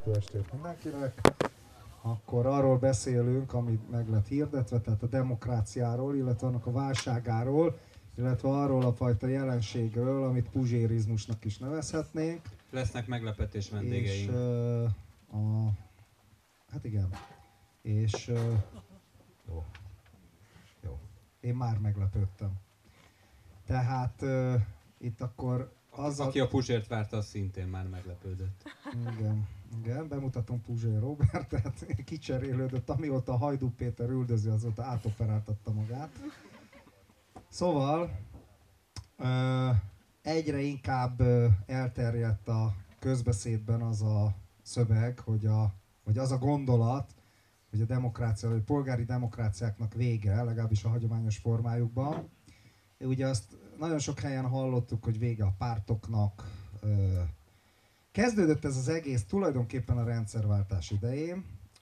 Jó estét mindenkinek! Akkor arról beszélünk, ami meg lett hirdetve, tehát a demokráciáról, illetve annak a válságáról, illetve arról a fajta jelenségről, amit puzsérizmusnak is nevezhetnénk. Lesznek meglepetés vendégeink. És hát igen. És jó. Én már meglepődtem. Tehát itt akkor Aki a Puzsért várta, az szintén már meglepődött. Igen, bemutatom Puzsér Robertet, kicserélődött, amióta a Hajdú Péter üldözi, azóta átoperáltatta magát. Szóval egyre inkább elterjedt a közbeszédben az a szöveg, vagy az a gondolat, hogy a demokrácia, vagy a polgári demokráciáknak vége, legalábbis a hagyományos formájukban. Ugye azt nagyon sok helyen hallottuk, hogy vége a pártoknak. Kezdődött ez az egész tulajdonképpen a rendszerváltás idején,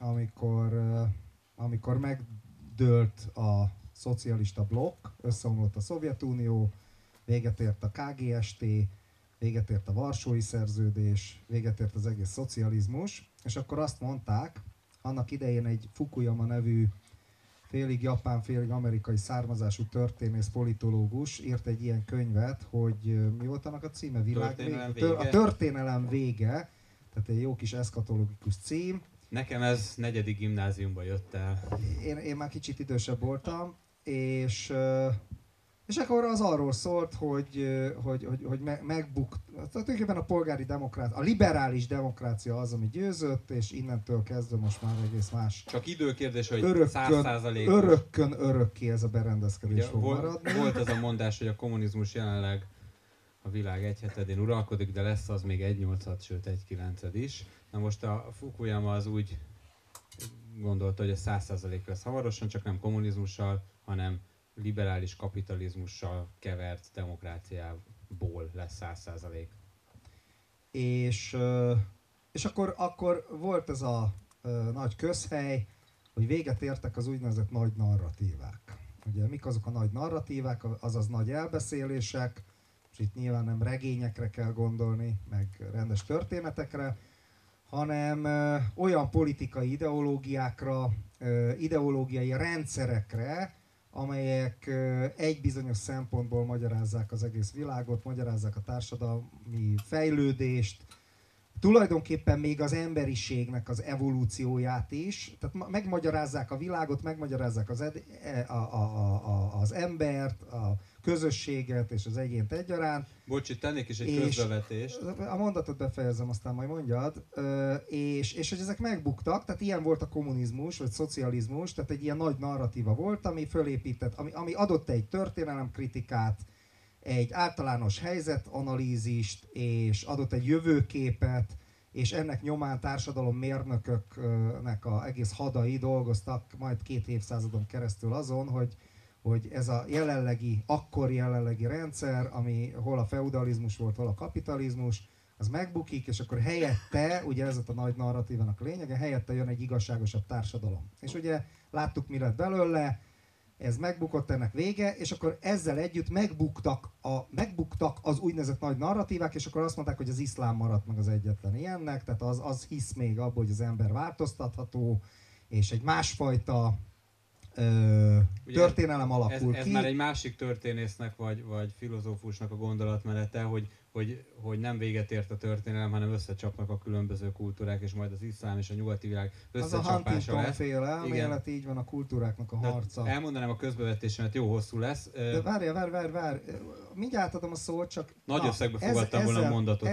amikor megdőlt a szocialista blokk, összeomlott a Szovjetunió, véget ért a KGST, véget ért a Varsói Szerződés, véget ért az egész szocializmus, és akkor azt mondták, annak idején egy Fukuyama nevű félig japán, félig amerikai származású történész, politológus írt egy ilyen könyvet, hogy mi volt annak a címe? A történelem vége, tehát egy jó kis eszkatológikus cím. Nekem ez 4. gimnáziumba jött el. Én már kicsit idősebb voltam, és akkor az arról szólt, hogy megbukt, tulajdonképpen a polgári demokrácia, a liberális demokrácia az, ami győzött, és innentől kezdve most már egész más. Csak időkérdés, hogy 100%-os. Örökké ez a berendezkedés fog maradni. Volt az a mondás, hogy a kommunizmus jelenleg a világ 1/7 uralkodik, de lesz az még 1/8, sőt 1/9 is. Na most a Fukuyama az úgy gondolta, hogy ez 100% lesz hamarosan, csak nem kommunizmussal, hanem liberális kapitalizmussal kevert demokráciából lesz 100%. És akkor volt ez a nagy közhely, hogy véget értek az úgynevezett nagy narratívák. Ugye mik azok a nagy narratívák, azaz nagy elbeszélések, és itt nyilván nem regényekre kell gondolni, meg rendes történetekre, hanem olyan politikai ideológiákra, ideológiai rendszerekre, amelyek egy bizonyos szempontból magyarázzák az egész világot, magyarázzák a társadalmi fejlődést, tulajdonképpen még az emberiségnek az evolúcióját is, tehát megmagyarázzák a világot, megmagyarázzák az embert, a közösséget és az egyént egyaránt. Bocsi, tennék is egy közbevetést. A mondatot befejezem, aztán majd mondjad. És hogy ezek megbuktak, tehát ilyen volt a kommunizmus, vagy szocializmus, tehát egy ilyen nagy narratíva volt, ami fölépített, ami adott egy történelemkritikát, egy általános helyzetanalízist, és adott egy jövőképet, és ennek nyomán társadalommérnököknek az egész hadai dolgoztak majd 2 évszázadon keresztül azon, hogy ez a akkor jelenlegi rendszer, ami hol a feudalizmus volt, hol a kapitalizmus, az megbukik, és akkor helyette, ugye ez a nagy narratívának lényege, helyette jön egy igazságosabb társadalom. És ugye láttuk, mi lett belőle, ez megbukott, ennek vége, és akkor ezzel együtt megbuktak az úgynevezett nagy narratívák, és akkor azt mondták, hogy az iszlám maradt meg az egyetlen ilyennek, tehát az hisz még abban, hogy az ember változtatható, és egy másfajta történelem alakul ki. Ez már egy másik történésznek vagy filozófusnak a gondolatmenete, hogy nem véget ért a történelem, hanem összecsapnak a különböző kultúrák, és majd az iszlám és a nyugati világ összecsapása lesz. Az a Huntington-féle elmélet, így van, a kultúráknak a harca. De elmondanám a közbevetésemet, jó hosszú lesz. De várj, mindjárt adom a szót, csak... Nagy összegbe fogadtam volna a mondatot,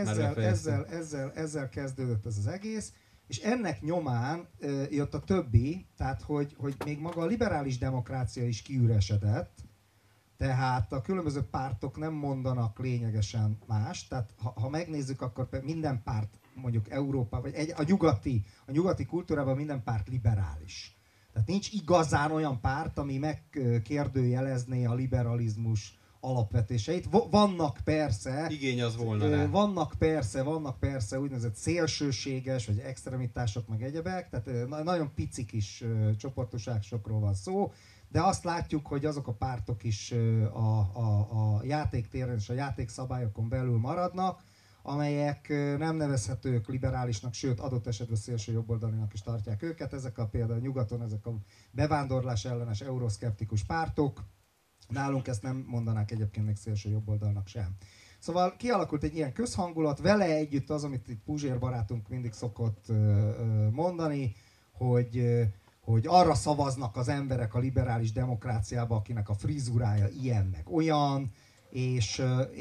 ezzel kezdődött ez az egész, és ennek nyomán jött a többi, tehát hogy még maga a liberális demokrácia is kiüresedett, tehát a különböző pártok nem mondanak lényegesen más, tehát ha megnézzük, akkor minden párt, mondjuk Európa, vagy a nyugati kultúrában minden párt liberális. Tehát nincs igazán olyan párt, ami megkérdőjelezné a liberalizmus alapvetéseit. Vannak persze... Igény az volna rá. Vannak persze úgynevezett szélsőséges, vagy extremitások, meg egyebek, tehát nagyon pici kis csoportosulásokról van szó, de azt látjuk, hogy azok a pártok is a játéktéren és a játékszabályokon belül maradnak, amelyek nem nevezhetők liberálisnak, sőt adott esetben szélső jobboldalinak is tartják őket. Ezek a például nyugaton, ezek a bevándorlás ellenes euroszkeptikus pártok. Nálunk ezt nem mondanák egyébként még szélső jobboldalnak sem. Szóval kialakult egy ilyen közhangulat, vele együtt az, amit itt Puzsér barátunk mindig szokott mondani, hogy arra szavaznak az emberek a liberális demokráciába, akinek a frizurája ilyen meg olyan, és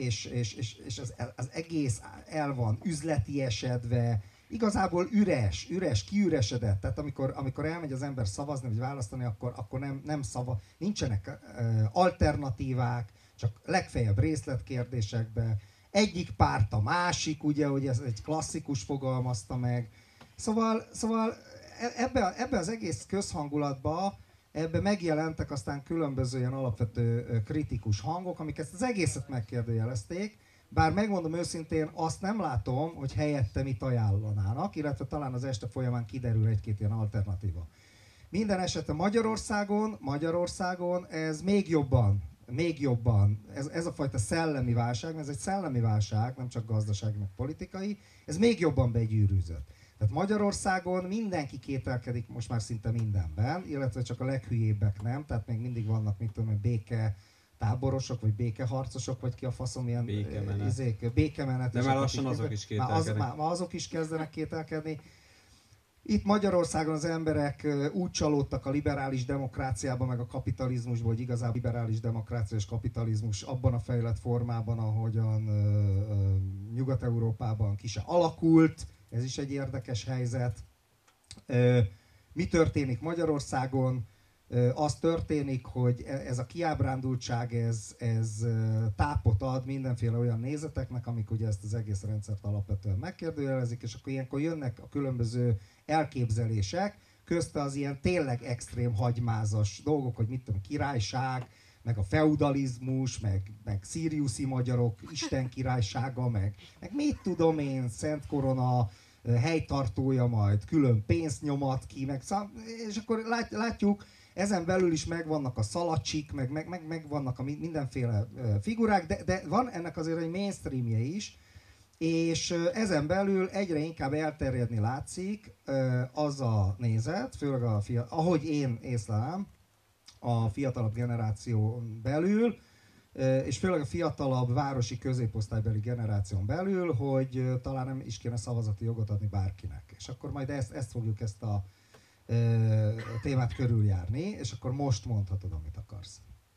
az egész el van üzletiesedve, igazából üres, kiüresedett. Tehát amikor elmegy az ember szavazni vagy választani, akkor nem nincsenek alternatívák, csak legfeljebb részletkérdésekbe. Egyik párt a másik, ugye, hogy ez egy klasszikus fogalmazta meg. Szóval ebbe az egész közhangulatba ebbe megjelentek aztán különböző ilyen alapvető kritikus hangok, amik ezt az egészet megkérdőjelezték, bár megmondom őszintén, azt nem látom, hogy helyette mit ajánlanának, illetve talán az este folyamán kiderül egy-két ilyen alternatíva. Minden esetre Magyarországon ez még jobban, ez a fajta szellemi válság, ez egy szellemi válság, nem csak gazdasági, meg politikai, ez még jobban begyűrűzött. Tehát Magyarországon mindenki kételkedik most már szinte mindenben, illetve csak a leghülyébbek nem, tehát még mindig vannak, mit tudom, béke táborosok, vagy békeharcosok, vagy ki a faszom ilyen békemenet. De már lassan azok is kételkednek. Már azok is kezdenek kételkedni. Itt Magyarországon az emberek úgy csalódtak a liberális demokráciába, meg a kapitalizmusba, hogy igazából liberális demokrácia és kapitalizmus abban a fejlett formában, ahogyan Nyugat-Európában ki se alakult. Ez is egy érdekes helyzet. Mi történik Magyarországon? Az történik, hogy ez a kiábrándultság, ez tápot ad mindenféle olyan nézeteknek, amik ugye ezt az egész rendszert alapvetően megkérdőjelezik, és akkor ilyenkor jönnek a különböző elképzelések, közte az ilyen tényleg extrém hagymázas dolgok, hogy mit tudom, királyság, meg a feudalizmus, meg szíriuszi magyarok, Isten királysága, meg mit tudom én, Szent Korona helytartója majd külön pénzt nyomat ki, és akkor látjuk, ezen belül is megvannak a szalacsik, meg vannak a mindenféle figurák, de van ennek azért egy mainstreamje is, és ezen belül egyre inkább elterjedni látszik az a nézet, főleg ahogy én észlelem, a fiatalabb generáción belül, és főleg a fiatalabb városi középosztálybeli generáción belül, hogy talán nem is kéne szavazati jogot adni bárkinek. És akkor majd ezt fogjuk ezt a témát körüljárni, és akkor most mondhatod, amit akarsz.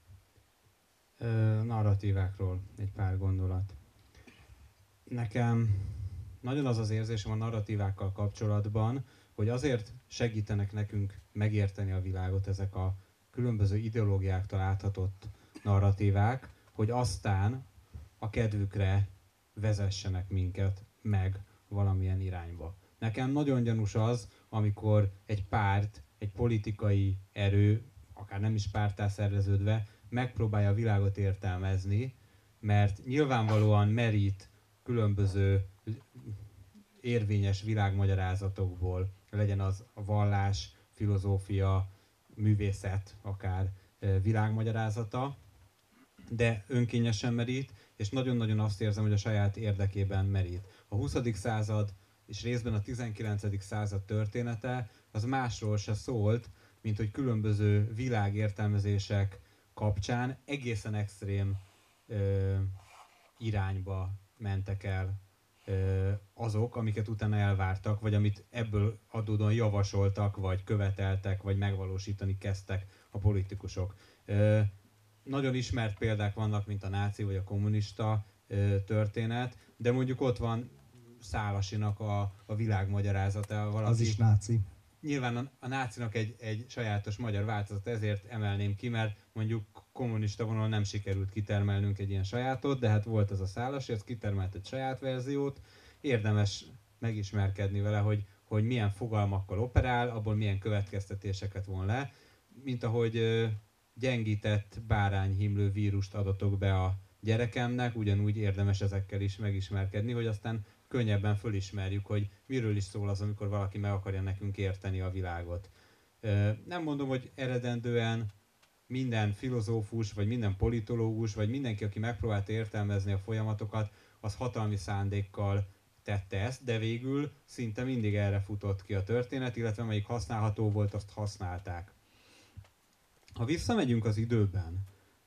Narratívákról egy pár gondolat. Nekem nagyon az az érzésem a narratívákkal kapcsolatban, hogy azért segítenek nekünk megérteni a világot ezek a különböző ideológiáktól áthatott narratívák, hogy aztán a kedvükre vezessenek minket meg valamilyen irányba. Nekem nagyon gyanús az, amikor egy párt, egy politikai erő, akár nem is párttá szerveződve, megpróbálja a világot értelmezni, mert nyilvánvalóan merít különböző érvényes világmagyarázatokból, legyen az a vallás, filozófia, művészet, akár világmagyarázata, de önkényesen merít, és nagyon-nagyon azt érzem, hogy a saját érdekében merít. A 20. század és részben a 19. század története az másról se szólt, mint hogy különböző világértelmezések kapcsán egészen extrém irányba mentek el azok, amiket utána elvártak, vagy amit ebből adódóan javasoltak, vagy követeltek, vagy megvalósítani kezdtek a politikusok. Nagyon ismert példák vannak, mint a náci vagy a kommunista történet, de mondjuk ott van Szálasinak a világmagyarázata. Valaki, az is náci. Nyilván a nácinak egy sajátos magyar változat, ezért emelném ki, mert mondjuk kommunista vonalon nem sikerült kitermelnünk egy ilyen sajátot, de hát volt az a Szálasi, ez kitermelt egy saját verziót. Érdemes megismerkedni vele, hogy milyen fogalmakkal operál, abból milyen következtetéseket von le, mint ahogy gyengített bárányhimlő vírust adatok be a gyerekemnek, ugyanúgy érdemes ezekkel is megismerkedni, hogy aztán könnyebben fölismerjük, hogy miről is szól az, amikor valaki meg akarja nekünk érteni a világot. Nem mondom, hogy eredendően minden filozófus, vagy minden politológus, vagy mindenki, aki megpróbálta értelmezni a folyamatokat, az hatalmi szándékkal tette ezt, de végül szinte mindig erre futott ki a történet, illetve amelyik használható volt, azt használták. Ha visszamegyünk az időben,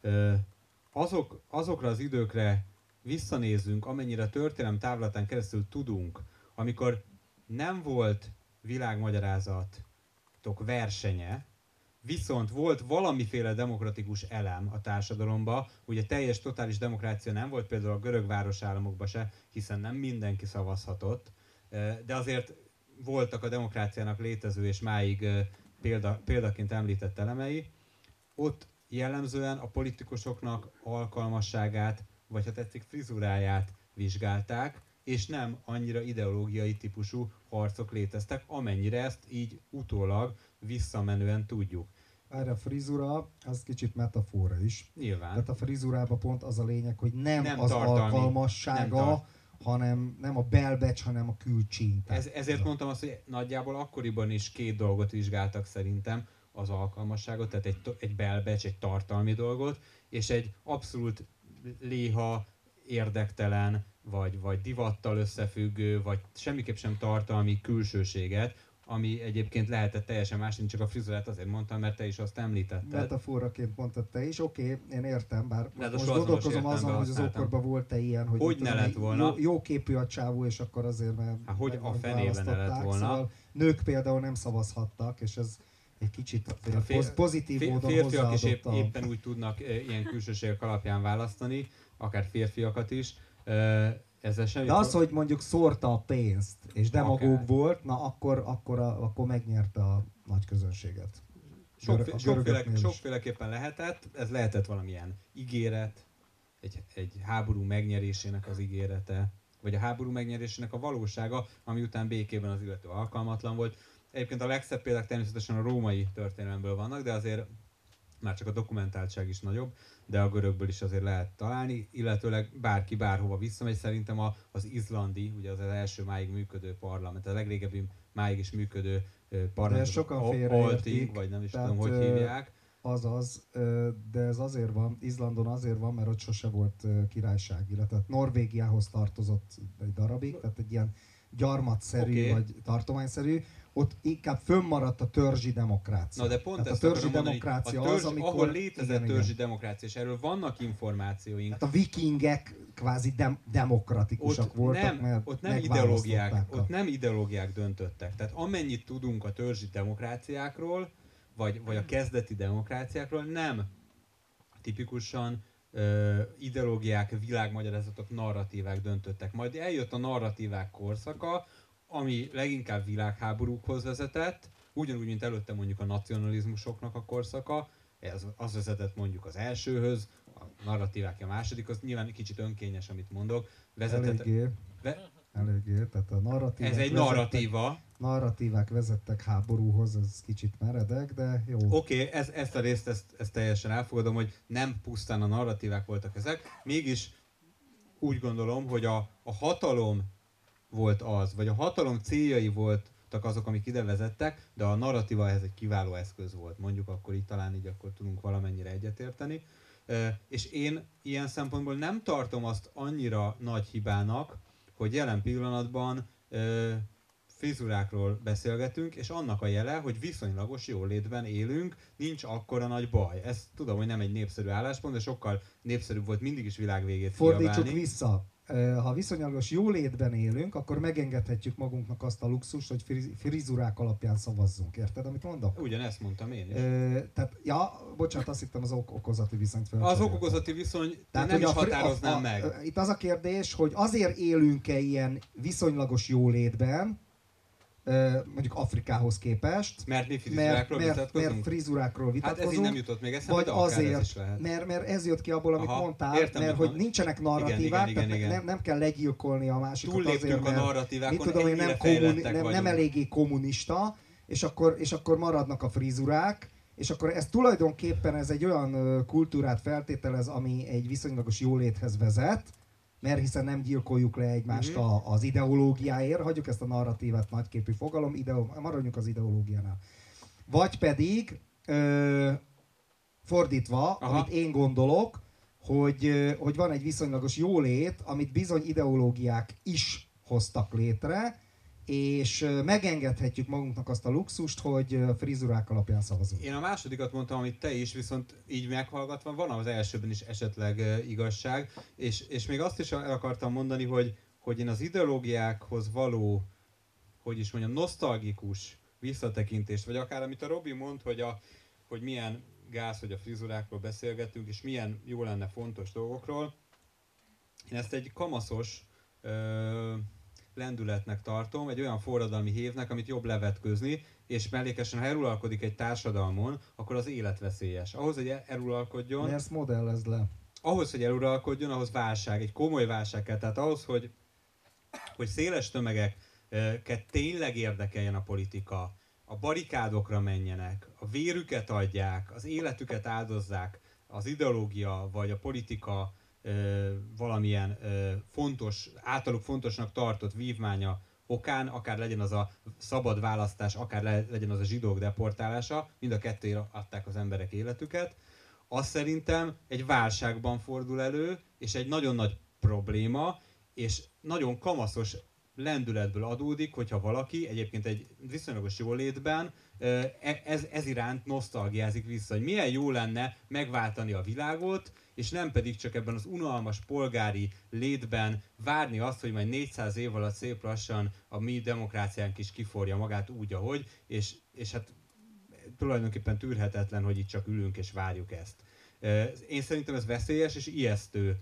azokra az időkre visszanézzünk, amennyire a történelem távlatán keresztül tudunk, amikor nem volt világmagyarázatok versenye, viszont volt valamiféle demokratikus elem a társadalomban, ugye teljes totális demokrácia nem volt például a görög városállamokban se, hiszen nem mindenki szavazhatott, de azért voltak a demokráciának létező és máig példaként említett elemei. Ott jellemzően a politikusoknak alkalmasságát, vagy ha tetszik frizuráját vizsgálták, és nem annyira ideológiai típusú harcok léteztek, amennyire ezt így utólag visszamenően tudjuk. Erre a frizura, az kicsit metafora is. Nyilván. Tehát a frizurában pont az a lényeg, hogy nem az tartalmi, alkalmassága, hanem nem a belbecs, hanem a külcsíny. Ezért mondtam azt, hogy nagyjából akkoriban is két dolgot vizsgáltak szerintem, az alkalmasságot, tehát egy belbecs, egy tartalmi dolgot, és egy abszolút léha, érdektelen, vagy divattal összefüggő, vagy semmiképp sem tartalmi külsőséget, ami egyébként lehetett teljesen más, mint csak a frizurát azért mondtam, mert te is azt említetted. Metaforaként mondtad te is, oké, én értem, bár most gondolkozom azon, hogy az ókorban volt-e ilyen, hogy ne lett volna. Jó képű a csávó, és akkor azért, mert hogy a fenében ne lett volna. Szóval nők például nem szavazhattak, és ez egy kicsit pozitív módon férfiak is éppen úgy tudnak ilyen külsőségek alapján választani, akár férfiakat is. De az, hogy mondjuk szórta a pénzt, és demagóg volt, na akkor megnyerte a nagy közönséget. Sokféleképpen lehetett, ez lehetett valamilyen ígéret, egy háború megnyerésének az ígérete, vagy a háború megnyerésének a valósága, ami után békében az illető alkalmatlan volt. Egyébként a legszebb példák természetesen a római történelemből vannak, de azért már csak a dokumentáltság is nagyobb, de a görögből is azért lehet találni, illetőleg bárki bárhova visszamegy, szerintem az izlandi, ugye az első máig működő parlament, a legrégebbi máig is működő parlament, Althing, vagy nem is tudom, hogy hívják. Azaz, de ez azért van, Izlandon azért van, mert ott sose volt királyság, illetve Norvégiához tartozott egy darabig, tehát egy ilyen gyarmatszerű, vagy tartományszerű, ott inkább fönnmaradt a törzsi demokrácia. Na de pont ezt a törzsi demokrácia az, amikor... Ahol létezett törzsi demokrácia, és erről vannak információink. Hát a vikingek kvázi demokratikusak voltak, mert ott nem ideológiák döntöttek. Tehát amennyit tudunk a törzsi demokráciákról, vagy a kezdeti demokráciákról, nem tipikusan ideológiák, világmagyarázatok, narratívák döntöttek. Majd eljött a narratívák korszaka, ami leginkább világháborúkhoz vezetett, ugyanúgy, mint előtte mondjuk a nacionalizmusoknak a korszaka, az vezetett mondjuk az elsőhöz, a narratívák a másodikhoz, nyilván kicsit önkényes, amit mondok. Eléggé, tehát a narratívák... Ez egy narratíva. Narratívák vezettek háborúhoz, ez kicsit meredek, de jó. Oké, ezt a részt ezt teljesen elfogadom, hogy nem pusztán a narratívák voltak ezek, mégis úgy gondolom, hogy a hatalom volt az, vagy a hatalom céljai voltak azok, amik ide vezettek, de a narratíva ehhez egy kiváló eszköz volt. Mondjuk akkor így talán így akkor tudunk valamennyire egyetérteni. És én ilyen szempontból nem tartom azt annyira nagy hibának, hogy jelen pillanatban frizurákról beszélgetünk, és annak a jele, hogy viszonylagos jólétben élünk, nincs akkora nagy baj. Ezt tudom, hogy nem egy népszerű álláspont, de sokkal népszerűbb volt mindig is világvégét kiabálni. Fordítsuk vissza. Ha viszonylag jólétben élünk, akkor megengedhetjük magunknak azt a luxust, hogy frizurák alapján szavazzunk. Érted, amit mondok? Ugyanezt mondtam én is. Tehát, bocsánat, azt hittem az okozati viszonyt fel. Az okozati viszony nem is határoznám meg. Itt az a kérdés, hogy azért élünk-e ilyen viszonylagos jólétben, mondjuk Afrikához képest, mert mi frizurákról vitatkozunk? Mert frizurákról vitatkozunk. Hát ez így nem jutott még eszembe, vagy azért, mert ez jött ki abból, amit mondtál, értem, mert hogy nincsenek narratívák, igen. Nem kell legyilkolni a másikat azért, a narratívákon, mit tudom én, nem eléggé kommunista, és akkor maradnak a frizurák, és akkor ez tulajdonképpen ez egy olyan kultúrát feltételez, ami egy viszonylagos jóléthez vezet, mert hiszen nem gyilkoljuk le egymást az ideológiáért, hagyjuk ezt a narratívát, nagyképű fogalom, maradjunk az ideológiánál. Vagy pedig, fordítva, amit én gondolok, hogy van egy viszonylagos jólét, amit bizony ideológiák is hoztak létre, és megengedhetjük magunknak azt a luxust, hogy frizurák alapján szavazunk. Én a másodikat mondtam, amit te is, viszont így meghallgatva van az elsőben is esetleg igazság, és még azt is el akartam mondani, hogy én az ideológiákhoz való, hogy is mondjam, nosztalgikus visszatekintést, vagy akár amit a Robi mond, hogy milyen gáz, hogy a frizurákról beszélgetünk, és milyen jó lenne fontos dolgokról. Én ezt egy kamaszos lendületnek tartom, egy olyan forradalmi hévnek, amit jobb levetközni, és mellékesen, ha eluralkodik egy társadalmon, akkor az életveszélyes. Ahhoz, hogy eluralkodjon... De ezt modellezd le. Ahhoz, hogy eluralkodjon, ahhoz válság, egy komoly válság kell. Tehát ahhoz, hogy széles tömegeket tényleg érdekeljen a politika, a barikádokra menjenek, a vérüket adják, az életüket áldozzák, az ideológia vagy a politika valamilyen fontos, általuk fontosnak tartott vívmánya okán, akár legyen az a szabad választás, akár legyen az a zsidók deportálása, mind a kettőre adták az emberek életüket, az szerintem egy válságban fordul elő, és egy nagyon nagy probléma, és nagyon kamaszos lendületből adódik, hogyha valaki egyébként egy viszonylagos jólétben ez iránt nosztalgiázik vissza, hogy milyen jó lenne megváltani a világot, és nem pedig csak ebben az unalmas polgári létben várni azt, hogy majd 400 év alatt szép lassan a mi demokráciánk is kiforja magát úgy, ahogy, és hát tulajdonképpen tűrhetetlen, hogy itt csak ülünk és várjuk ezt. Én szerintem ez veszélyes és ijesztő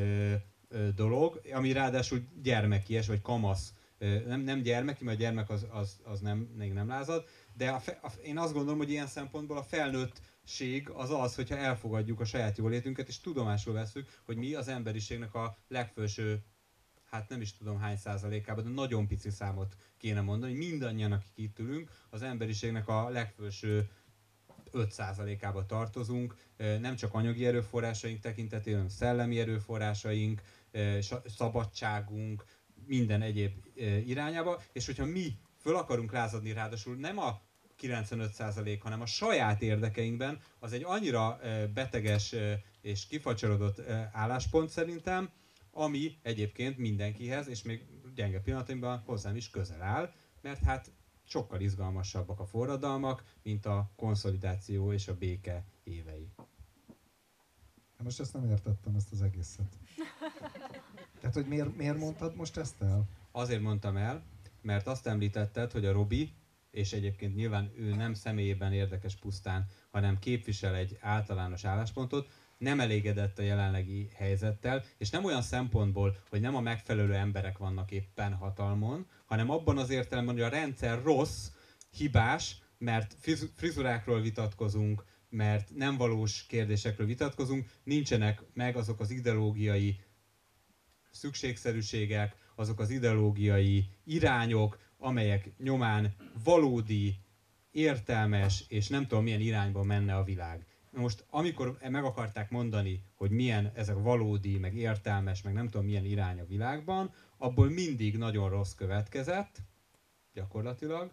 dolog, ami ráadásul gyermekies, vagy kamasz, nem gyermeki, mert a gyermek az még nem lázad, de én azt gondolom, hogy ilyen szempontból a felnőttség az, hogyha elfogadjuk a saját jólétünket, és tudomásul veszük, hogy mi az emberiségnek a legfelső, hát nem is tudom hány százalékában, de nagyon pici számot kéne mondani, mindannyian, akik itt ülünk, az emberiségnek a legfelső 5%-ába tartozunk, nem csak anyagi erőforrásaink tekintetében, hanem szellemi erőforrásaink, szabadságunk, minden egyéb irányába, és hogyha mi föl akarunk lázadni, ráadásul nem a 95%, hanem a saját érdekeinkben, az egy annyira beteges és kifacsarodott álláspont szerintem, ami egyébként mindenkihez, és még gyenge pillanataimban hozzám is közel áll, mert hát sokkal izgalmasabbak a forradalmak, mint a konszolidáció és a béke évei. Most ezt nem értettem, ezt az egészet. Tehát, hogy miért mondtad most ezt el? Azért mondtam el, mert azt említetted, hogy a Robi, és egyébként nyilván ő nem személyében érdekes pusztán, hanem képvisel egy általános álláspontot, nem elégedett a jelenlegi helyzettel, és nem olyan szempontból, hogy nem a megfelelő emberek vannak éppen hatalmon, hanem abban az értelemben, hogy a rendszer rossz, hibás, mert frizurákról vitatkozunk, mert nem valós kérdésekről vitatkozunk, nincsenek meg azok az ideológiai szükségszerűségek, azok az ideológiai irányok, amelyek nyomán valódi, értelmes és nem tudom milyen irányba menne a világ. Most amikor meg akarták mondani, hogy milyen ezek valódi, meg értelmes, meg nem tudom milyen irány a világban, abból mindig nagyon rossz következett, gyakorlatilag,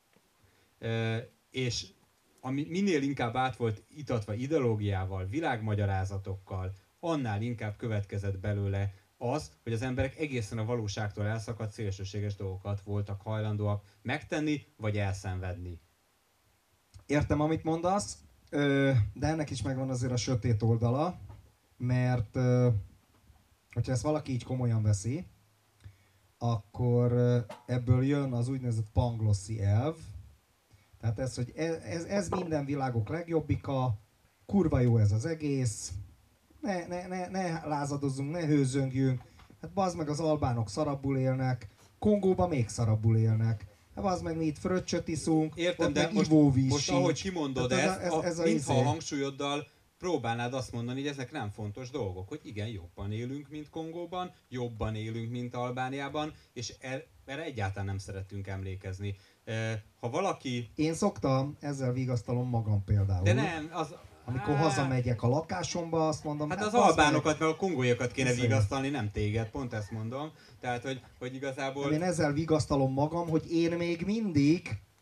és ami minél inkább át volt itatva ideológiával, világmagyarázatokkal, annál inkább következett belőle az, hogy az emberek egészen a valóságtól elszakadt szélsőséges dolgokat voltak hajlandóak megtenni, vagy elszenvedni. Értem, amit mondasz, de ennek is megvan azért a sötét oldala, mert hogyha ezt valaki így komolyan veszi, akkor ebből jön az úgynevezett panglosszi elv. Tehát ez, hogy ez minden világok legjobbika, kurva jó ez az egész, ne lázadozzunk, ne hőzöngjünk, hát bazd meg az albánok szarabbul élnek, Kongóban még szarabbul élnek. Hát bazd meg mi itt fröccsöt iszunk, értem, de most ahogy kimondod ezt, mintha a hangsúlyoddal próbálnád azt mondani, hogy ezek nem fontos dolgok, hogy igen, jobban élünk, mint Kongóban, jobban élünk, mint Albániában, és erre egyáltalán nem szeretünk emlékezni. Ha valaki... Én szoktam, ezzel vigasztalom magam például. De nem, amikor hazamegyek a lakásomba, azt mondom... Hát az albánokat, meg a kongóiakat kéne vigasztalni, nem téged, pont ezt mondom. Tehát, hogy igazából... Én ezzel vigasztalom magam, hogy én még mindig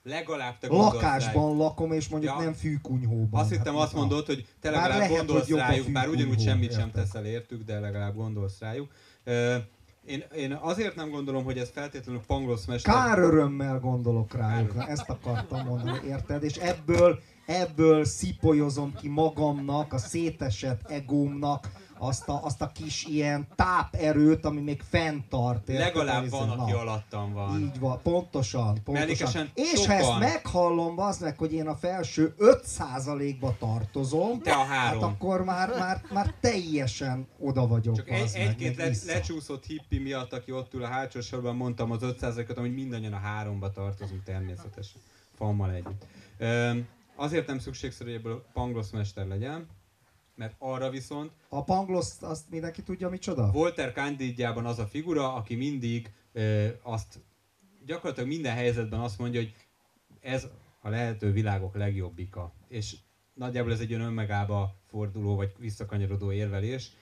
Legalább te gondolsz lakásban rájuk. lakom, és mondjuk nem fűkunyhóban. Azt hittem, azt mondod, hogy te legalább lehet, gondolsz rájuk, bár ugyanúgy semmit sem érted? teszel értük, de legalább gondolsz rájuk. Én azért nem gondolom, hogy ez feltétlenül Pangloss mester... Kár örömmel gondolok rájuk, na, ezt akartam mondani, érted? És ebből szipolyozom ki magamnak, a szétesett egómnak azt a kis ilyen táperőt, ami még fenntart. Legalább van, aki alattam van. Így van, pontosan. És ha ezt meghallom, az meg, hogy én a felső 5%-ba tartozom, te a 3. Hát akkor már teljesen oda vagyok. Csak egy-két lecsúszott hippi miatt, aki ott ül a hátsó sorban, mondtam az 5%-ot, hogy mindannyian a 3-ba tartozunk természetesen. Fammal együtt. Azért nem szükségszerű, hogy ebből Pangloss mester legyen, mert arra viszont... A Pangloss, azt mindenki tudja, micsoda? Walter Candide-jában az a figura, aki mindig azt gyakorlatilag minden helyzetben azt mondja, hogy ez a lehető világok legjobbika. És nagyjából ez egy olyan önmegába forduló, vagy visszakanyarodó érvelés.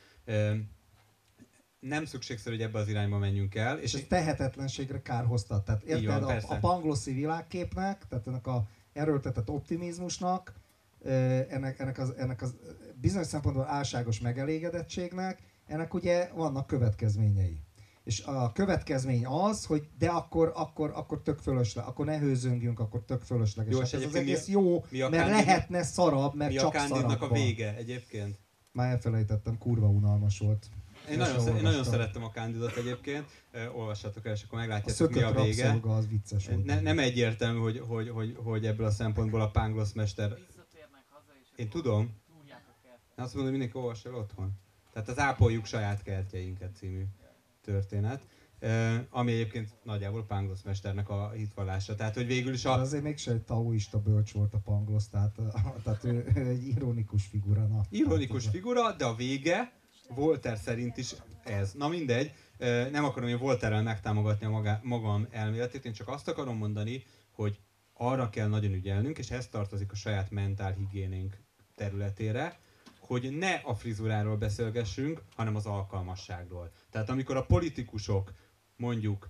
Nem szükségszerű, hogy ebbe az irányba menjünk el. És ez tehetetlenségre kárhoztat. Tehát érted, van, a Panglossi világképnek, tehát ennek a erőltetett optimizmusnak, ennek az bizonyos szempontból álságos megelégedettségnek, ennek ugye vannak következményei. És a következmény az, hogy de akkor tök fölösleges, akkor ne hőzöngjünk, akkor tök fölösleges. Jó, hát ez az egész jó, mert lehetne szarabb, mert csak szarabb van. Mi a Candide-nak a vége egyébként? Már elfelejtettem, kurva unalmas volt. Én nagyon szerettem a Candide-ot egyébként, olvassátok el, és akkor meglátjátok, mi a vége. Az vicces volt. Nem egyértelmű, hogy ebből a szempontból a Pangloss mester... Én tudom. Azt mondom, hogy mindenki olvassa el otthon. Tehát az Ápoljuk saját kertjeinket című történet, ami egyébként nagyjából Pangloss mesternek a hitvallása. Tehát, hogy végül is azért mégsem egy taoista bölcs volt a Pangloss, tehát ő egy ironikus figura. Ironikus figura, de a vége Voltaire szerint is ez. Na mindegy, nem akarom én Voltaire-rel megtámogatni a magam elméletét, én csak azt akarom mondani, hogy arra kell nagyon ügyelnünk, és ez tartozik a saját mentálhigiénénk területére, hogy ne a frizuráról beszélgessünk, hanem az alkalmasságról. Tehát amikor a politikusok mondjuk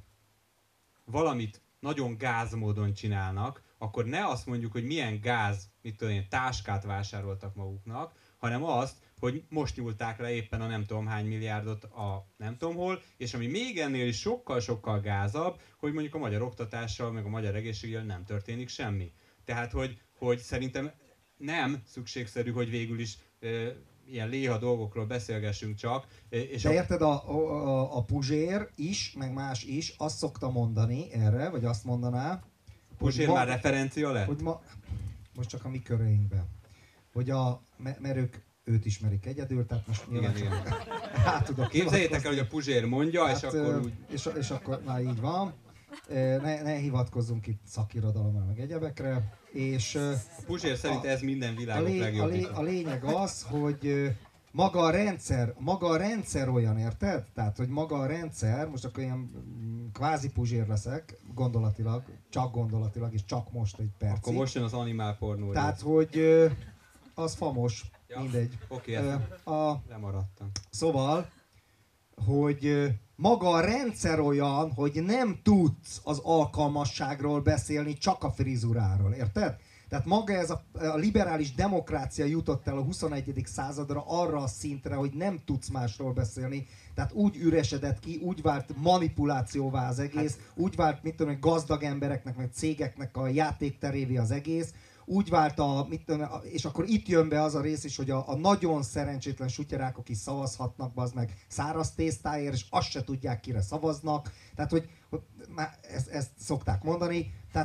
valamit nagyon gáz módon csinálnak, akkor ne azt mondjuk, hogy milyen gáz, mit tudom én, táskát vásároltak maguknak, hanem azt, hogy most nyúlták le éppen a nem tudom hány milliárdot a nem tudom hol, és ami még ennél is sokkal-sokkal gázabb, hogy mondjuk a magyar oktatással, meg a magyar egészségügyel nem történik semmi. Tehát, hogy szerintem nem szükségszerű, hogy végül is ilyen léha dolgokról beszélgessünk csak. És de érted, a Puzsér is, meg más is azt szokta mondani erre, vagy azt mondaná, Puzsér már referencia lett? Hogy most csak a mi köreinkben. Hogy mert őt ismerik egyedül, tehát most igen. Képzeljétek el, hogy a Puzsér mondja, hát, és akkor úgy... És akkor már így van. Ne hivatkozzunk itt szakirodalomra, meg egyebekre. És a Puzsér szerint ez minden világok legjobb. A lényeg az, hogy maga a rendszer olyan, érted? Tehát, hogy maga a rendszer, most akkor ilyen kvázi Puzsér leszek, gondolatilag, és csak most egy percig. Akkor most jön az animál pornó. Tehát, hogy az famos, ja, mindegy. Oké, lemaradtam. Szóval, hogy maga a rendszer olyan, hogy nem tudsz az alkalmasságról beszélni, csak a frizuráról, érted? Tehát maga ez a liberális demokrácia jutott el a 21. századra arra a szintre, hogy nem tudsz másról beszélni. Tehát úgy üresedett ki, úgy vált manipulációvá az egész, úgy vált, mit tudom, gazdag embereknek, meg cégeknek a játékterévé az egész, úgy vált és akkor itt jön be az a rész is, hogy a nagyon szerencsétlen sutyarákok is szavazhatnak, az meg száraz tésztáért, és azt se tudják, kire szavaznak. Tehát, hogy már ezt szokták mondani. Tehát,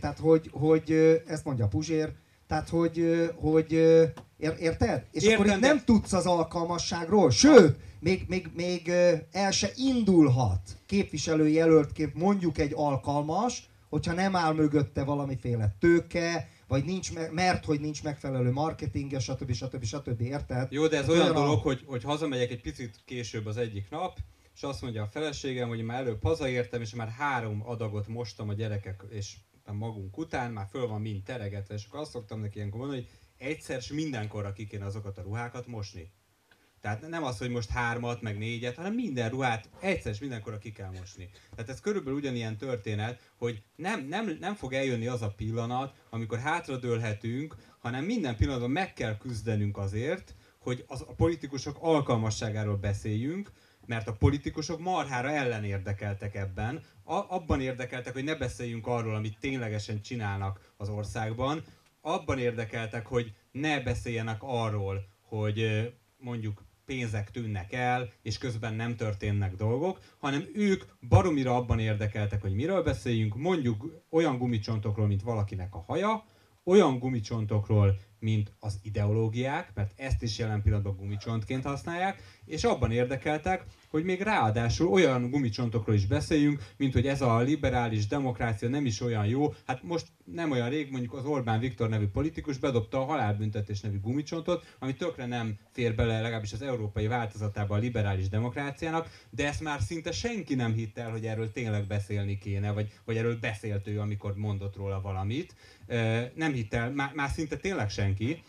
hogy ezt mondja a Puzsér, tehát, hogy érted? És értem, akkor itt nem tudsz az alkalmasságról, sőt, még el se indulhat képviselőjelöltként mondjuk egy alkalmas, hogyha nem áll mögötte valamiféle tőke, vagy hogy nincs megfelelő marketingje, stb. Érted? Jó, de ez olyan dolog, hogy hazamegyek egy picit később az egyik nap, és azt mondja a feleségem, hogy már előbb hazaértem, és már 3 adagot mostam a gyerekek és magunk után, már föl van mind teregetve, és akkor azt szoktam neki ilyenkor mondani, hogy egyszer s mindenkorra ki kéne azokat a ruhákat mosni. Tehát nem az, hogy most 3, meg 4, hanem minden ruhát egyszer és mindenkorra ki kell mosni. Tehát ez körülbelül ugyanilyen történet, hogy nem fog eljönni az a pillanat, amikor hátradőlhetünk, hanem minden pillanatban meg kell küzdenünk azért, hogy a politikusok alkalmasságáról beszéljünk, mert a politikusok marhára ellenérdekeltek ebben. Abban érdekeltek, hogy ne beszéljünk arról, amit ténylegesen csinálnak az országban. Abban érdekeltek, hogy ne beszéljenek arról, hogy mondjuk pénzek tűnnek el, és közben nem történnek dolgok, hanem ők baromira abban érdekeltek, hogy miről beszéljünk, mondjuk olyan gumicsontokról, mint valakinek a haja, olyan gumicsontokról, mint az ideológiák, mert ezt is jelen pillanatban gumicsontként használják, és abban érdekeltek, hogy még ráadásul olyan gumicsontokról is beszéljünk, mint hogy ez a liberális demokrácia nem is olyan jó. Hát most nem olyan rég mondjuk az Orbán Viktor nevű politikus bedobta a halálbüntetés nevű gumicsontot, ami tökre nem fér bele legalábbis az európai változatában a liberális demokráciának, de ezt már szinte senki nem hitte el, hogy erről tényleg beszélni kéne, vagy erről beszélt ő, amikor mondott róla valamit. Nem hitte el, már szinte tényleg senki.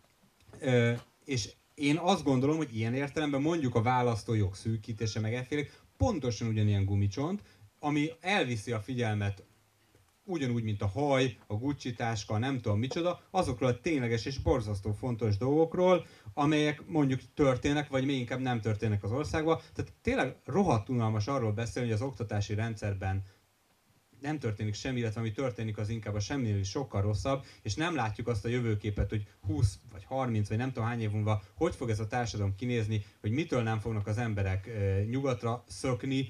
És én azt gondolom, hogy ilyen értelemben mondjuk a választójog szűkítése meg effélék pontosan ugyanilyen gumicsont, ami elviszi a figyelmet ugyanúgy, mint a haj, a Gucci táska, nem tudom micsoda, azokról a tényleges és borzasztó fontos dolgokról, amelyek mondjuk történnek, vagy még inkább nem történnek az országban. Tehát tényleg rohadt unalmas arról beszélni, hogy az oktatási rendszerben nem történik semmi, illetve ami történik, az inkább a semminél is sokkal rosszabb, és nem látjuk azt a jövőképet, hogy 20 vagy 30 vagy nem tudom hány év múlva hogy fog ez a társadalom kinézni, hogy mitől nem fognak az emberek nyugatra szökni,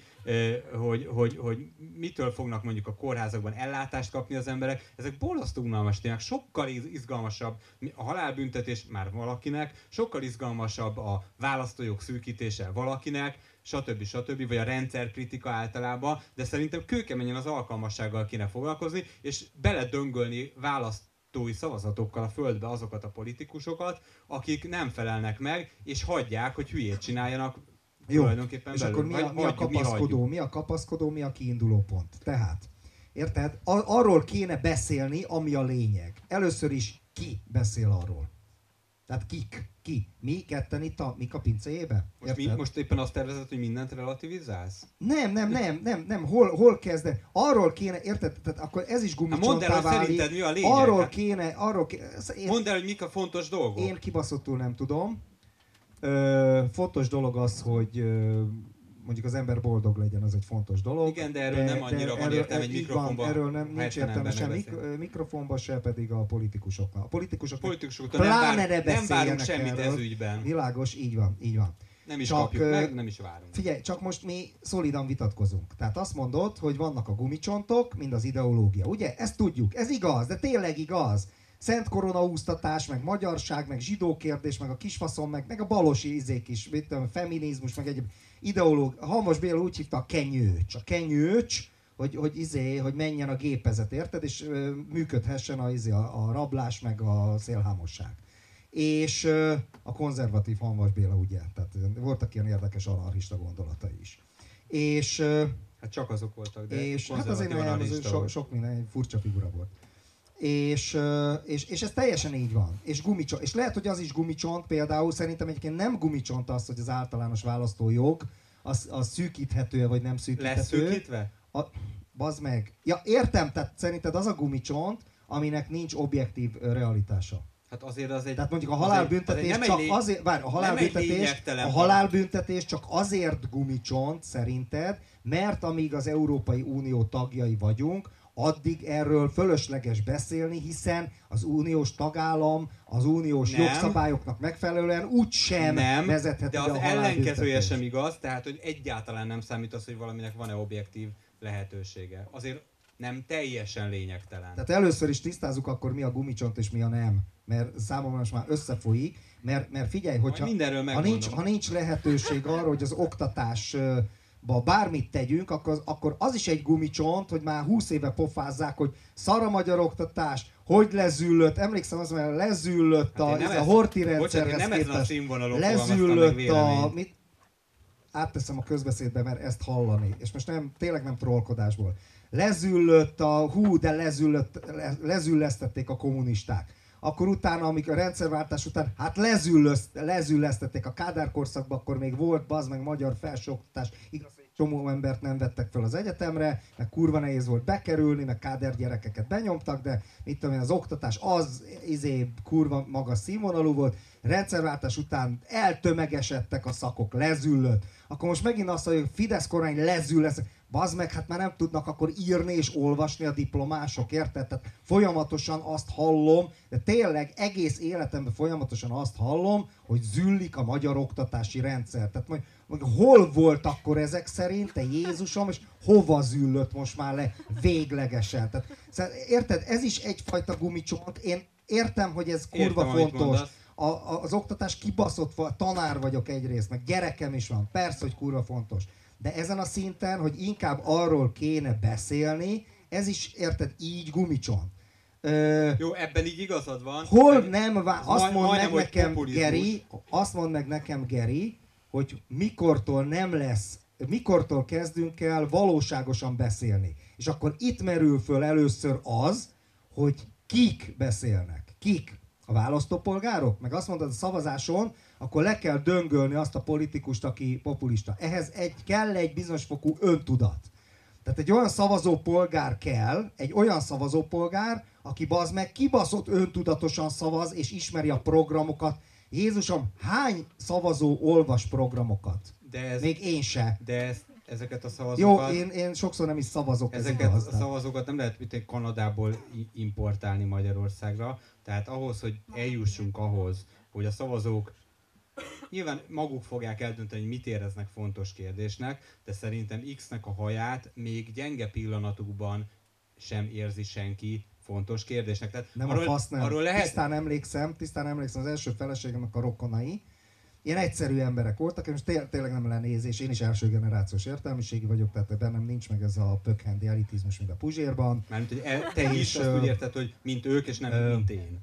hogy mitől fognak mondjuk a kórházakban ellátást kapni az emberek. Ezek borzasztó unalmas témák, sokkal izgalmasabb a halálbüntetés már valakinek, sokkal izgalmasabb a választójog szűkítése valakinek, stb. Vagy a rendszerkritika általában, de szerintem kőkeményen az alkalmassággal kéne foglalkozni, és beledöngölni választói szavazatokkal a földbe azokat a politikusokat, akik nem felelnek meg, és hagyják, hogy hülyét csináljanak. Jó, tulajdonképpen és belül. akkor mi a kapaszkodó, mi a kiinduló pont? Tehát, érted? Arról kéne beszélni, ami a lényeg. Először is ki beszél arról? Tehát ki? Mi ketten itt mik a pincéjébe? Most éppen azt tervezed, hogy mindent relativizálsz? Nem. Hol kezdve? Arról kéne, érted? Tehát akkor ez is gumicsontá válik. Mondd el, hogy szerinted mi a lényeg? Arról kéne. Mondd el, hogy mik a fontos dolgok. Én kibaszottul nem tudom. Fontos dolog az, hogy mondjuk az ember boldog legyen, az egy fontos dolog. Igen, de erről nem annyira van értelme egy mikrofonban. Erről nincs értelme sem mikrofonban, se pedig a politikusoknak. A politikusok nem várunk semmit ez ügyben. Világos, így van. Nem is kapjuk meg, nem is várunk. Figyelj, csak most mi szolidan vitatkozunk. Tehát azt mondod, hogy vannak a gumicsontok, mind az ideológia. Ugye? Ezt tudjuk. Ez igaz, de tényleg igaz. Szent koronaúztatás, meg magyarság, meg zsidó kérdés, meg a kisfaszon, meg a balosi izék is, feminizmus, meg egyéb ideológia. Halmos Béla úgy hívta a kenyőcs, hogy menjen a gépezet, érted? És működhessen a rablás, meg a szélhámosság. És a konzervatív Halmos Béla, ugye? Tehát voltak ilyen érdekes anarchista gondolatai is. És hát csak azok voltak, de és hát azért sok minden furcsa figura volt. És ez teljesen így van. És lehet, hogy az is gumicsont, például szerintem egyébként nem gumicsont az, hogy az általános választójog az szűkíthető vagy nem szűkíthető. Lesz szűkítve? Bazd meg. Ja, értem, tehát szerinted az a gumicsont, aminek nincs objektív realitása. Hát azért az egy... Tehát mondjuk a halálbüntetés csak azért... Várj, a halálbüntetés csak azért gumicsont szerinted, mert amíg az Európai Unió tagjai vagyunk, addig erről fölösleges beszélni, hiszen az uniós tagállam az uniós jogszabályoknak megfelelően úgysem vezethető a halálbüntetés. De az ellenkezője sem igaz, tehát hogy egyáltalán nem számít az, hogy valaminek van-e objektív lehetősége. Azért nem teljesen lényegtelen. Tehát először is tisztázzuk akkor, mi a gumicsont és mi a nem. Mert számomra most már összefolyik, mert figyelj, hogyha ha nincs lehetőség arra, hogy az oktatásba bármit tegyünk, akkor az is egy gumicsont, hogy már 20 éve pofázzák, hogy szar a magyar oktatás, hogy lezüllött, emlékszem az, hogy lezüllött a Horthy rendszerhez képest, lezüllött átteszem a közbeszédbe, mert ezt hallani, és most tényleg nem trollkodásból. Lezüllött de lezüllesztették a kommunisták. akkor utána, amikor a rendszerváltás után, hát lezüllesztették a Kádár korszakban, akkor még volt, bazd meg, magyar felsőoktatás, igaz, hogy egy csomó embert nem vettek fel az egyetemre, meg kurva nehéz volt bekerülni, meg káder gyerekeket benyomtak, de mit tudom én, az oktatás az kurva magas színvonalú volt, rendszerváltás után eltömegesedtek a szakok, lezüllött. Akkor most megint azt mondja, hogy Fidesz kormány lezüllesz. Bazd meg, hát már nem tudnak akkor írni és olvasni a diplomások, érted? Tehát folyamatosan azt hallom, de tényleg egész életemben folyamatosan azt hallom, hogy züllik a magyar oktatási rendszer. Tehát mondjuk, hol volt akkor ezek szerint, te Jézusom, és hova züllött most már le véglegesen? Tehát, szóval, érted? Ez is egyfajta gumicsont. Én értem, hogy ez kurva fontos. Az oktatás kibaszott, tanár vagyok egyrészt, meg gyerekem is van, persze, hogy kurva fontos. De ezen a szinten, hogy inkább arról kéne beszélni, ez is, érted, így gumicsont. Jó, ebben így igazad van. Hol nem azt mondd meg nekem, Geri, Geri, hogy mikortól kezdünk el valóságosan beszélni. És akkor itt merül föl először az, hogy kik beszélnek. Kik? A választópolgárok? Meg azt mondod, a szavazáson, akkor le kell döngölni azt a politikust, aki populista. Ehhez kell egy bizonyos fokú öntudat. Tehát egy olyan szavazópolgár kell, aki bazd meg kibaszott öntudatosan szavaz, és ismeri a programokat. Jézusom, hány szavazó olvas programokat? Még én se. De ezeket a szavazókat... Jó, én sokszor nem is szavazok. Ezeket a szavazókat nem lehet Kanadából importálni Magyarországra. Tehát ahhoz, hogy eljussunk ahhoz, hogy a szavazók nyilván maguk fogják eldönteni, hogy mit éreznek fontos kérdésnek, de szerintem X-nek a haját még gyenge pillanatukban sem érzi senki fontos kérdésnek. Tehát nem arról, a fasz nem. Arról lehet... tisztán emlékszem az első feleségemnek a rokonai. Ilyen egyszerű emberek voltak, és tényleg nem lenézés. Én is első generációs értelmiségi vagyok, tehát bennem nincs meg ez a pökhendi elitizmus, mint a Puzsérban. Mármint, hogy te is azt úgy érted, hogy mint ők, és nem mint én.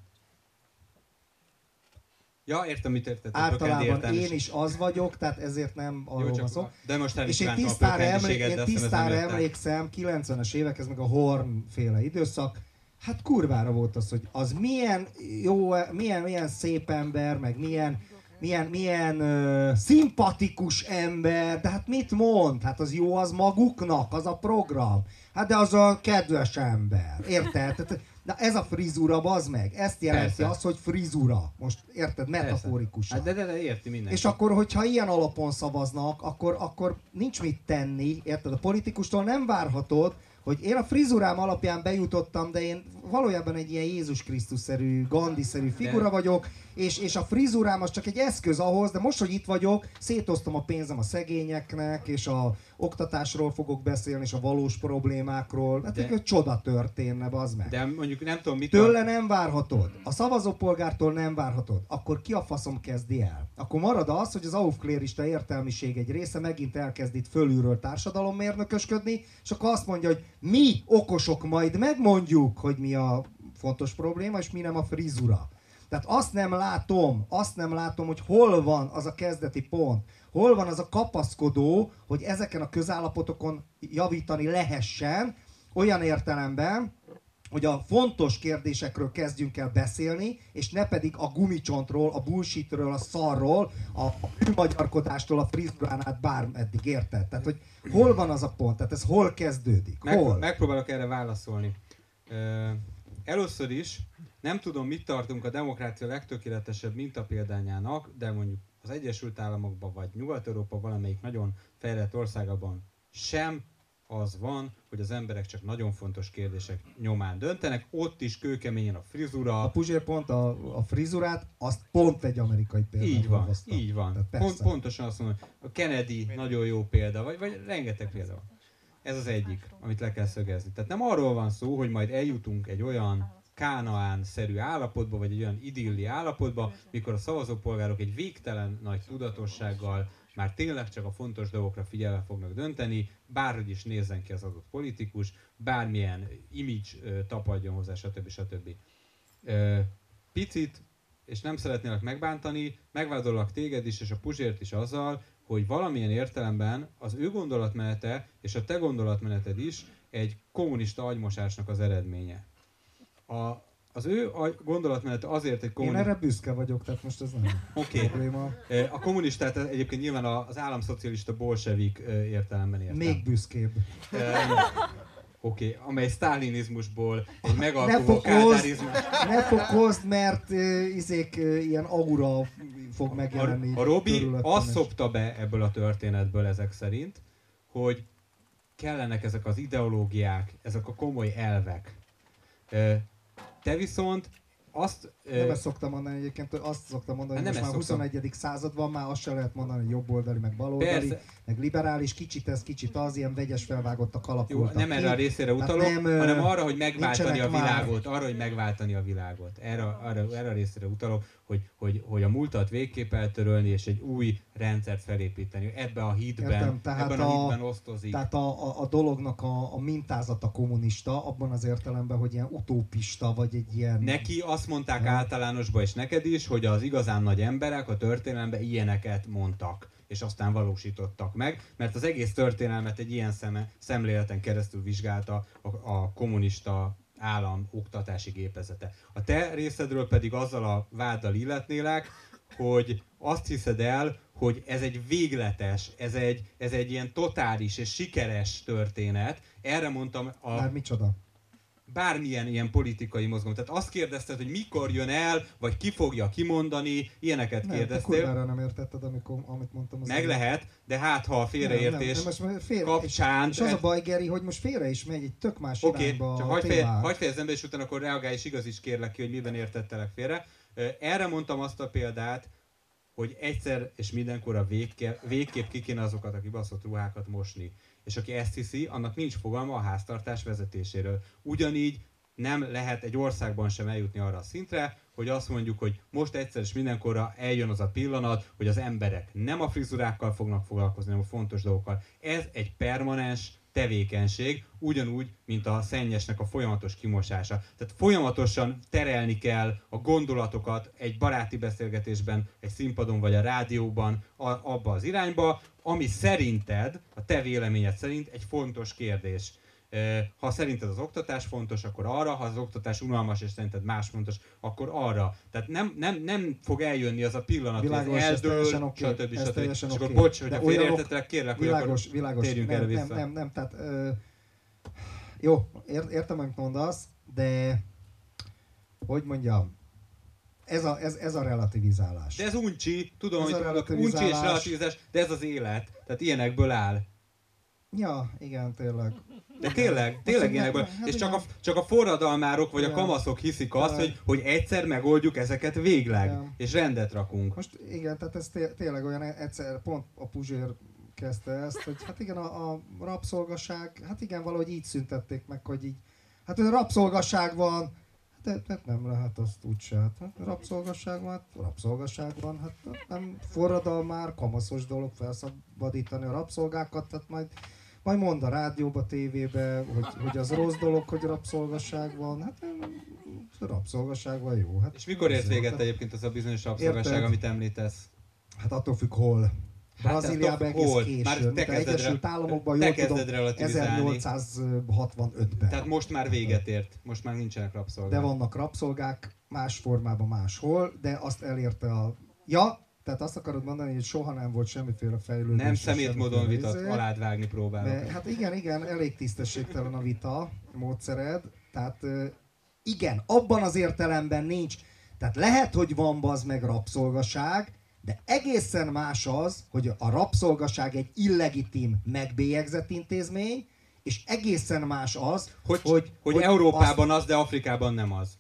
Ja, értem, mit érted. Általában én is az vagyok, tehát ezért nem arról van szó. De most és én tisztára emlékszem, 90-es évek, ez meg a Horn féle időszak, hát kurvára volt az, hogy az milyen jó, milyen szép ember, meg milyen szimpatikus ember, de hát mit mond? Hát az jó az maguknak, az a program. Hát de az a kedves ember, érted? De ez a frizura, bazd meg, ezt jelenti azt, hogy frizura. Most érted, metaforikusan. Hát de érti mindenki. És akkor, hogyha ilyen alapon szavaznak, akkor nincs mit tenni, érted? A politikustól nem várhatod, hogy én a frizurám alapján bejutottam, de én valójában egy ilyen Jézus Krisztus-szerű, Gandhi-szerű figura vagyok, és a frizurám az csak egy eszköz ahhoz, de most, hogy itt vagyok, szétoztam a pénzem a szegényeknek, és a oktatásról fogok beszélni, és a valós problémákról. Hát egy csoda történne, bazd meg. De mondjuk nem tudom, mit... Tőle nem várhatod. A szavazópolgártól nem várhatod. Akkor ki a faszom kezdi el? Akkor marad az, hogy az aufklérista értelmiség egy része megint elkezd itt fölülről társadalommérnökösködni, és akkor azt mondja, hogy mi okosok majd megmondjuk, hogy mi a fontos probléma, és mi nem a frizura. Tehát azt nem látom, hogy hol van az a kezdeti pont, hol van az a kapaszkodó, hogy ezeken a közállapotokon javítani lehessen, olyan értelemben, hogy a fontos kérdésekről kezdjünk el beszélni, és ne pedig a gumicsontról, a bullshitről, a szarról, a magyarkodástól, a frizurán át bármeddig, érted? Tehát, hogy hol van az a pont? Tehát ez hol kezdődik? Hol? Megpróbálok erre válaszolni. Először is nem tudom, mit tartunk a demokrácia legtökéletesebb mintapéldányának, de mondjuk az Egyesült Államokban vagy Nyugat-Európa valamelyik nagyon fejlett országában sem az van, hogy az emberek csak nagyon fontos kérdések nyomán döntenek, ott is kőkeményen a frizura. A Puzsér pont a frizurát, azt pont egy amerikai példát Így van. Pontosan azt mondom, a Kennedy nagyon jó példa, vagy rengeteg példa van. Ez az egyik, amit le kell szögezni. Tehát nem arról van szó, hogy majd eljutunk egy olyan Kánaán-szerű állapotba, vagy egy olyan idilli állapotba, mikor a szavazópolgárok egy végtelen nagy tudatossággal már tényleg csak a fontos dolgokra figyelve fognak dönteni, bárhogy is nézzen ki az adott politikus, bármilyen image tapadjon hozzá, stb. Picit, és nem szeretnélek megbántani, megvádolok téged is, és a Puzsért is azzal, hogy valamilyen értelemben az ő gondolatmenete, és a te gondolatmeneted is egy kommunista agymosásnak az eredménye. az ő gondolatmenete azért egy Én erre büszke vagyok, tehát most ez nem probléma. A kommunistát egyébként nyilván az államszocialista bolsevik értelemben értem. Még büszkébb. Amely sztálinizmusból egy megalkuló kádárizmus. Ne fokozd, mert ilyen aura fog megjelenni. A Robi azt szopta be ebből a történetből ezek szerint, hogy kellenek ezek az ideológiák, ezek a komoly elvek. Te viszont azt... Nem ezt szoktam mondani egyébként, azt szoktam mondani, hogy most már 21. század van, már azt se lehet mondani, hogy jobboldali, meg baloldali, meg liberális, kicsit ez, kicsit az, ilyen vegyes felvágottak alakultak. Jó, nem erre a részére utalok, hanem arra, hogy megváltani a világot. Arra, hogy megváltani a világot. Erre a részére utalok, hogy a múltat végképp eltörölni, és egy új rendszert felépíteni. Ebben a hitben osztozik. Tehát a dolognak a mintázata kommunista, abban az értelemben, hogy ilyen utópista, vagy egy ilyen... Neki azt mondták általánosban, és neked is, hogy az igazán nagy emberek a történelemben ilyeneket mondtak, és aztán valósítottak meg, mert az egész történelmet egy ilyen szemléleten keresztül vizsgálta a kommunista állam oktatási gépezete. A te részedről pedig azzal a váddal illetnélek, hogy azt hiszed el, hogy ez egy végletes, ez egy ilyen totális és sikeres történet. Erre mondtam Már micsoda? Bármilyen ilyen politikai mozgalom. Tehát azt kérdezted, hogy mikor jön el, vagy ki fogja kimondani, ilyeneket kérdeztél. Nem, nem értetted, amit mondtam. Meg lehet, de hát ha a félreértés kapcsán... És az a baj, Geri, hogy most félre is megy egy tök más irányba csak hagyj fejezzem be, és utána akkor reagálj, és igaz is kérlek ki, hogy miben értettelek félre. Erre mondtam azt a példát, hogy egyszer és mindenkorra végképp ki kéne azokat a kibaszott ruhákat mosni. És aki ezt hiszi, annak nincs fogalma a háztartás vezetéséről. Ugyanígy nem lehet egy országban sem eljutni arra a szintre, hogy azt mondjuk, hogy most egyszer és mindenkorra eljön az a pillanat, hogy az emberek nem a frizurákkal fognak foglalkozni, hanem a fontos dolgokkal. Ez egy permanens tevékenység, ugyanúgy, mint a szennyesnek a folyamatos kimosása. Tehát folyamatosan terelni kell a gondolatokat egy baráti beszélgetésben, egy színpadon vagy a rádióban abba az irányba, ami szerinted, a te véleményed szerint egy fontos kérdés. Ha szerinted az oktatás fontos, akkor arra, ha az oktatás unalmas és szerinted más fontos, akkor arra. Tehát nem fog eljönni az a pillanat, világos, hogy ez eldől, stb. És akkor bocs, hogyha félreértettelek, kérlek, hogy akkor térjünk erre vissza. Nem, tehát jó, értem, amit mondasz, de hogy mondjam, ez a relativizálás. De ez uncsi, tudom, hogy mondok, uncsi és relativizálás, de ez az élet, tehát ilyenekből áll. Ja, igen, tényleg. De tényleg ilyenekből. És csak a forradalmárok vagy a kamaszok hiszik azt, hogy egyszer megoldjuk ezeket végleg, és rendet rakunk. Most igen, tehát ez tényleg olyan egyszer, pont a Puzsér kezdte ezt, hogy hát igen, a rabszolgaság, hát igen, valahogy így szüntették meg, hogy így, hát a rabszolgaság van, hát nem lehet azt úgyse, hát rabszolgaság van, hát nem forradalmár, kamaszos dolog felszabadítani a rabszolgákat, tehát majd mond a rádióba, tévébe, hogy az rossz dolog, hogy rabszolgaság van, hát rabszolgaság van, jó. Hát és mikor ért véget egyébként az a bizonyos rabszolgaság, amit említesz? Hát attól függ, hol. Brazíliában egész későn, de Egyesült Államokban jól tudom, 1865-ben. Tehát most már véget ért, most már nincsenek rabszolgák. De vannak rabszolgák, más formában máshol, de azt elérte a... Ja, tehát azt akarod mondani, hogy soha nem volt semmiféle fejlődés. Nem szemétmódon vitat, alád vágni próbálok. De, hát igen, elég tisztességtelen a vita módszered. Tehát igen, abban az értelemben nincs. Tehát lehet, hogy van bazd meg rabszolgaság, de egészen más az, hogy a rabszolgaság egy illegitim, megbélyegzett intézmény, és egészen más az, hogy Európában az, de Afrikában nem az.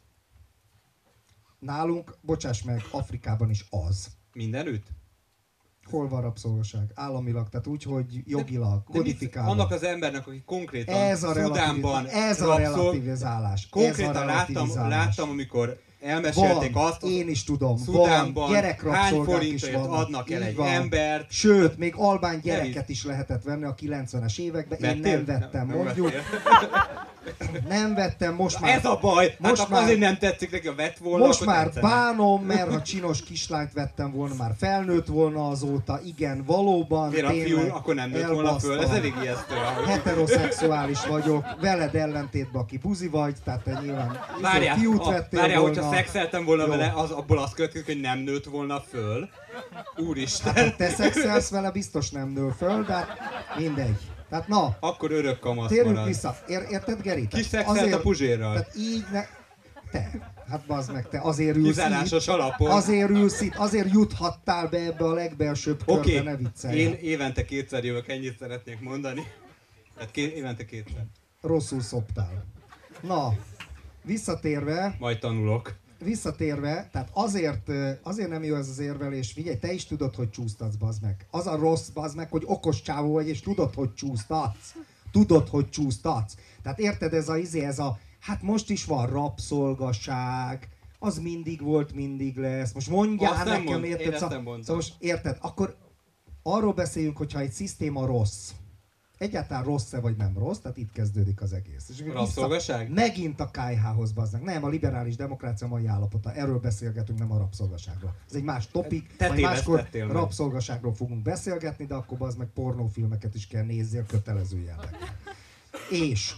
Nálunk, bocsáss meg, Afrikában is az. Mindenütt? Hol van rabszolgaság? Államilag, tehát úgy, hogy jogilag, kodifikálva. Annak az embernek, aki konkrétan Szudánban ez a relativizálás. Konkrétan láttam, amikor elmesélték azt, én is tudom, Szudánban hány forintért adnak el egy embert. Sőt, még albán gyereket is lehetett venni a 90-es években, én nem vettem, mondjuk. Nem vettem, most már... Ez a baj! Most hát már, azért nem tetszik neki, a vett volna, most akkor már tetszene. bánom, mert ha csinos kislányt vettem volna, már felnőtt volna azóta. Igen, valóban, Miért a fiú tényleg akkor nem nőtt volna föl? Ez elbasztam. elég ijesztő. Heteroszexuális vagyok, veled ellentétben, aki buzi vagy, tehát te nyilván fiút vettél Várjál, volna. hogyha szexeltem volna Jó. vele, abból az következik, hogy nem nőtt volna föl. Úristen. Hát, ha te szexelsz vele, biztos nem nő föl, de hát mindegy. Tehát na, Akkor örök kamasz térjünk marad. vissza. Érted, Geri? Ki Tehát szexelt a Puzsérral? Tehát így ne... Te, hát bazd meg, te azért ülsz Kizárásos itt, alapon. azért ülsz itt, azért juthattál be ebbe a legbelsőbb körbe, Oké, ne viccelj. én évente kétszer jövök, ennyit szeretnék mondani. Tehát évente kétszer. Rosszul szoptál. Na, visszatérve, Majd tanulok. tehát azért nem jó ez az érvelés, figyelj, te is tudod, hogy csúsztatsz, bazd meg. Az a rossz, bazd meg, hogy okos csávó vagy, és tudod, hogy csúsztatsz. Tudod, hogy csúsztatsz. Tehát érted, ez a, hát most is van rabszolgaság, az mindig volt, mindig lesz. Most mondjál Azt nem nekem, mond- érted? én ezt Szóval, nem mondtam. szóval most érted, akkor arról beszéljünk, hogyha egy szisztéma rossz. Egyáltalán rossz-e vagy nem rossz, tehát itt kezdődik az egész. És Rabszolgaság? Megint a KH-hoz bazdnak. Nem, a liberális demokrácia mai állapota. Erről beszélgetünk, nem a rabszolgaságról. Ez egy más topik, Te majd máskor tévesztettél meg. rabszolgaságról fogunk beszélgetni, de akkor bazd meg pornófilmeket is kell nézzél kötelező jelleg. És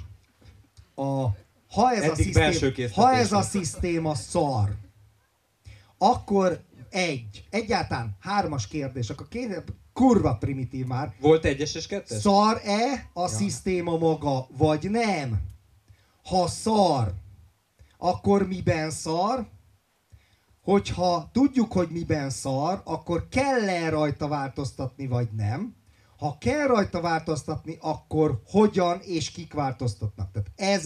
ha Eddig belső ez a késztetés. szisztéma szar, akkor egyáltalán 3-as kérdés, akkor kurva primitív már. Volt 1-es és 2-es? Szar-e a szisztéma maga, vagy nem? Ha szar, akkor miben szar? Hogyha tudjuk, hogy miben szar, akkor kell-e rajta változtatni, vagy nem? Ha kell rajta változtatni, akkor hogyan és kik változtatnak? Tehát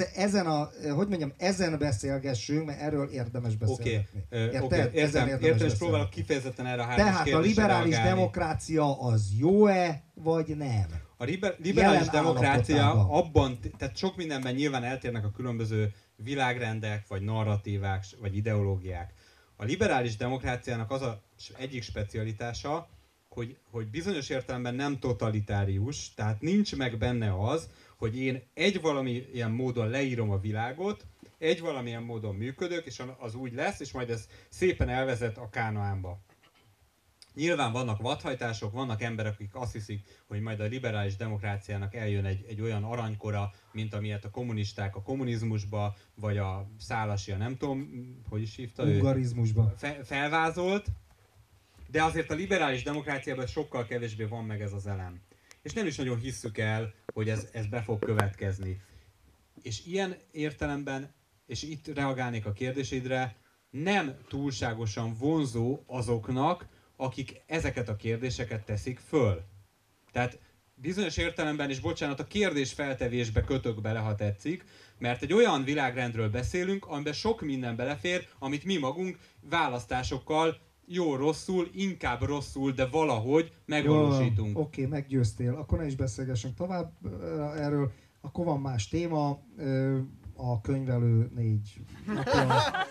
ezen beszélgessünk, mert erről érdemes beszélgetni. Értem, és próbálok kifejezetten erre a 3-as Tehát a kérdésre liberális reagálni. demokrácia az jó-e, vagy nem? A liberális Jelen demokrácia állapotában. abban, tehát sok mindenben nyilván eltérnek a különböző világrendek, vagy narratívák, vagy ideológiák. A liberális demokráciának az egyik specialitása, hogy bizonyos értelemben nem totalitárius, tehát nincs meg benne az, hogy én valamilyen módon leírom a világot, valamilyen módon működök, és az úgy lesz, és majd ez szépen elvezet a Kánaánba. Nyilván vannak vadhajtások, vannak emberek, akik azt hiszik, hogy majd a liberális demokráciának eljön egy olyan aranykora, mint amilyet a kommunisták a kommunizmusba, vagy a Szálasi, nem tudom, hogy is hívta ő? Ungarizmusban. Felvázolt, de azért a liberális demokráciában sokkal kevésbé van meg ez az elem. És nem is nagyon hisszük el, hogy ez be fog következni. És ilyen értelemben, és itt reagálnék a kérdésedre, nem túlságosan vonzó azoknak, akik ezeket a kérdéseket teszik föl. Tehát bizonyos értelemben, és bocsánat, a kérdés feltevésbe kötök bele, ha tetszik, mert egy olyan világrendről beszélünk, amiben sok minden belefér, amit mi magunk választásokkal jó-rosszul, inkább rosszul, de valahogy megvalósítunk. Oké, meggyőztél. Akkor ne is beszélgessünk tovább erről. Akkor van más téma, a könyvelő 4 napja.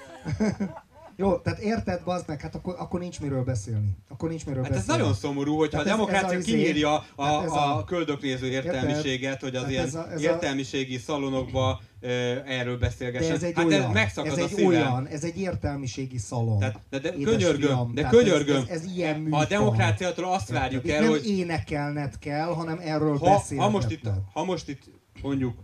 Jó, tehát érted, bazd meg, hát akkor nincs miről beszélni. Hát ez nagyon szomorú, hogyha a demokrácia kinyírja a köldöknéző értelmiséget, hogy az ilyen értelmiségi szalonokba erről beszélgessen. De ez egy hát olyan, megszakad a szívem. ez egy értelmiségi szalon. De könyörgöm, ez ilyen műfaj. A demokráciától azt várjuk el, nem hogy... énekelned kell, hanem erről beszélgetned. Ha most itt mondjuk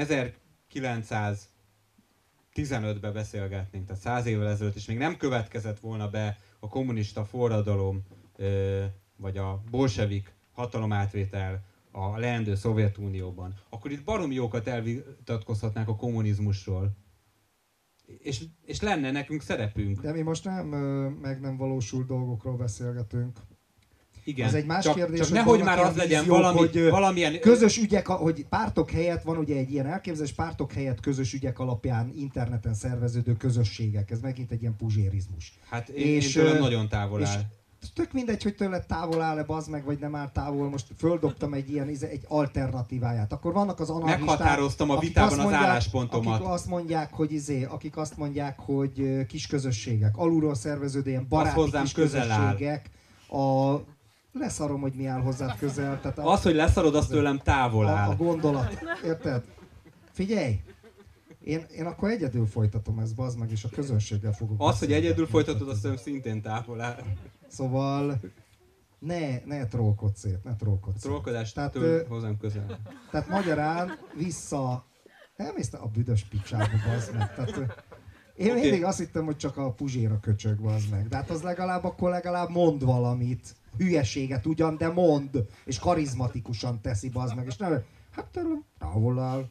1915-ben beszélgetnénk, tehát 100 évvel ezelőtt, és még nem következett volna be a kommunista forradalom, vagy a bolsevik hatalomátvétel a leendő Szovjetunióban, akkor itt baromi jókat elvitatkozhatnánk a kommunizmusról. És lenne nekünk szerepünk. De mi most nem meg nem valósult dolgokról beszélgetünk. Igen, az egy más kérdés, csak nehogy már az legyen valamilyen... Közös ügyek, hogy pártok helyett van ugye egy ilyen elképzelés, pártok helyett közös ügyek alapján interneten szerveződő közösségek. Ez megint egy ilyen puzsérizmus. Hát én tőlem nagyon távol áll. Tök mindegy, hogy tőled távol áll-e, bazd meg, vagy nem áll távol. Most földobtam egy alternatíváját. Akkor vannak az anarchisták, meghatároztam a vitában az álláspontomat. Akik azt mondják, hogy kis közösségek, alulról szerveződő ilyen baráti kis közösségek. Leszarom, hogy mi áll hozzád közel. Tehát az, hogy leszarod, az tőlem távol áll. A gondolat, érted? Figyelj! Én akkor egyedül folytatom ezt, bazd meg, és a közönséggel fogok Az, hogy egyedül beszélgetni. folytatod, azt szerintem szintén távol áll. Szóval ne trollkodsz szét, ne trollkodsz szét. Trollkodástól hozzám közel. Tehát magyarán elmész a büdös picsába, bazd meg. Tehát, én mindig azt hittem, hogy csak a Puzséra köcsög, bazd meg. De hát az legalább mond valamit. Hülyeséget ugyan, de mond. És karizmatikusan teszi, bazd meg. És nem, hát tőlem távol áll.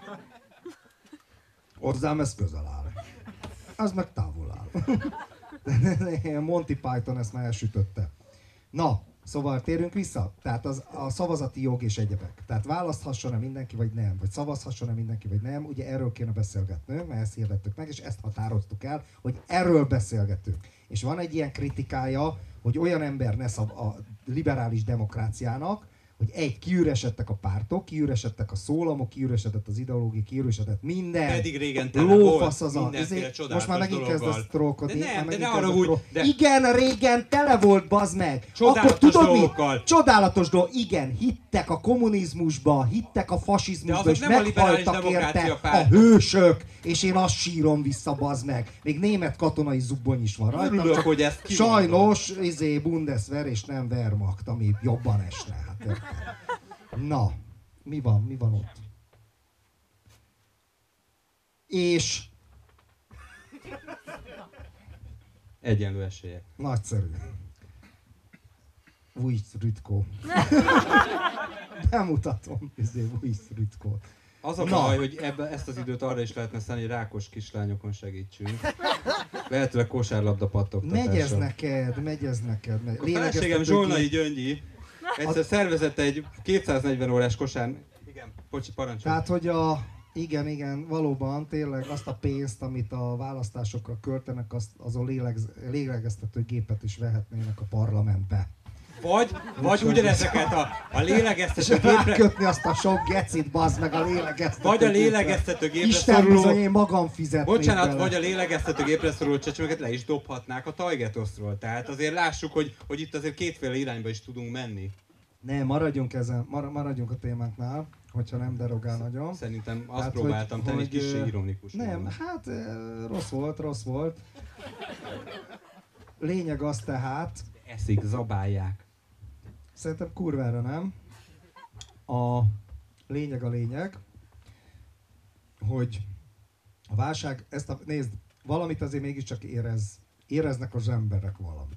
Hozzám ez közel áll. Az meg távol áll. Monty Python ezt már elsütötte. Na, szóval térjünk vissza. Tehát a szavazati jog és egyebek. Tehát választhasson-e mindenki, vagy nem? Vagy szavazhasson-e mindenki, vagy nem? Ugye erről kéne beszélgetnünk, mert ezt hirdettük meg, és ezt határoztuk el, hogy erről beszélgetünk. És van egy ilyen kritikája, hogy olyan ember lesz a liberális demokráciának, hogy kiüresedtek a pártok, kiüresedtek a szólamok, kiüresedett az ideológia, kiüresedett minden. Pedig régen tele lófasz volt mindenféle csodálatos most már megint kezdesz trollkodni. De nem, de ne arra úgy. De... Igen, régen tele volt, bazd meg. Csodálatos akkor tudod dolgokkal. Mi? Csodálatos dolgok. Igen, hittek a kommunizmusba, hittek a fasizmusba, és meghaltak érte a hősök. És én azt sírom vissza, bazd meg. Még német katonai zubbony is van rajta. Örülök, hogy ezt sajnos, Bundeswehr és nem Wehrmacht, ami jobban esne. Hát, na, mi van ott? És... egyenlő esélyek. Nagyszerű. Vujc Rütko. Bemutatom, Vujc Rütko. Az a baj, hogy ezt az időt arra is lehetne szállni, hogy rákos kislányokon segítsünk. Lehetőleg kosárlabda pattogtatással. Megy ez neked. A feleségem Zsolnai Gyöngyi egyszer szervezett egy 240 órás kosár... Igen, parancsolj. Tehát, hogy igen, valóban tényleg azt a pénzt, amit a választásokra költenek, azon lélegeztető gépet is vehetnének a parlamentbe. Vagy ugyanezeket a lélegeztető gépre... Rákötni azt a sok gecit, bazd meg a lélegeztető vagy a lélegeztető gépre Isten bizony, én magam fizetnék bocsánat, bele. Vagy a lélegeztető gépre szoruló csecsemőket le is dobhatnák a Tajgetosztról. Tehát azért lássuk, hogy itt azért kétféle irányba is tudunk menni. Ne, maradjunk a témánknál, hogyha nem derogál nagyon. Szerintem azt próbáltam tenni, egy kicsit ironikus. Nem, hát rossz volt. Lényeg az tehát... Eszik, zabálják. Szerintem kurvára nem. A lényeg, hogy a válság, nézd, valamit azért mégiscsak éreznek az emberek,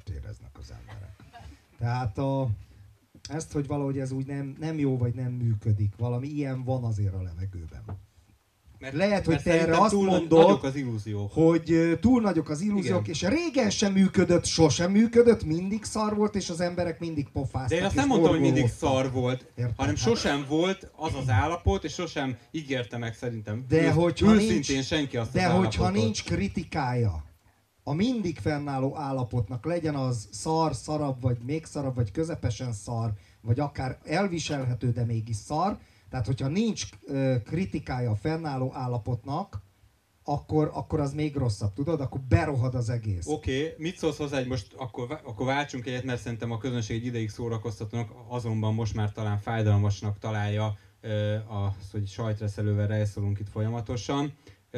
Tehát ezt, hogy valahogy ez úgy nem jó, vagy nem működik, valami ilyen van azért a levegőben. Lehet, hogy te erre azt mondod, hogy túl nagyok az illúziók, igen. És régen sem működött, sosem működött, mindig szar volt, és az emberek mindig pofáztak. De én azt nem mondtam, hogy mindig szar volt, hanem sosem volt az az állapot, és sosem ígérte meg szerintem. De őszintén senki azt az állapotot. Hogyha nincs kritikája a mindig fennálló állapotnak, legyen az szarabb, vagy még szarabb, vagy közepesen szar, vagy akár elviselhető, de mégis szar, tehát, hogyha nincs kritikája a fennálló állapotnak, akkor az még rosszabb, tudod? Akkor berohad az egész. Oké, mit szólsz hozzá, hogy most akkor váltsunk egyet, mert szerintem a közönség egy ideig szórakoztatónak, azonban most már talán fájdalmasnak találja azt, hogy sajtreszelővel rejszolunk itt folyamatosan.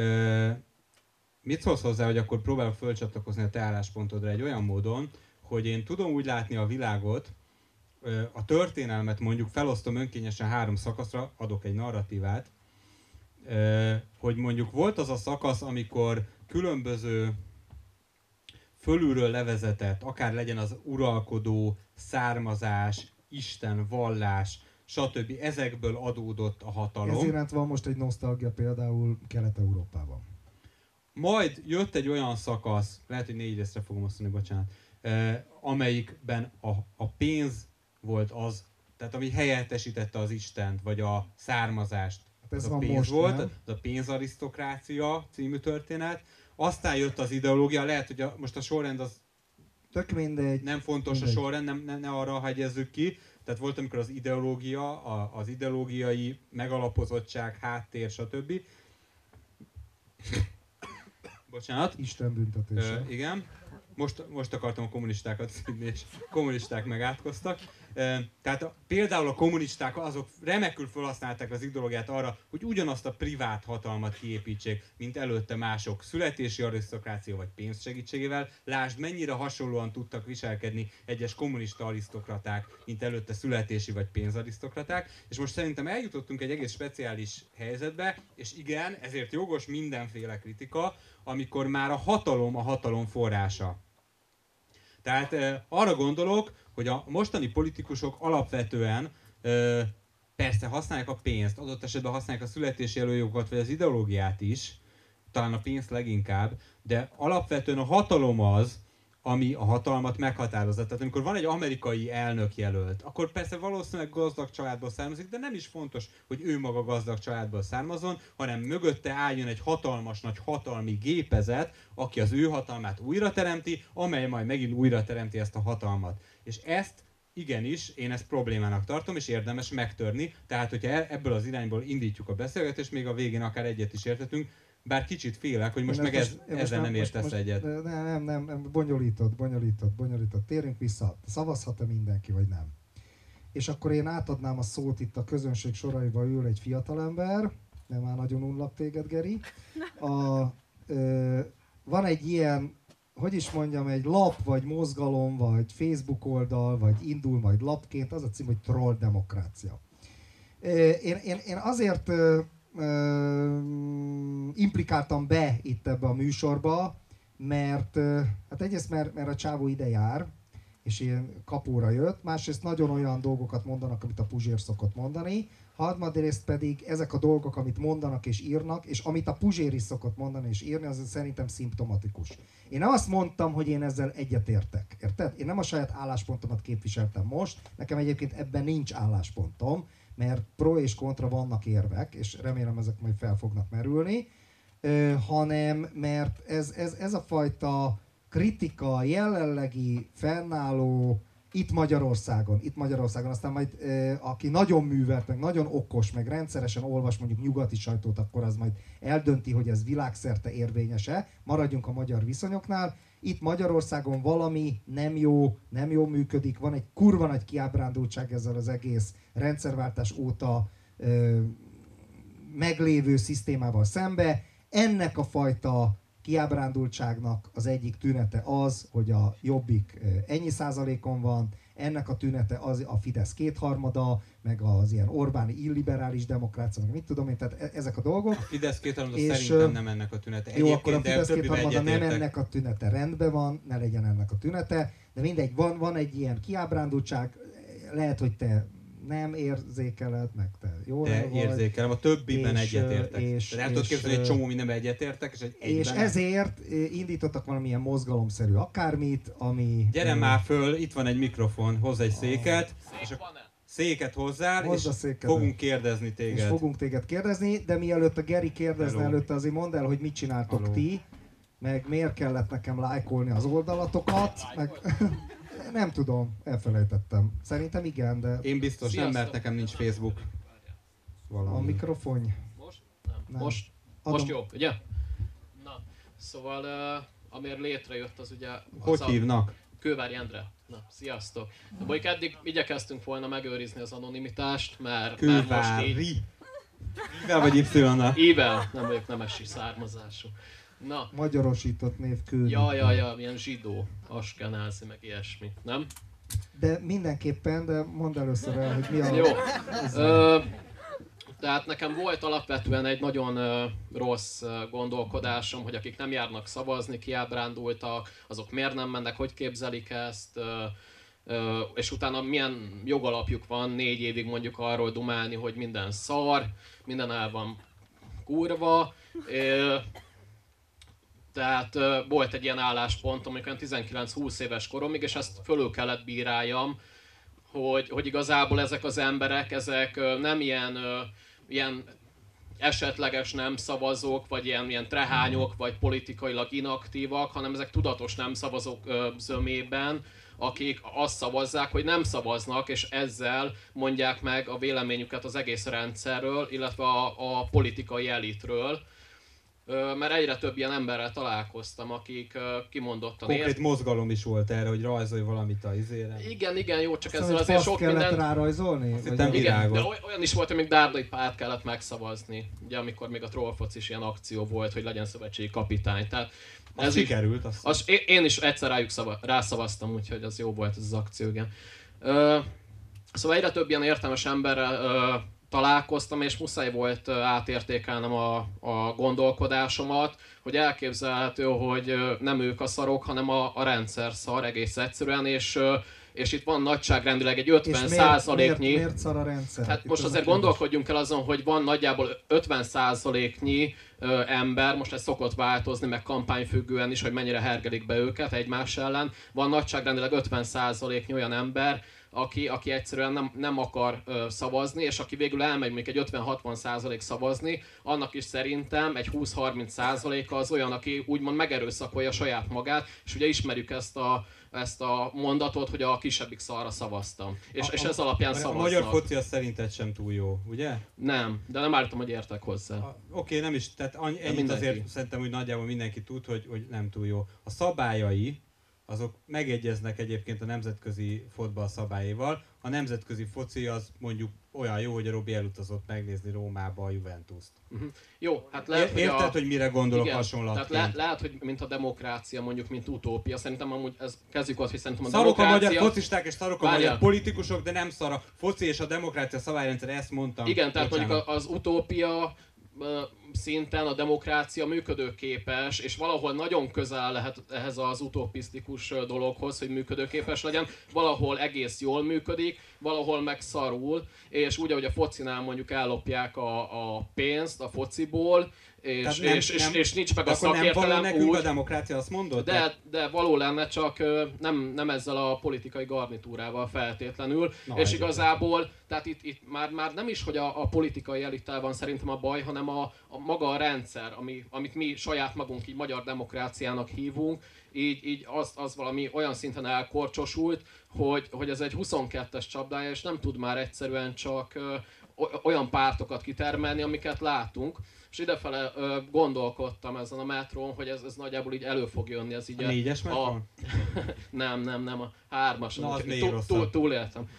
Mit szólsz hozzá, hogy akkor próbálok fölcsatlakozni a te álláspontodra egy olyan módon, hogy én tudom úgy látni a világot, a történelmet mondjuk felosztom önkényesen 3 szakaszra, adok egy narratívát, hogy mondjuk volt az a szakasz, amikor különböző fölülről levezetett, akár legyen az uralkodó, származás, Isten, vallás, stb. Ezekből adódott a hatalom. Ezért van most egy nosztalgia például Kelet-Európában. Majd jött egy olyan szakasz, lehet, hogy 4 részre fogom osztani, bocsánat, amelyikben a pénz volt az, tehát ami helyettesítette az Istent, vagy a származást. Hát ez az van a pénz most, volt, nem? az a pénzarisztokrácia című történet. Aztán jött az ideológia, lehet, hogy most a sorrend az tök mindegy. Nem fontos mindegy. A sorrend, ne arra hegyezzük ki. Tehát volt, amikor az ideológia, az ideológiai megalapozottság, háttér, stb. Bocsánat. Isten büntetése. Igen. most akartam a kommunistákat szidni, és kommunisták megátkoztak. Tehát például a kommunisták azok remekül felhasználták az ideológiát arra, hogy ugyanazt a privát hatalmat kiépítsék, mint előtte mások születési arisztokrácia vagy pénz segítségével. Lásd, mennyire hasonlóan tudtak viselkedni egyes kommunista arisztokraták, mint előtte születési vagy pénzarisztokraták. És most szerintem eljutottunk egy egész speciális helyzetbe, és igen, ezért jogos mindenféle kritika, amikor már a hatalom forrása. Tehát arra gondolok, hogy a mostani politikusok alapvetően persze használják a pénzt, adott esetben használják a születési előjogokat, vagy az ideológiát is, talán a pénzt leginkább, de alapvetően a hatalom az, ami a hatalmat meghatározza. Tehát amikor van egy amerikai elnökjelölt, akkor persze valószínűleg gazdag családból származik, de nem is fontos, hogy ő maga gazdag családból származzon, hanem mögötte álljon egy hatalmas nagy hatalmi gépezet, aki az ő hatalmát újra teremti, amely majd megint újra teremti ezt a hatalmat. És ezt igenis, én ezt problémának tartom, és érdemes megtörni. Tehát, hogyha ebből az irányból indítjuk a beszélgetést, még a végén akár egyet is értetünk, bár kicsit félek, hogy most ezzel nem értesz egyet. Nem, bonyolítod. Térjünk vissza. Szavazhat-e mindenki, vagy nem? És akkor én átadnám a szót, itt a közönség soraiba ül egy fiatalember, nem már nagyon unlak téged, Geri. Van egy ilyen, hogy is mondjam, egy lap, vagy mozgalom, vagy Facebook oldal, vagy indul majd lapként, az a cím, hogy Troll Demokrácia. Én azért implikáltam be itt ebbe a műsorba, mert hát egyrészt mert a csávó ide jár, és ilyen kapóra jött, másrészt nagyon olyan dolgokat mondanak, amit a Puzsér szokott mondani, harmadrészt pedig ezek a dolgok, amit mondanak és írnak, és amit a Puzsér is szokott mondani és írni, az szerintem szimptomatikus. Én nem azt mondtam, hogy én ezzel egyetértek, érted? Én nem a saját álláspontomat képviseltem most, nekem egyébként ebben nincs álláspontom, mert pro és kontra vannak érvek, és remélem ezek majd fel fognak merülni, hanem mert ez a fajta kritika jelenlegi fennálló itt Magyarországon, aztán majd aki nagyon művelt, meg nagyon okos, meg rendszeresen olvas mondjuk nyugati sajtót, akkor az majd eldönti, hogy ez világszerte érvényes-e, maradjunk a magyar viszonyoknál. Itt Magyarországon valami nem jó működik, van egy kurva nagy kiábrándultság ezzel az egész rendszerváltás óta meglévő szisztémával szembe. Ennek a fajta kiábrándultságnak az egyik tünete az, hogy a Jobbik ennyi százalékon van, ennek a tünete az a Fidesz kétharmada, meg az ilyen Orbáni illiberális demokrácia, meg mit tudom én, tehát ezek a dolgok. A Fidesz kétharmada szerintem nem ennek a tünete. Jó, akkor a Fidesz kétharmada nem ennek a tünete, rendben van, ne legyen ennek a tünete, de mindegy, van egy ilyen kiábrándultság, lehet, hogy te nem érzékeled, meg te jól de érzékelem, a többiben egyetértek. De el tudod képzelni, egy csomó mindenben egyetértek, és ezért indítottak valamilyen mozgalomszerű akármit, ami... Gyere már föl, itt van egy mikrofon, hozz egy széket, és a széket hozzál, és fogunk kérdezni téged. És fogunk téged kérdezni, de mielőtt a Geri kérdezne, előtte azért mondd el, hogy mit csináltok ti, meg miért kellett nekem lájkolni az oldalatokat, meg... Nem tudom, elfelejtettem. Szerintem igen, de... Én biztos nem, mert nekem nincs Facebook. Valami. A mikrofon. Most? Nem. Most jó, ugye? Na, szóval amiért létrejött az ugye... Hogy hívnak? Kővári Endre. Na, sziasztok. De mondjuk eddig igyekeztünk volna megőrizni az anonimitást, mert most így... I-vel vagy Y-nal? I-vel, nem vagyok nemesi származású. Na. Magyarosított név Kővári. Ja, ilyen zsidó, askenázi, meg ilyesmi, nem? De mindenképpen, de mondd először el, hogy mi a... Jó. Tehát nekem volt alapvetően egy nagyon rossz gondolkodásom, hogy akik nem járnak szavazni, kiábrándultak, azok miért nem mennek, hogy képzelik ezt, és utána milyen jogalapjuk van 4 évig mondjuk arról dumálni, hogy minden szar, minden el van kurva. Tehát volt egy ilyen álláspontom, amikor 19-20 éves koromig, és ezt fölül kellett bíráljam, hogy igazából ezek az emberek, ezek nem ilyen esetleges nem szavazók, vagy ilyen trehányok, vagy politikailag inaktívak, hanem ezek tudatos nem szavazók zömében, akik azt szavazzák, hogy nem szavaznak, és ezzel mondják meg a véleményüket az egész rendszerről, illetve a politikai elitről. mert egyre több ilyen emberrel találkoztam, akik kimondottan Konkrét mozgalom is volt erre, hogy rajzolj valamit a izére. Igen, jó, csak ezzel Szóval azért sok kellett mindent... rárajzolni? Hittem Igen, de olyan is volt, hogy még Dárdai Pált kellett megszavazni, ugye amikor még a Trollfoc is ilyen akció volt, hogy legyen szövetségi kapitány. Tehát ez sikerült. Én is egyszer rászavaztam, úgyhogy az jó volt ez az akció, igen. Szóval egyre több ilyen értelmes emberrel találkoztam, és muszáj volt átértékelnem a gondolkodásomat, hogy elképzelhető, hogy nem ők a szarok, hanem a rendszer szar egész egyszerűen, és itt van nagyságrendileg egy 50%-nyi... Miért szar a rendszer? Hát most azért gondolkodjunk el azon, hogy van nagyjából 50%-nyi ember, most ez szokott változni, meg kampányfüggően is, hogy mennyire hergelik be őket egymás ellen. Van nagyságrendileg 50%-nyi olyan ember, aki egyszerűen nem akar szavazni, és aki végül elmegy még egy 50-60% szavazni, annak is szerintem egy 20-30%-a az olyan, aki úgymond megerőszakolja saját magát, és ugye ismerjük ezt a mondatot, hogy a kisebbik szarra szavaztam. És ez alapján szavaznak. A magyar foci az szerinted sem túl jó, ugye? Nem, de nem állítom, hogy értek hozzá. Oké, nem is, tehát ennyit azért szerintem, hogy nagyjából mindenki tud, hogy nem túl jó. A szabályai, azok megegyeznek egyébként a nemzetközi fotball szabályaival. A nemzetközi foci az mondjuk olyan jó, hogy a Robi elutazott megnézni Rómába a Juventust. Jó, hát lehet, érted, hogy mire gondolok, igen, hasonlatként? Tehát lehet, hogy mint a demokrácia, mondjuk, mint utópia. Szerintem amúgy kezdjük ott, hogy szerintem a szarok demokrácia... a magyar focisták és szarok a magyar politikusok, de nem szar a foci és a demokrácia szabályrendszer, ezt mondtam. Igen, tehát mondjuk az utópia szinten a demokrácia működőképes, és valahol nagyon közel lehet ehhez az utopisztikus dologhoz, hogy működőképes legyen, valahol egész jól működik, valahol meg szarul, és úgy, ahogy a focinál mondjuk ellopják a pénzt a fociból, és nincs meg a szakértelem, nem nekünk a demokrácia, azt mondod? De való lenne, csak nem ezzel a politikai garnitúrával feltétlenül, és igazából, tehát itt már nem is, hogy a politikai elittel van szerintem a baj, hanem a maga a rendszer, amit mi saját magunk így magyar demokráciának hívunk, így az valami olyan szinten elkorcsosult, hogy ez egy 22-es csapdája, és nem tud már egyszerűen csak olyan pártokat kitermelni, amiket látunk. És idefele gondolkodtam ezen a metrón, hogy ez nagyjából így elő fog jönni. Ez így a 4-es metrón? Nem, a 3-as. Na, az még rosszabb. Túléltem.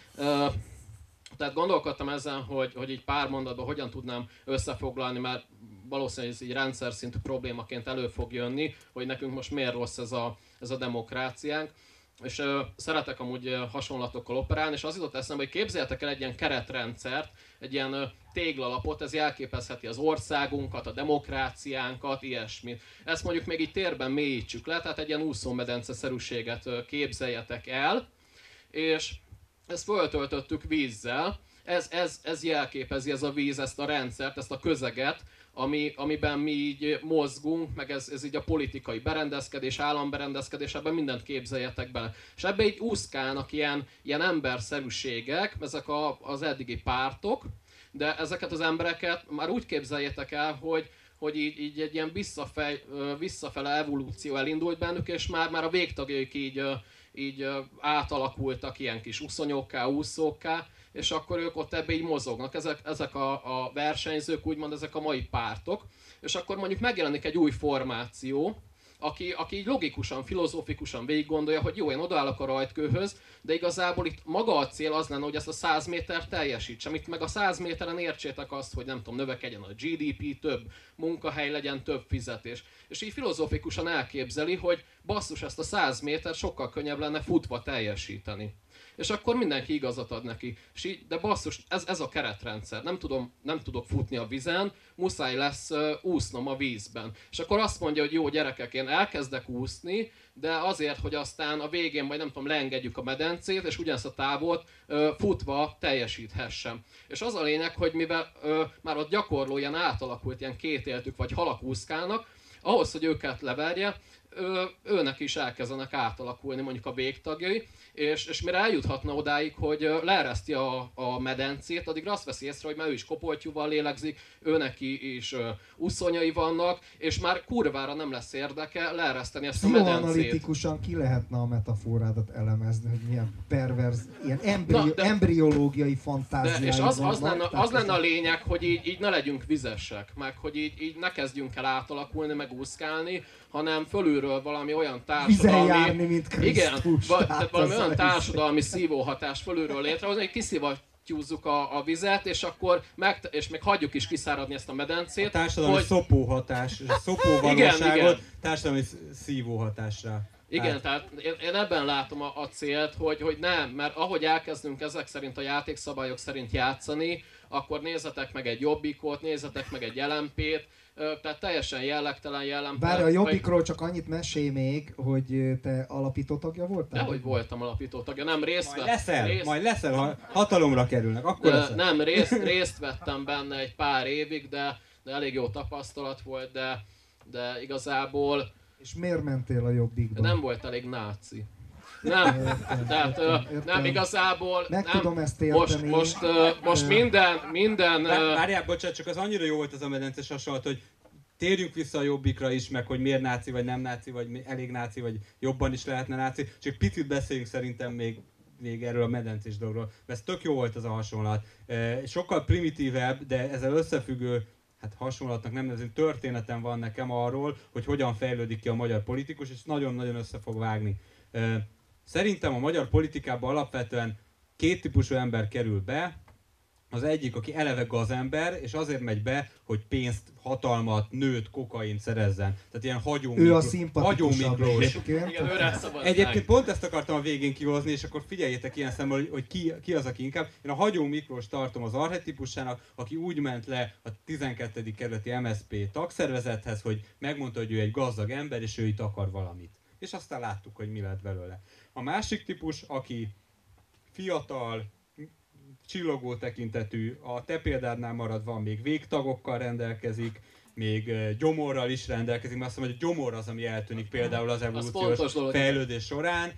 Tehát gondolkodtam ezen, hogy így pár mondatban hogyan tudnám összefoglalni, mert valószínűleg ez így rendszer szintű problémaként elő fog jönni, hogy nekünk most miért rossz ez a demokráciánk. És szeretek amúgy hasonlatokkal operálni, és az jutott eszembe, hogy képzeljetek el egy ilyen keretrendszert, egy ilyen téglalapot, ez jelképezheti az országunkat, a demokráciánkat, ilyesmit. Ezt mondjuk még így térben mélyítsük le, tehát egy ilyen úszómedence-szerűséget képzeljetek el, és ezt föltöltöttük vízzel, ez jelképezi, ez a víz, ezt a rendszert, ezt a közeget, amiben mi így mozgunk, meg ez így a politikai berendezkedés, államberendezkedés, ebben mindent képzeljetek bele. És ebbe így úszkálnak ilyen emberszerűségek, ezek az eddigi pártok, de ezeket az embereket már úgy képzeljétek el, hogy így egy ilyen visszafele evolúció elindult bennük, és már a végtagjaik így átalakultak ilyen kis uszonyokká, úszókká, és akkor ők ott ebbe így mozognak. Ezek a versenyzők, úgymond ezek a mai pártok, és akkor mondjuk megjelenik egy új formáció, aki így logikusan, filozófikusan végig gondolja, hogy jó, én odaállok a rajtkőhöz, de igazából itt maga a cél az lenne, hogy ezt a 100 métert teljesítsem. Itt meg a 100 méteren értsétek azt, hogy nem tudom, növekedjen a GDP, több munkahely legyen, több fizetés. És így filozófikusan elképzeli, hogy basszus, ezt a 100 méter sokkal könnyebb lenne futva teljesíteni. És akkor mindenki igazat ad neki. És így, de basszus, ez a keretrendszer. Nem tudok futni a vízen, muszáj lesz úsznom a vízben. És akkor azt mondja, hogy jó gyerekek, én elkezdek úszni, de azért, hogy aztán a végén majd nem tudom, leengedjük a medencét, és ugyanezt a távot futva teljesíthessem. És az a lényeg, hogy mivel már ott gyakorló ilyen átalakult, ilyen kétéltük vagy halak úszkálnak, ahhoz, hogy őket leverje, őnek is elkezdenek átalakulni mondjuk a végtagjai, és mire eljuthatna odáig, hogy leereszti a medencét, addigra azt veszi észre, hogy már ő is kopoltyúval lélegzik, őneki is uszonyai vannak, és már kurvára nem lesz érdeke leereszteni ezt a medencét. Pszichoanalitikusan ki lehetne a metaforádat elemezni, hogy milyen perverz, ilyen embriológiai fantáziái és vannak. az lenne a lényeg, hogy így ne legyünk vizesek, meg hogy így ne kezdjünk el átalakulni, meg úszkálni, hanem fölülről valami olyan társadalmi... Vizen járni, mint Krisztus. Igen, tehát valami olyan társadalmi szívóhatás fölülről létrehozni, hogy kiszivattyúzzuk a vizet, és akkor és még hagyjuk is kiszáradni ezt a medencét. A társadalmi szopóhatás, és a szopóvalóságot társadalmi szívóhatásra. Igen, tehát én ebben látom a célt, hogy nem, mert ahogy elkezdünk ezek szerint a játékszabályok szerint játszani, akkor nézzetek meg egy Jobbikot, nézzetek meg egy LMP-t, tehát teljesen jellegtelen LMP. Várj, a Jobbikról csak annyit mesélj még, hogy te alapító tagja voltál? Dehogy voltam alapító tagja, nem részt majd leszel, ha hatalomra kerülnek, akkor leszel. Nem, részt vettem benne egy pár évig, de elég jó tapasztalat volt, de igazából... És miért mentél a Jobbikba? Nem volt elég náci. Nem, tehát nem igazából... Tudom ezt érteni. Most minden... Várjál, bocsánat, csak az annyira jó volt az a medences hasonlat, hogy térjünk vissza a Jobbikra is, meg hogy miért náci, vagy nem náci, vagy elég náci, vagy jobban is lehetne náci. Csak picit beszéljünk szerintem még erről a medencés dologról, mert ez tök jó volt az a hasonlat. Sokkal primitívebb, de ezzel összefüggő, hát hasonlatnak nem nevezünk, történetem van nekem arról, hogy hogyan fejlődik ki a magyar politikus, és nagyon-nagyon össze fog vágni. Szerintem a magyar politikában alapvetően két típusú ember kerül be. Az egyik, aki eleve gazember, és azért megy be, hogy pénzt, hatalmat, nőt, kokaint szerezzen. Tehát ilyen Hagyó Miklós. Egyébként pont ezt akartam a végén kihozni, és akkor figyeljétek ilyen szemmel, hogy ki az, aki inkább. Én a Hagyó Miklós tartom az archetipusának, aki úgy ment le a 12. kerületi MSZP tagszervezethez, hogy megmondta, hogy ő egy gazdag ember, és ő itt akar valamit. És aztán láttuk, hogy mi lett belőle. A másik típus, aki fiatal, csillogó tekintetű, a te példádnál maradva még végtagokkal rendelkezik, még gyomorral is rendelkezik, mert azt mondom, hogy a gyomor az, ami eltűnik például az evolúciós fejlődés során,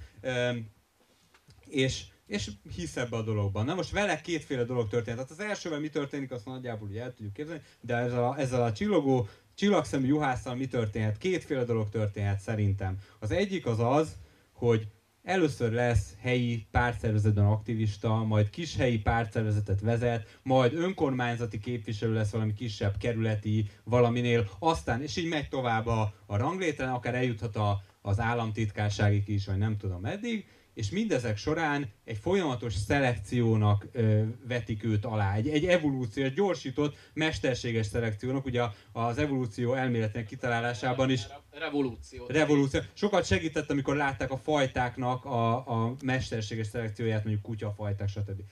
és hisz ebbe a dologban. Na most vele kétféle dolog történt. Tehát az elsővel mi történik, azt nagyjából ugye el tudjuk képzelni, de ezzel a csillogó, csillagszemű juhásszal mi történhet? Kétféle dolog történhet szerintem. Az egyik az, hogy először lesz helyi pártszervezetben aktivista, majd kis helyi pártszervezetet vezet, majd önkormányzati képviselő lesz valami kisebb kerületi valaminél, aztán, és így megy tovább a ranglétrán, akár eljuthat az államtitkárságig is, vagy nem tudom meddig, és mindezek során egy folyamatos szelekciónak vetik őt alá, egy evolúció, egy gyorsított, mesterséges szelekciónak, ugye az evolúció elméletének kitalálásában is. Revolúció. Sokat segített, amikor látták a fajtáknak a mesterséges szelekcióját, mondjuk kutyafajták, stb.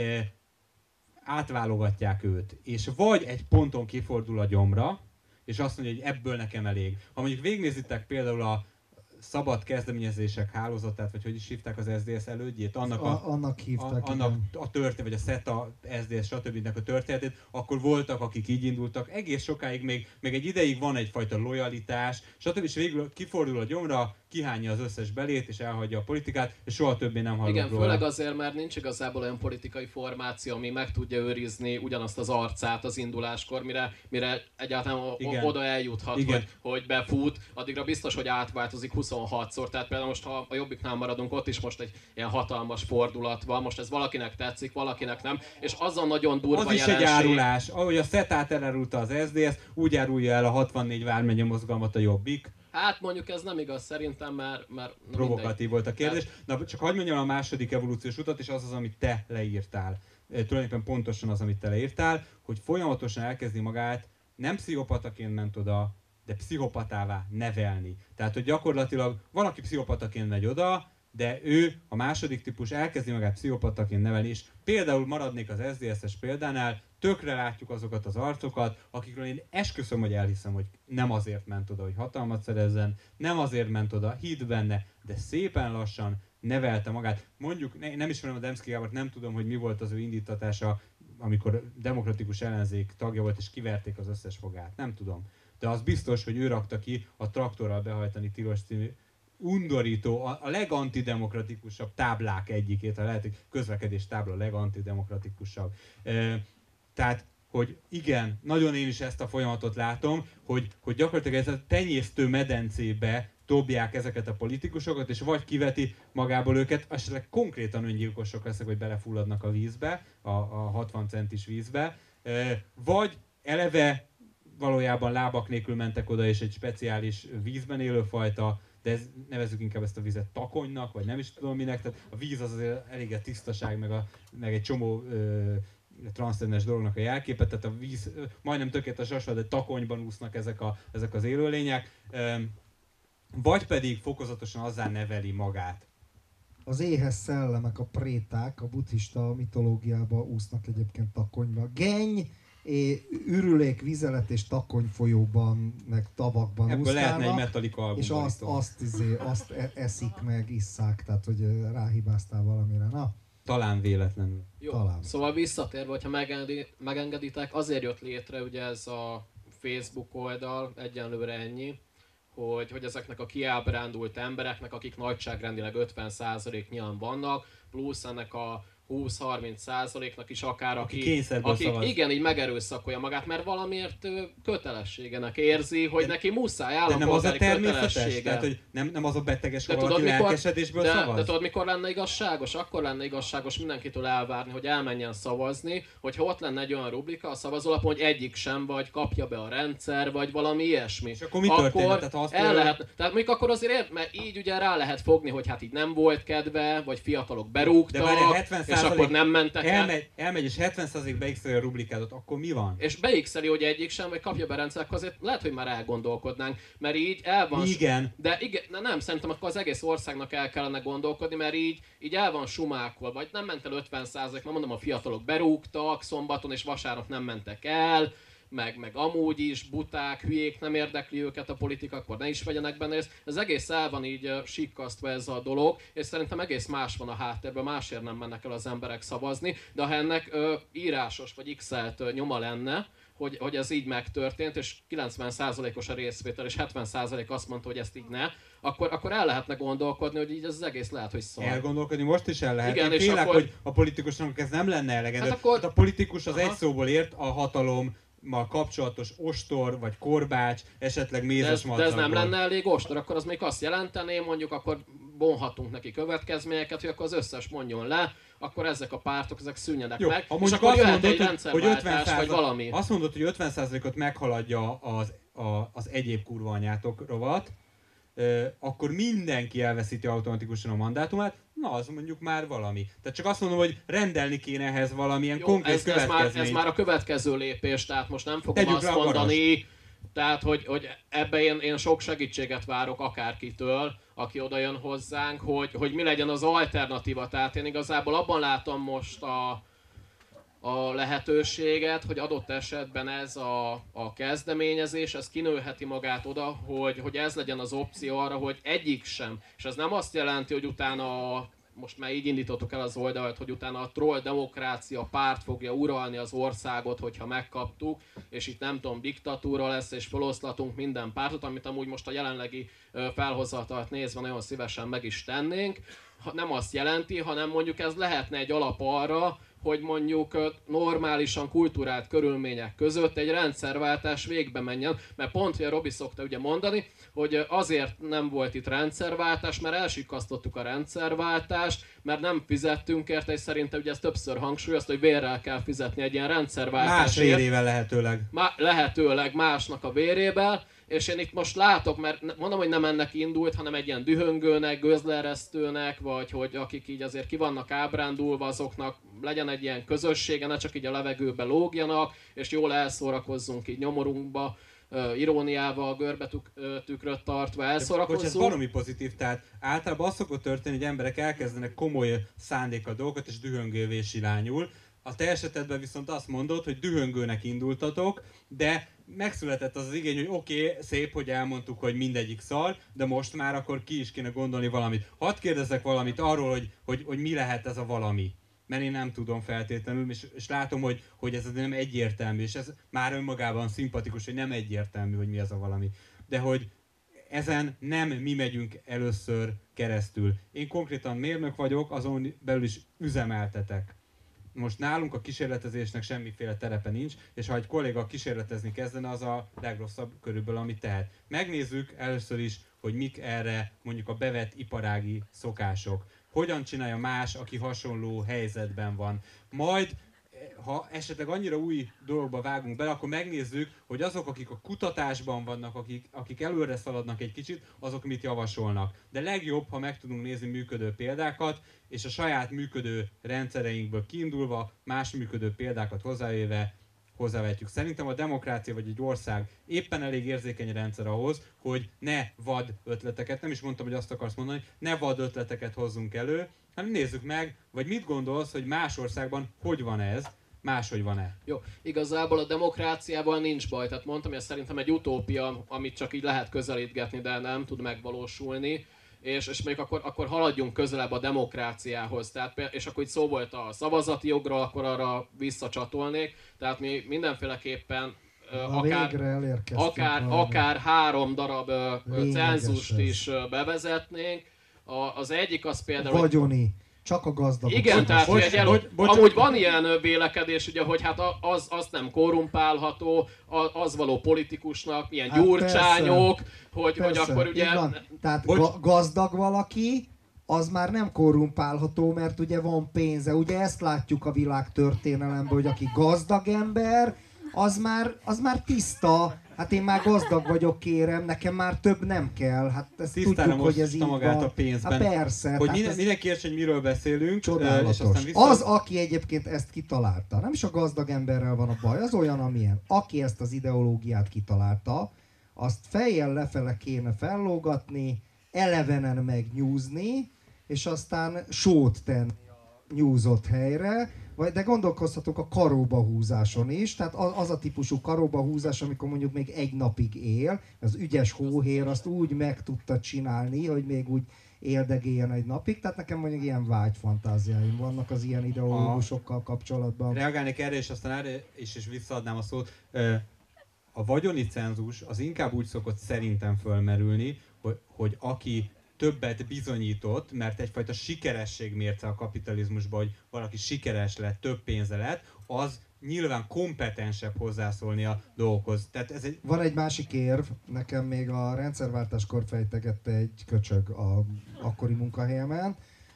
Átválogatják őt, és vagy egy ponton kifordul a gyomra, és azt mondja, hogy ebből nekem elég. Ha mondjuk végignézitek például a szabad kezdeményezések hálózatát, vagy hogy is hívták az SZDSZ elődjét, annak hívták, a történet, vagy a SETA, SZDSZ, stb. A történetét, akkor voltak, akik így indultak. Egész sokáig még egy ideig van egyfajta lojalitás, stb. És végül kifordul a gyomra, kihányja az összes belét, és elhagyja a politikát, és soha többé nem hallok róla. Igen, főleg azért, mert nincs igazából olyan politikai formáció, ami meg tudja őrizni ugyanazt az arcát az induláskor, mire egyáltalán oda eljuthat, hogy befut, addigra biztos, hogy átváltozik 26-szor. Tehát például most, ha a Jobbiknál maradunk, ott is most egy ilyen hatalmas fordulat van, most ez valakinek tetszik, valakinek nem, és az a nagyon durva jelenség. Az is egy árulás. Ahogy a SZETA-t elárulta az SZDSZ, úgy árulja el a 64 vármegye mozgalmat a Jobbik. Hát mondjuk ez nem igaz szerintem, mert provokatív volt a kérdés. Na, csak hagyd mondjam a második evolúciós utat, és az, amit te leírtál. Tulajdonképpen pontosan az, amit te leírtál, hogy folyamatosan elkezdi magát, nem pszichopataként ment oda, de pszichopatává nevelni. Tehát, hogy gyakorlatilag van, aki pszichopataként megy oda, de ő, a második típus elkezdi magát pszichopataként nevelni, és például maradnék az SZDSZ-es példánál, tökre látjuk azokat az arcokat, akikről én esküszöm, hogy elhiszem, hogy nem azért ment oda, hogy hatalmat szerezzen, nem azért ment oda, hitt benne, de szépen lassan nevelte magát. Mondjuk, nem ismerem a Demszky Gábort, nem tudom, hogy mi volt az ő indítatása, amikor demokratikus ellenzék tagja volt, és kiverték az összes fogát. Nem tudom. de az biztos, hogy ő rakta ki a traktorral behajtani tilos című undorító, a legantidemokratikusabb táblák egyikét, ha lehet, hogy közlekedés tábla a legantidemokratikusabb. Tehát, hogy igen, nagyon én is ezt a folyamatot látom, hogy gyakorlatilag ez a tenyésztő medencébe dobják ezeket a politikusokat, és vagy kiveti magából őket, esetleg konkrétan öngyilkosok lesznek, hogy belefulladnak a vízbe, a 60 centis vízbe, vagy eleve valójában lábak nélkül mentek oda, és egy speciális vízben élő fajta, de nevezzük inkább ezt a vizet takonynak, vagy nem is tudom minek, tehát a víz az azért elég a tisztaság, meg egy csomó transzcendens dolognak a jelképe, tehát a víz majdnem tökéletes hasonló, de takonyban úsznak ezek az élőlények, vagy pedig fokozatosan azzá neveli magát. Az éhes szellemek, a préták, a buddhista mitológiában úsznak egyébként takonyba. Genny, ürülék, vizelet és takony folyóban, meg tavakban ebből úszkálnak. Lehetne egy Metallica album. És azt eszik meg, isszák, tehát hogy ráhibáztál valamire. Na? Talán véletlenül. Jó, talán. Szóval visszatérve, hogyha megengeditek, azért jött létre ugye ez a Facebook oldal, egyenlőre ennyi, hogy ezeknek a kiábrándult embereknek, akik nagyságrendileg 50%-nyian vannak, plusz ennek a 20-30%-nak is akár, akik igen, így megerőszakolja magát, mert valamiért kötelességenek érzi, hogy neki muszáj állampolgári kötelessége. Tehát, hogy nem az a beteges, hogy valaki lelkesedésből szavaz? De tudod, mikor lenne igazságos? Akkor lenne igazságos mindenkitől elvárni, hogy elmenjen szavazni, hogyha ott lenne egy olyan rubrika a szavazólapon, hogy egyik sem, vagy kapja be a rendszer, vagy valami ilyesmi. És akkor mi történt? Tehát mondjuk akkor azért mert így ugye rá lehet fogni, hogy hát így nem volt kedve, vagy fiatalok berúgtak, és akkor nem mentek el. Elmegy és 70% beixeli a rubrikádat, akkor mi van? És beixeli, hogy egyik sem, vagy kapja be rendszerek, azért lehet, hogy már elgondolkodnánk, mert így el van... Igen. De igen, nem, szerintem akkor az egész országnak el kellene gondolkodni, mert így el van sumákol, vagy nem ment el 50%, mert mondom, a fiatalok berúgtak, szombaton és vasárnap nem mentek el, meg amúgy is buták, hülyék, nem érdekli őket a politika, akkor ne is vegyenek benne részt. Ez egész el van így sikkasztva ez a dolog, és szerintem egész más van a háttérben, másért nem mennek el az emberek szavazni, de ha ennek írásos vagy x-elt nyoma lenne, hogy ez így megtörtént, és 90%-os a részvétel, és 70% azt mondta, hogy ezt így ne, akkor el lehetne gondolkodni, hogy így ez az egész lehet, hogy szar. Elgondolkodni most is el lehet. Igen, én félek, akkor... hogy a politikusnak ez nem lenne elegendő. Hát akkor... a politikus az egy szóból ért a hatalommal kapcsolatos ostor, vagy korbács, esetleg mézes de ez nem lenne elég ostor, akkor az még azt jelentené, mondjuk akkor vonhatunk neki következményeket, hogy akkor az összes mondjon le, akkor ezek a pártok, ezek szűnjenek meg, és akkor jöhet egy rendszerváltás, vagy valami. Azt mondod, hogy 50%-ot meghaladja az egyéb kurva anyátok rovat, akkor mindenki elveszíti automatikusan a mandátumát, na az mondjuk már valami. Tehát csak azt mondom, hogy rendelni kéne ehhez valamilyen konkrét következményt. Ez már a következő lépés, tehát most nem fogom azt mondani, tehát hogy ebbe én sok segítséget várok akárkitől, aki oda jön hozzánk, hogy mi legyen az alternatíva. Tehát én igazából abban látom most a lehetőséget, hogy adott esetben ez a kezdeményezés, ez kinőheti magát oda, hogy ez legyen az opció arra, hogy egyik sem. És ez nem azt jelenti, hogy utána, most már így indítottuk el az oldalt, hogy utána a troll demokrácia párt fogja uralni az országot, hogyha megkaptuk, és itt nem tudom, diktatúra lesz, és feloszlatunk minden pártot, amit amúgy most a jelenlegi felhozatalt nézve nagyon szívesen meg is tennénk. Nem azt jelenti, hanem mondjuk ez lehetne egy alap arra, hogy mondjuk normálisan kulturált körülmények között egy rendszerváltás végbe menjen, mert pont, hogy a Robi szokta ugye mondani, hogy azért nem volt itt rendszerváltás, mert elsikasztottuk a rendszerváltást, mert nem fizettünk érte, és szerintem ugye ezt többször hangsúlyozta, hogy vérrel kell fizetni egy ilyen rendszerváltásért. Más vérével lehetőleg. Lehetőleg másnak a vérével, és én itt most látok, mert mondom, hogy nem ennek indult, hanem egy ilyen dühöngőnek, gőzleeresztőnek, vagy hogy akik így azért ki vannak ábrándulva, azoknak legyen egy ilyen közössége, ne csak így a levegőbe lógjanak, és jól elszórakozzunk így nyomorunkba, iróniával, görbetükröt tartva elszórakozzunk. Ez valami pozitív, tehát általában az szokott történni, hogy emberek elkezdenek komoly szándékkal dolgokat, és dühöngővé silányul. A te esetedben viszont azt mondod, hogy dühöngőnek indultatok, de megszületett az igény, hogy oké, szép, hogy elmondtuk, hogy mindegyik szar, de most már akkor ki is kéne gondolni valamit. Hadd kérdezzek valamit arról, hogy mi lehet ez a valami. mert én nem tudom feltétlenül, és látom, hogy ez nem egyértelmű, és ez már önmagában szimpatikus, hogy nem egyértelmű, hogy mi ez a valami. De hogy ezen nem mi megyünk először keresztül. Én konkrétan mérnök vagyok, azon belül is üzemeltetek. Most nálunk a kísérletezésnek semmiféle terepe nincs, és ha egy kolléga kísérletezni kezdene, az a legrosszabb körülbelül, amit tehet. Megnézzük először is, hogy mik erre mondjuk a bevett iparági szokások. Hogyan csinálja más, aki hasonló helyzetben van. Majd, ha esetleg annyira új dologba vágunk bele, akkor megnézzük, hogy azok, akik a kutatásban vannak, akik előre szaladnak egy kicsit, azok mit javasolnak. De legjobb, ha meg tudunk nézni működő példákat, és a saját működő rendszereinkből kiindulva, más működő példákat hozzávetjük. Szerintem a demokrácia vagy egy ország éppen elég érzékeny rendszer ahhoz, hogy ne vad ötleteket, nem is mondtam, hogy azt akarsz mondani, ne vad ötleteket hozzunk elő, hanem nézzük meg, vagy mit gondolsz, hogy más országban hogy van ez, máshogy van-e? Jó, igazából a demokráciával nincs baj, tehát mondtam, hogy ez szerintem egy utópia, amit csak így lehet közelítgetni, de nem tud megvalósulni. És még akkor haladjunk közelebb a demokráciához. Tehát, és akkor itt szó volt a szavazati jogról, akkor arra visszacsatolnék. Tehát mi mindenféleképpen akár 3 darab cenzust is bevezetnénk. Az egyik az például... Vagyoni. Csak a gazdagok. Igen, tehát amúgy van ilyen vélekedés, ugye, hogy hát az nem korrumpálható, az való politikusnak, milyen gyurcsányok, hogy akkor ugye... Tehát gazdag valaki, az már nem korrumpálható, mert ugye van pénze. Ugye ezt látjuk a világ történelemben, hogy aki gazdag ember, az már tiszta. Hát én már gazdag vagyok, kérem, nekem már több nem kell. Hát ezt tisztára tudjuk, hogy ez így magát van. A pénzben. Hát persze. Hogy mindenki értsen, hogy miről beszélünk. Csodálatos. Az, aki egyébként ezt kitalálta, nem is a gazdag emberrel van a baj, az olyan, amilyen. Aki ezt az ideológiát kitalálta, azt fejjel lefele kéne fellógatni, elevenen megnyúzni, és aztán sót tenni a nyúzott helyre, de gondolkozhatok a karóba húzáson is, tehát az a típusú karóba húzás, amikor mondjuk még egy napig él, az ügyes hóhér azt úgy meg tudta csinálni, hogy még úgy éldegéljen egy napig, tehát nekem mondjuk ilyen vágyfantáziáim vannak az ilyen ideológusokkal kapcsolatban. Reagálnék erre, és aztán erre is visszaadnám a szót. A vagyoni cenzus az inkább úgy szokott szerintem fölmerülni, hogy aki többet bizonyított, mert egyfajta sikeresség mérce a kapitalizmusban, hogy valaki sikeres lett, több pénze lett, az nyilván kompetensebb hozzászólni a dolgokhoz. Tehát ez Van egy másik érv, nekem még a rendszerváltáskor fejtegette egy köcsög a akkori munkahelyemen,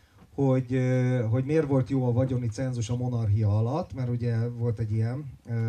hogy miért volt jó a vagyoni cenzus a monarchia alatt, mert ugye volt egy ilyen,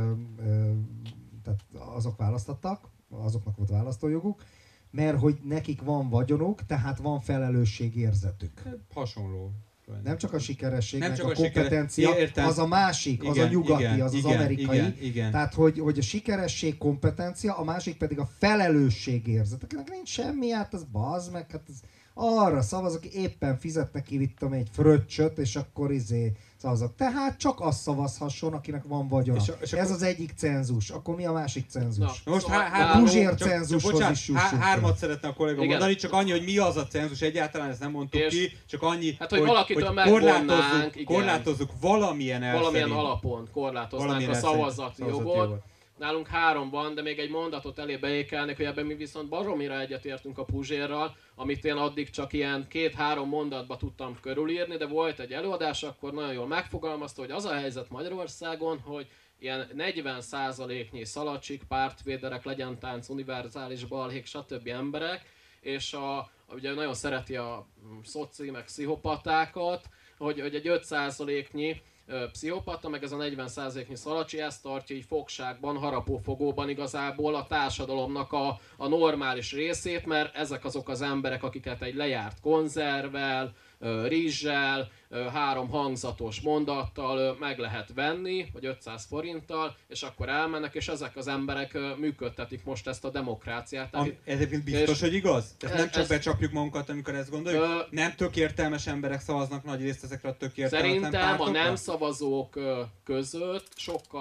tehát azok választottak, azoknak volt választójoguk, mert hogy nekik van vagyonuk, tehát van felelősségérzetük. Hasonló. Nem csak a sikeresség, meg a kompetencia, az a másik, igen, az a nyugati, igen, az amerikai. Igen. Tehát, hogy a sikeresség kompetencia, a másik pedig a felelősségérzet. Akinek nincs semmi, hát az bazd meg, hát az arra szavazok, éppen fizet neki, vittem egy fröccsöt, és akkor szavazok. Tehát csak azt szavazhasson, akinek van vagyona. És ez az egyik cenzus. Akkor mi a másik cenzus? Most Puzsér cenzushoz is jussunk. Hármat szeretne a kolléga mondani, csak annyi, hogy mi az a cenzus, egyáltalán ezt nem mondtuk ki, csak annyi, hát, hogy valakitől korlátozzuk valamilyen alapon korlátoznánk a szavazati jogot. Nálunk 3 van, de még egy mondatot elébe ékelnék, hogy ebben mi viszont baromira egyetértünk a Puzsérral, amit én addig csak ilyen 2-3 mondatba tudtam körülírni, de volt egy előadás, akkor nagyon jól megfogalmazta, hogy az a helyzet Magyarországon, hogy ilyen 40%-nyi szalacsik, pártvéderek, legyentánc, univerzális balhék, stb. Emberek, és ugye nagyon szereti a szoci, meg pszichopatákat, hogy egy 5%-nyi pszichopata, meg ez a 40%-nyi szalacsi, ezt tartja így fogságban, harapófogóban igazából a társadalomnak a normális részét, mert ezek azok az emberek, akiket egy lejárt konzervvel, rizssel, 3 hangzatos mondattal meg lehet venni, vagy 500 forinttal, és akkor elmennek, és ezek az emberek működtetik most ezt a demokráciát. Ezért biztos, hogy igaz? Tehát nem csak becsapjuk magunkat, amikor ezt gondoljuk? Nem tök értelmes emberek szavaznak nagy részt ezekre a tök értelmetlen Szerintem pártokra? a nem szavazók között sokkal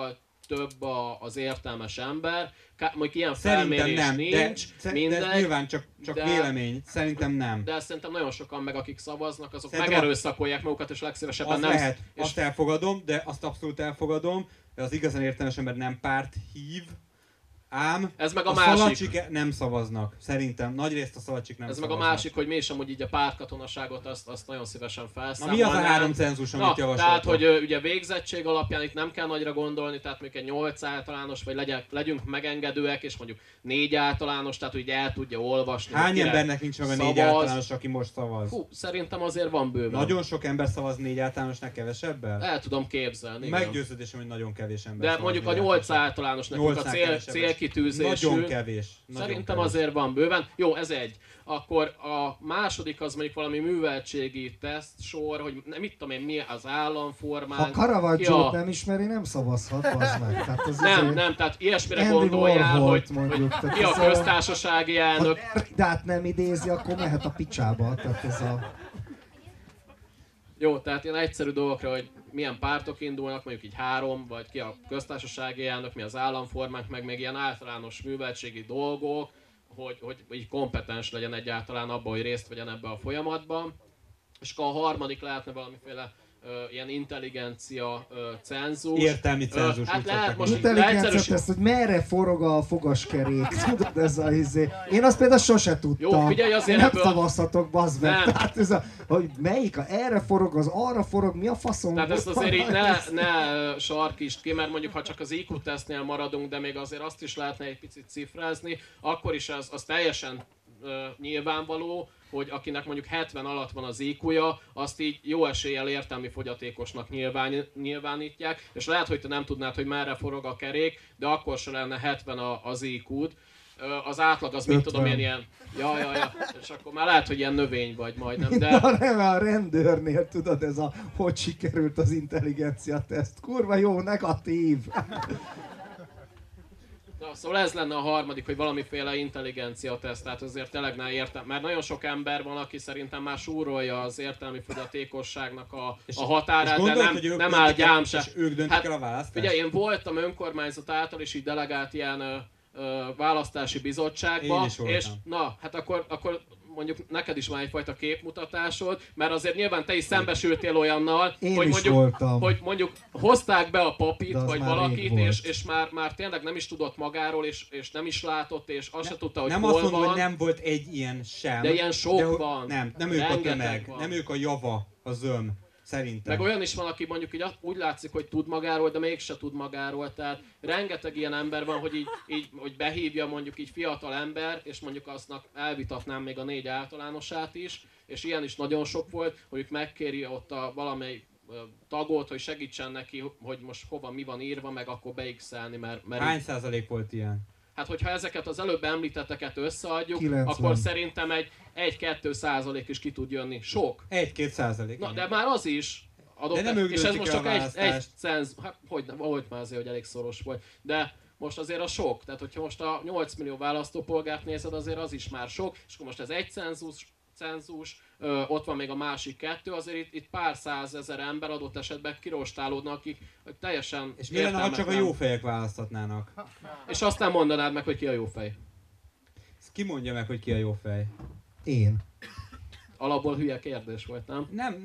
több az értelmes ember. Mondjuk ilyen Szerintem felmérés nem, nincs, de ez nyilván csak de, vélemény. Szerintem nem. De szerintem nagyon sokan meg, akik szavaznak, azok Szerintem megerőszakolják magukat, és legszívesebben az nem... lehet, és azt elfogadom, de azt abszolút elfogadom, de az igazán értelmes ember nem párt hív, ám ez meg a másik. szavacsik nem szavaznak. Szerintem nagyrészt a szavacsik nem ez szavaznak. meg a másik, hogy mi is amúgy így a pártkatonaságot azt nagyon szívesen Na felszámolnám. mi az a 3 cenzus, amit javasoltok? Tehát, hogy ugye végzettség alapján itt nem kell nagyra gondolni, tehát mondjuk egy 8 általános, vagy legyünk megengedőek, és mondjuk 4 általános, tehát hogy el tudja olvasni. Hány embernek nincs meg a 4 általános, aki most szavaz? Hú, szerintem azért van bőven. Nagyon sok ember szavaz 4 általánosnak kevesebbel? El tudom képzelni. Meggyőződésem, hogy nagyon kevés ember de szavaz mondjuk a 8 általános nekünk a célkitűzésünk. Nagyon kevés. Szerintem azért van bőven. Jó, ez egy. Akkor a második az mondjuk valami műveltségi tesztsor, hogy nem mit tudom én, mi az államformánk. Ha Caravaggio-t nem ismeri, nem szavazhat, az meg. Tehát az nem, tehát ilyesmire gondoljál, hogy ki a köztársasági elnök. Ha Erdát nem idézi, akkor mehet a picsába. Tehát ez a... Jó, tehát ilyen egyszerű dolgokra, hogy milyen pártok indulnak, mondjuk így 3, vagy ki a köztársasági elnök, mi az államformánk, meg még ilyen általános műveltségi dolgok, hogy így kompetens legyen egyáltalán abban, hogy részt vegyen ebbe a folyamatban. És akkor a harmadik lehetne valamiféle ilyen intelligencia cenzus. Értelmi cenzus. Hát lehet most intelligencia tesz, hogy merre forog a fogaskerék, tudod ez a izé. Én azt például sose tudtam. Jó, figyelj azért nem ebből... szavazhatok, bazd meg. Tehát ez a, hogy melyik erre forog, az arra forog, mi a faszom? Tehát ezt azért így ne sarkítsd ki, mert mondjuk ha csak az IQ tesztnél maradunk, de még azért azt is lehetne egy picit cifrázni, akkor is az teljesen nyilvánvaló, hogy akinek mondjuk 70 alatt van az IQ-ja, azt így jó eséllyel értelmi fogyatékosnak nyilvánítják, és lehet, hogy te nem tudnád, hogy merre forog a kerék, de akkor se lenne 70 az IQ-d. Az átlag az, mit tudom én, ilyen... Ja, és akkor már lehet, hogy ilyen növény vagy majdnem, de... Nem, a rendőrnél tudod, ez a hogy sikerült az intelligencia teszt. Kurva jó, negatív! Na, szóval ez lenne a harmadik, hogy valamiféle intelligencia teszt, tehát azért tényleg ne értem, mert nagyon sok ember van, aki szerintem már súrolja az értelmi fogyatékosságnak a határát, és gondolod, de nem áll gyám se. És ők döntik el a választást? Figyelj, én voltam önkormányzat által is így delegált ilyen választási bizottságba, és na, hát akkor mondjuk neked is van egyfajta képmutatásod, mert azért nyilván te is szembesültél olyannal, hogy mondjuk hozták be a papit, vagy valakit, és már tényleg nem is tudott magáról, és nem is látott, és azt se tudta, hogy nem hol azt mondom, van. hogy nem volt egy ilyen sem. De ilyen sok van. Nem ők a tömeg, nem ők a java, a zöm. Szerintem. Meg olyan is van, aki mondjuk így úgy látszik, hogy tud magáról, de mégse tud magáról. Tehát rengeteg ilyen ember van, hogy így hogy behívja mondjuk így fiatal ember, és mondjuk aztnak elvitatnám még a 4 általánosát is, és ilyen is nagyon sok volt, hogy megkéri ott valamelyik tagot, hogy segítsen neki, hogy most hova mi van írva, meg akkor beixelni, mert hány százalék volt ilyen? Hát, hogyha ezeket az előbb említetteket összeadjuk, 90. akkor szerintem 1-2% is ki tud jönni. Sok. 1-2%. Na, de már az is adott, de nem ők és ez most csak egy cenzus, hát hogy már azért, hogy elég szoros volt, de most azért a sok, tehát hogyha most a 8 millió választópolgárt nézed, azért az is már sok, és akkor most ez egy cenzus, ott van még a másik 2, azért itt pár százezer ember adott esetben kirostálódnak, akik teljesen és mi lenne, ha csak a jó fejek választhatnának? És azt nem mondanád meg, hogy ki a jó fej. Ki mondja meg, hogy ki a jó fej? Én. Alapból hülye kérdés volt, nem?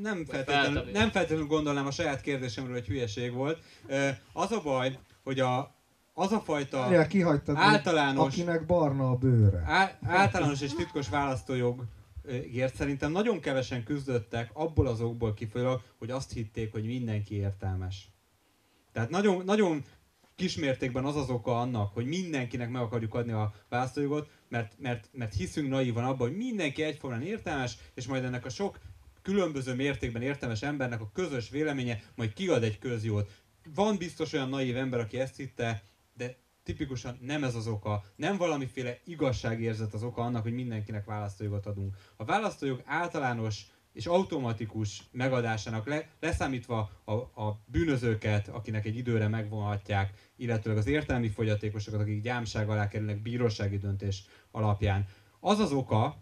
Nem feltétlenül gondolnám a saját kérdésemről, hogy hülyeség volt. Az a baj, hogy az a fajta általános... Akinek barna a bőre. Általános és titkos választójogért szerintem nagyon kevesen küzdöttek abból az okból kifolyólag, hogy azt hitték, hogy mindenki értelmes. Tehát nagyon, nagyon kismértékben az oka annak, hogy mindenkinek meg akarjuk adni a választójogot, mert hiszünk naívan abban, hogy mindenki egyformán értelmes, és majd ennek a sok különböző mértékben értelmes embernek a közös véleménye majd kiad egy közjót. Van biztos olyan naív ember, aki ezt hitte, de tipikusan nem ez az oka. Nem valamiféle igazságérzet az oka annak, hogy mindenkinek választójogot adunk. A választójog általános és automatikus megadásának leszámítva a bűnözőket, akinek egy időre megvonhatják, illetőleg az értelmi fogyatékosokat, akik gyámság alá kerülnek bírósági döntés alapján. Az az oka,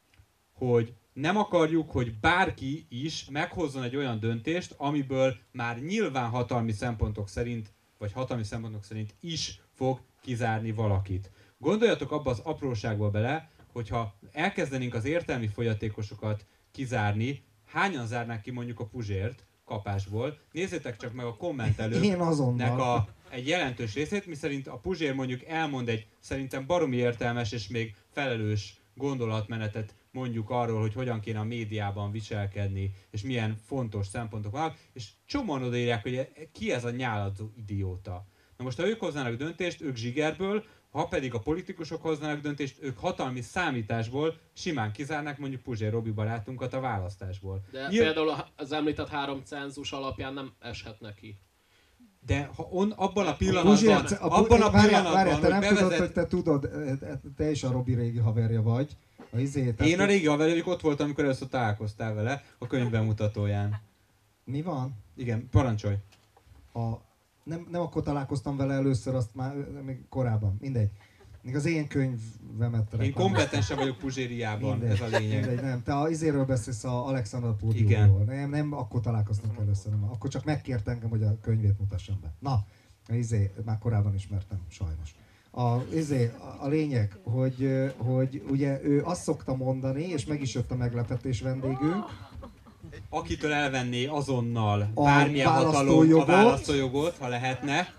hogy nem akarjuk, hogy bárki is meghozzon egy olyan döntést, amiből már nyilván hatalmi szempontok szerint vagy hatalmi szempontok szerint is fog kizárni valakit. Gondoljatok abba az apróságba bele, hogyha elkezdenénk az értelmi fogyatékosokat kizárni, hányan zárnák ki mondjuk a Puzsért kapásból? Nézzétek csak meg a kommentelőknek egy jelentős részét, miszerint a Puzsér mondjuk elmond egy szerintem baromi értelmes és még felelős gondolatmenetet mondjuk arról, hogy hogyan kéne a médiában viselkedni, és milyen fontos szempontok vannak, és csomóan odaírják, hogy ki ez a nyáladzó idióta. Na most, ha ők hoznának döntést, ők zsigerből, ha pedig a politikusok hoznának döntést, ők hatalmi számításból simán kizárnák mondjuk Puzsér Robi barátunkat a választásból. De például az említett 3 cenzus alapján nem eshet neki. De ha abban a pillanatban, te nem tudod, hogy te tudod, te is a Robi régi haverja vagy. Én a régi haverja, hogy ott voltam, amikor először találkoztál vele a könyvbemutatóján. Mi van? Igen, parancsolj. Nem akkor találkoztam vele először, azt már még korábban, mindegy. Még az én könyvemet Én kompetensen vagyok Puzsériában, ez a lényeg. Mindegy, nem. Te az izéről beszélsz, a Alexander Pódiumról. Nem akkor találkoztunk először, nem. Akkor csak megkért engem, hogy a könyvét mutassam be. Na, már korábban ismertem, sajnos. A lényeg, hogy ugye ő azt szokta mondani, és meg is jött a meglepetés vendégünk, akitől elvenné azonnal bármilyen hatalom a választójogot, ha lehetne.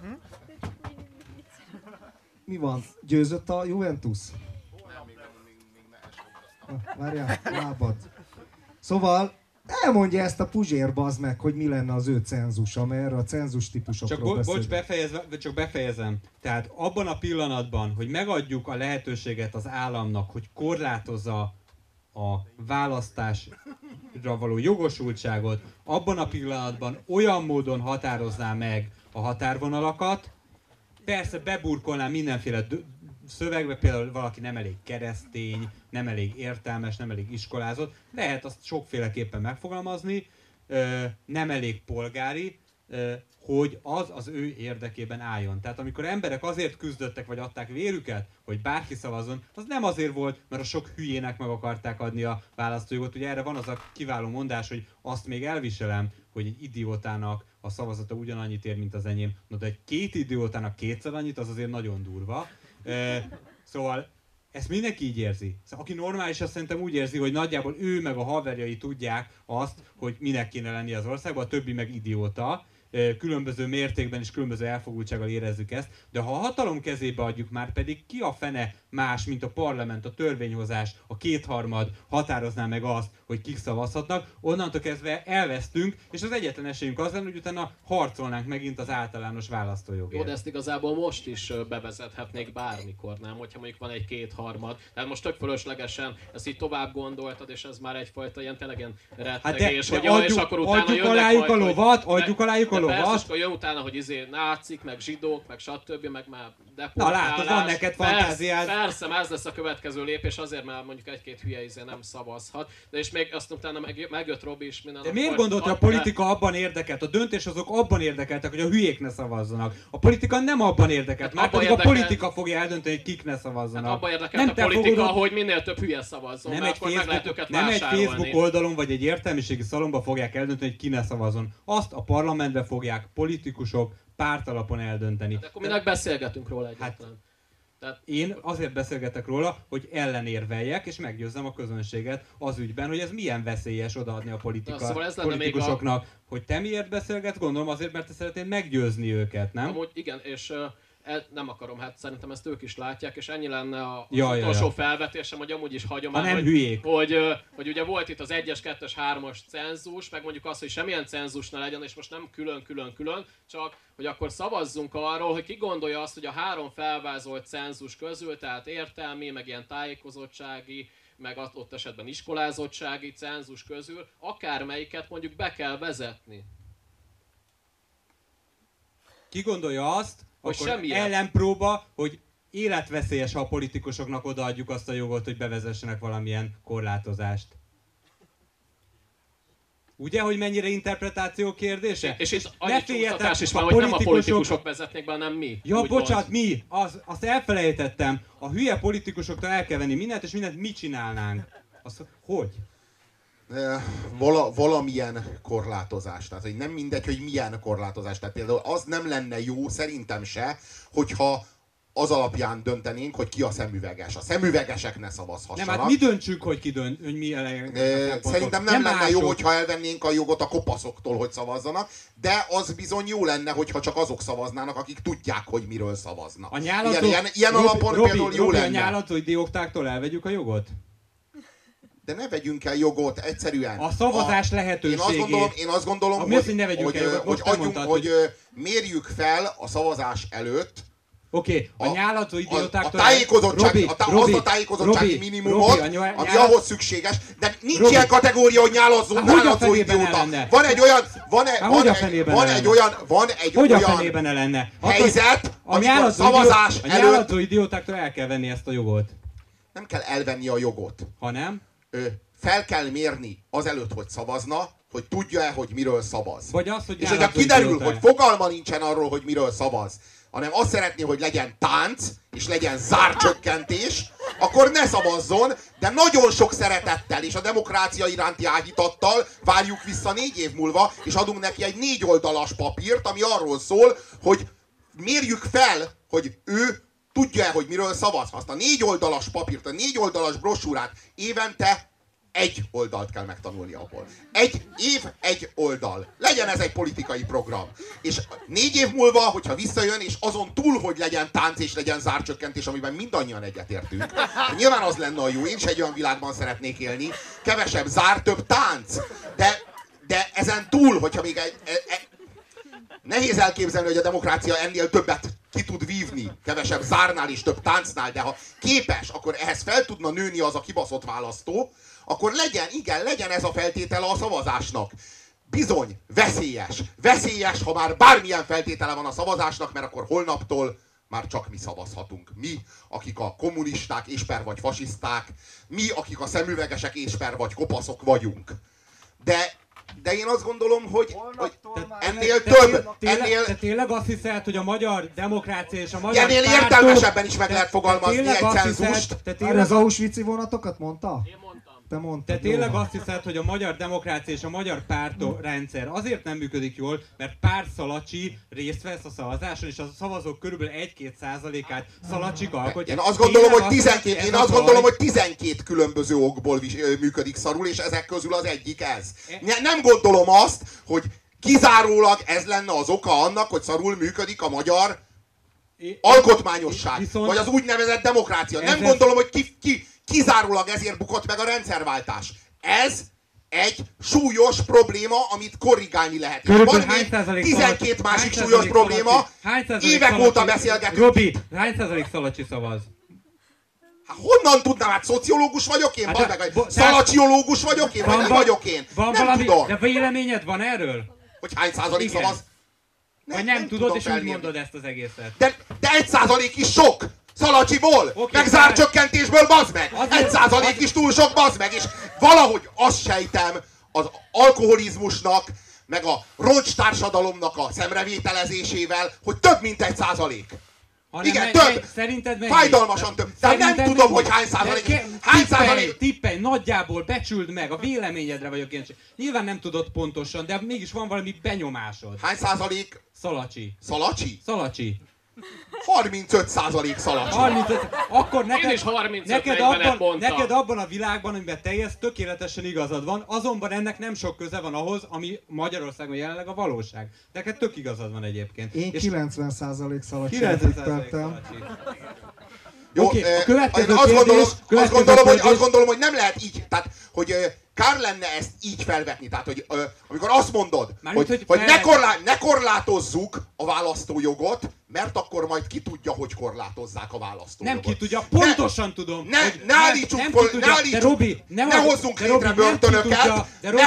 Mi van? Győzött a Juventus? Várjál, lábad. Szóval elmondja ezt a Puzsér, bazd meg, hogy mi lenne az ő cenzusa, mert erre a cenzus típusokról beszélünk. Csak befejezem. Tehát abban a pillanatban, hogy megadjuk a lehetőséget az államnak, hogy korlátozza a választásra való jogosultságot, abban a pillanatban olyan módon határozná meg a határvonalakat, persze beburkolná mindenféle szövegbe, például valaki nem elég keresztény, nem elég értelmes, nem elég iskolázott, lehet azt sokféleképpen megfogalmazni, nem elég polgári, hogy az ő érdekében álljon. Tehát amikor emberek azért küzdöttek, vagy adták vérüket, hogy bárki szavazzon, az nem azért volt, mert a sok hülyének meg akarták adni a választójogot. Ugye erre van az a kiváló mondás, hogy azt még elviselem, hogy egy idiótának a szavazata ugyanannyit ér, mint az enyém. No, de egy 2 idiótának 2-szer annyit, az azért nagyon durva. Szóval ezt mindenki így érzi. Szóval, aki normális, azt szerintem úgy érzi, hogy nagyjából ő meg a haverjai tudják azt, hogy minek kéne lenni az országban, a többi meg idióta. Különböző mértékben és különböző elfogultsággal érezzük ezt, de ha a hatalom kezébe adjuk, már pedig ki a fene más, mint a parlament, a törvényhozás, a 2/3 határozná meg azt, hogy kik szavazhatnak, onnantól kezdve elvesztünk, és az egyetlen esélyünk az lenne, hogy utána harcolnánk megint az általános választójogért. Jó, de ezt igazából most is bevezethetnék bármikor, nem? Hogyha mondjuk van egy 2/3. Tehát most tök fölöslegesen ezt így tovább gondoltad, és ez már egyfajta ilyen tényleg ilyen rettegés, hogy és akkor utána adjuk alájuk a lovat, adjuk alájuk a lovat. Persze, akkor jön utána, hogy nácik, meg zsidók, meg stb., meg már deportálás. Na látod, van neked fantáziád. Persze, ez lesz a következő lépés, azért már mondjuk egy-két hülye nem szavazhat. De és még azt utána megjött Robi is minden. De miért gondolt, hogy a politika abban érdekelt, a döntéshozók abban érdekeltek, hogy a hülyék ne szavazzanak? A politika nem abban érdekelt, már pedig a politika fogja eldönteni, hogy kik ne szavazzanak. Hát abban érdekelt a politika, hogy minél több hülye szavazzon, nem mert akkor meg lehet őket nem vásárolni. egy Facebook oldalon vagy egy értelmiségi szalomba fogják eldönteni, hogy ki ne szavazzon. Azt a parlamentbe fogják politikusok pártalapon eldönteni. De akkor minek beszélgetünk róla egyáltalán? Tehát én azért beszélgetek róla, hogy ellenérveljek, és meggyőzzem a közönséget az ügyben, hogy ez milyen veszélyes odaadni a politikusoknak. Hogy te miért beszélgetsz? Gondolom azért, mert te szeretnél meggyőzni őket, nem? Amúgy igen, és nem akarom, hát szerintem ezt ők is látják, és ennyi lenne az utolsó felvetésem, hogy amúgy is hagyomány, hogy ugye volt itt az 1-es, 2-es, 3-as cenzus, meg mondjuk az, hogy semmilyen cenzus ne legyen, és most nem külön, csak hogy akkor szavazzunk arról, hogy ki gondolja azt, hogy a 3 felvázolt cenzus közül, tehát értelmi, meg ilyen tájékozottsági, meg ott esetben iskolázottsági cenzus közül, akármelyiket mondjuk be kell vezetni. Ki gondolja azt, hogy akkor semmilyen ellenpróba, hogy életveszélyes, ha a politikusoknak odaadjuk azt a jogot, hogy bevezessenek valamilyen korlátozást. Ugye, hogy mennyire interpretáció kérdése? És itt annyi csúsztatás is van, hogy nem a politikusok vezetnék be, hanem mi. Ja, bocsánat, mi? Azt elfelejtettem. A hülye politikusoktól el kell venni mindent, és mindent mi csinálnánk. Hogy? Valamilyen korlátozás. Tehát, hogy nem mindegy, hogy milyen korlátozás. Tehát például az nem lenne jó, szerintem se, hogyha az alapján döntenénk, hogy ki a szemüveges. A szemüvegesek ne szavazhassanak. Nem, hát mi döntsük, hogy ki dönt, hogy mi szerintem nem lenne jó, hogyha elvennénk a jogot a kopaszoktól, hogy szavazzanak, de az bizony jó lenne, hogyha csak azok szavaznának, akik tudják, hogy miről szavaznak. Ilyen alapon például jó lenne. A nyálató idiótáktól elvegyük a jogot? De ne vegyünk el jogot, egyszerűen. A szavazás lehetőségét. Én azt gondolom, hogy mérjük fel a szavazás előtt Oké, a nyálató idiótáktól... Azt a tájékozottsági minimumot, ami ahhoz szükséges, de nincs ilyen kategória, hogy nyálazó idióta. Van egy olyan helyzet, amikor szavazás előtt... A nyálató idiótáktól el kell venni ezt a jogot. Nem kell elvenni a jogot. Hanem? Fel kell mérni azelőtt, hogy szavazna, hogy tudja-e, hogy miről szavaz. Vagy az, hogy és hogyha kiderül, hogy fogalma nincsen arról, hogy miről szavaz, hanem azt szeretné, hogy legyen tánc, és legyen zárcsökkentés, akkor ne szavazzon, de nagyon sok szeretettel és a demokrácia iránti áhítattal várjuk vissza 4 év múlva, és adunk neki egy 4 oldalas papírt, ami arról szól, hogy mérjük fel, hogy ő tudja-e, hogy miről szavaz. Azt a 4 oldalas papírt, a 4 oldalas brossúrát évente 1 oldalt kell megtanulni abból. 1 év, 1 oldal. Legyen ez egy politikai program. És 4 év múlva, hogyha visszajön, és azon túl, hogy legyen tánc és legyen zárcsökkentés, amiben mindannyian egyetértünk. Nyilván az lenne a jó, én is egy olyan világban szeretnék élni. Kevesebb zár, több tánc. De ezen túl, hogyha még nehéz elképzelni, hogy a demokrácia ennél többet ki tud vívni, kevesebb zárnál és több táncnál, de ha képes, akkor ehhez fel tudna nőni az a kibaszott választó, akkor legyen ez a feltétele a szavazásnak. Bizony, veszélyes. Veszélyes, ha már bármilyen feltétele van a szavazásnak, mert akkor holnaptól már csak mi szavazhatunk. Mi, akik a kommunisták és/per vagy fasiszták, mi, akik a szemüvegesek és/per vagy kopaszok vagyunk. De én azt gondolom, hogy ennél több. Te tényleg azt hiszed, hogy a magyar demokrácia és a magyar ennél értelmesebben is meg lehet fogalmazni egy cenzust. Az Auschwitz-i vonatokat mondta? Én mondtam. Te mondtad. Te tényleg azt hiszed, hogy a magyar demokrácia és a magyar pártrendszer azért nem működik jól, mert pár szalacsi részt vesz a szavazáson, és a szavazók körülbelül 1-2%-át szalacsik alkotják. Én azt gondolom, hogy 12 különböző okból működik szarul, és ezek közül az egyik ez. Nem gondolom azt, hogy kizárólag ez lenne az oka annak, hogy szarul működik a magyar alkotmányosság, vagy az úgynevezett demokrácia. Nem gondolom, hogy kizárólag ezért bukott meg a rendszerváltás. Ez egy súlyos probléma, amit korrigálni lehet. Van még 12 másik súlyos probléma, évek óta beszélgetünk. Robi, hány százalék szalacsi szavaz? Honnan tudnám? Hát szociológus vagyok én? Szalacsiológus vagyok én? Vagy mi vagyok én? Nem tudom. De véleményed van erről? Hogy hány százalék szavaz? Vagy nem tudod, és úgy mondod ezt az egészet. De 1% is sok! Szalacsiból! Meg zárcsökkentésből, bazd meg! 1% is túl sok, bazd meg! És valahogy azt sejtem az alkoholizmusnak, meg a roncstársadalomnak a szemrevételezésével, hogy több mint 1%. Igen, több! Szerinted mennyi? Fájdalmasan több! De nem tudom, hogy hány százalék. Hány százalék? Tippelj, nagyjából becsüld meg, a véleményedre vagyok kíváncsi. Nyilván nem tudod pontosan, de mégis van valami benyomásod. Hány százalék? Szalacsi. Szalacsi? Szalacsi. 35% szalacsi. 35. Akkor neked abban a világban, amiben te élsz, tökéletesen igazad van, azonban ennek nem sok köze van ahhoz, ami Magyarországon jelenleg a valóság. Neked tök igazad van egyébként. Én 90% szalacsira tippeltem. Jó, azt gondolom, hogy nem lehet így, tehát, hogy kár lenne ezt így felvetni, tehát, hogy amikor azt mondod, hogy ne korlátozzuk a választójogot, mert akkor majd ki tudja, hogy korlátozzák a választójogot. Nem ki tudja, pontosan tudom. Ne hozzunk létre börtönöket,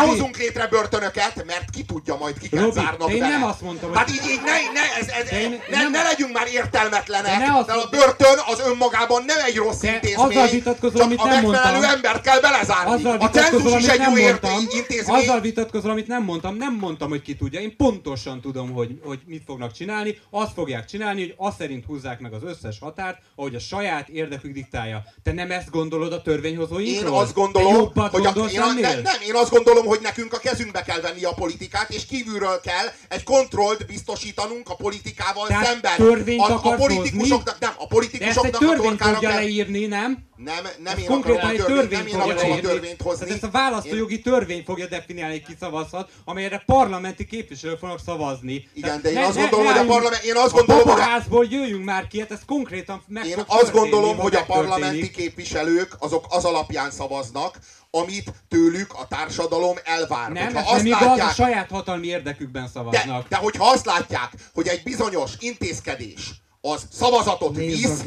mert ki tudja majd kiket zárnak bele. Nem azt mondtam, hát így ne legyünk már értelmetlenek, de a börtön az önmagában nem egy rossz intézmény, csak a megfelelő embert kell belezárni. A cenzus is egy jó intézmény. Azzal vitatkozol, amit nem mondtam. Nem mondtam, hogy ki tudja. Én pontosan tudom, hogy mit fognak csinálni. Azt fogják csinálni, hogy azt szerint húzzák meg az összes határt, ahogy a saját érdekük diktálja. Te nem ezt gondolod a törvényhozóinkról? Én azt gondolom, hogy én azt gondolom, hogy nekünk a kezünkbe kell venni a politikát, és kívülről kell egy kontrollt biztosítanunk a politikával tehát szemben. A politikusoknak, nem, a politikusoknak a torkára kell... fogja leírni, nem? Nem én akarom a törvényt hozni. Tehát ezt a választójogi törvény fogja definiálni, hogy ki szavazhat, amelyre parlamenti képviselők fognak szavazni. Igen, de én azt gondolom, hogy a parlament... Én azt gondolom, hogy... házból jöjjünk már ki, hát ez konkrétan meg Én fog azt történni, gondolom, hogy a parlamenti megtörténik. képviselők azok az alapján szavaznak, amit tőlük a társadalom elvár. Nem, hogyha ez nem igaz, a saját hatalmi érdekükben szavaznak. de hogyha azt látják, hogy egy bizonyos intézkedés az szavazatot visz,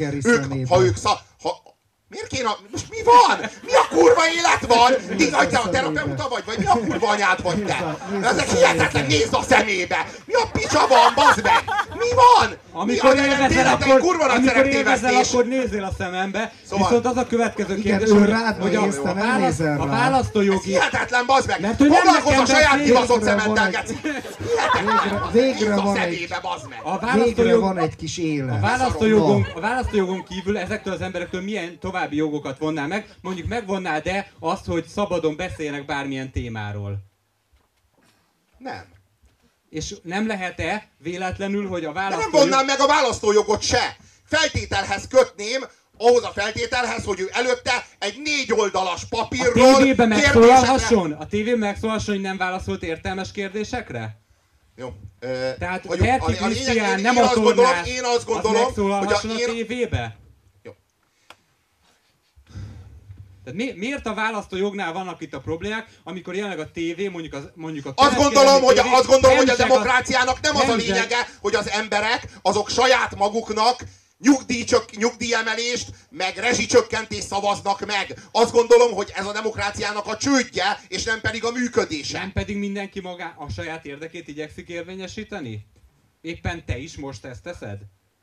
miért kéne? Most mi van? Mi a kurva élet van? Te a terapeuta vagy mi a kurva anyád vagy te? Ezek hihetetlen, nézd a szemébe! Mi a picsa van, bazd meg? Mi van? Amikor élvezel, akkor nézzél a szemembe. Szóval, viszont az a következő kérdés, hogy a választójogi... Ez hihetetlen, bazd meg! Mert, hogy foglalkozz a saját kibaszott szemeddel, geci! Végre van egy kis élet. A választójogon kívül ezektől az emberektől milyen további jogokat vonnál meg? Mondjuk megvonnád-e azt, hogy szabadon beszéljenek bármilyen témáról? Nem. És nem lehet-e véletlenül, hogy a De választójog... nem vonnám meg a választójogot se! Feltételhez kötném, ahhoz a feltételhez, hogy ő előtte egy 4 oldalas papírról... A tévében megszólalhasson? A tévében megszólalhasson, hogy nem válaszolt értelmes kérdésekre? Jó. Tehát Herti Krisztián nem a tornás, az megszólalhasson a tévébe? Jó. Tehát miért a választójognál vannak itt a problémák, amikor jelenleg a tévé, mondjuk a azt gondolom, hogy a demokráciának nem az a lényege, hogy az emberek azok saját maguknak nyugdíjemelést, meg rezsicsökkentést szavaznak meg. Azt gondolom, hogy ez a demokráciának a csődje, és nem pedig a működése. Nem pedig mindenki maga a saját érdekét igyekszik érvényesíteni? Éppen te is most ezt teszed?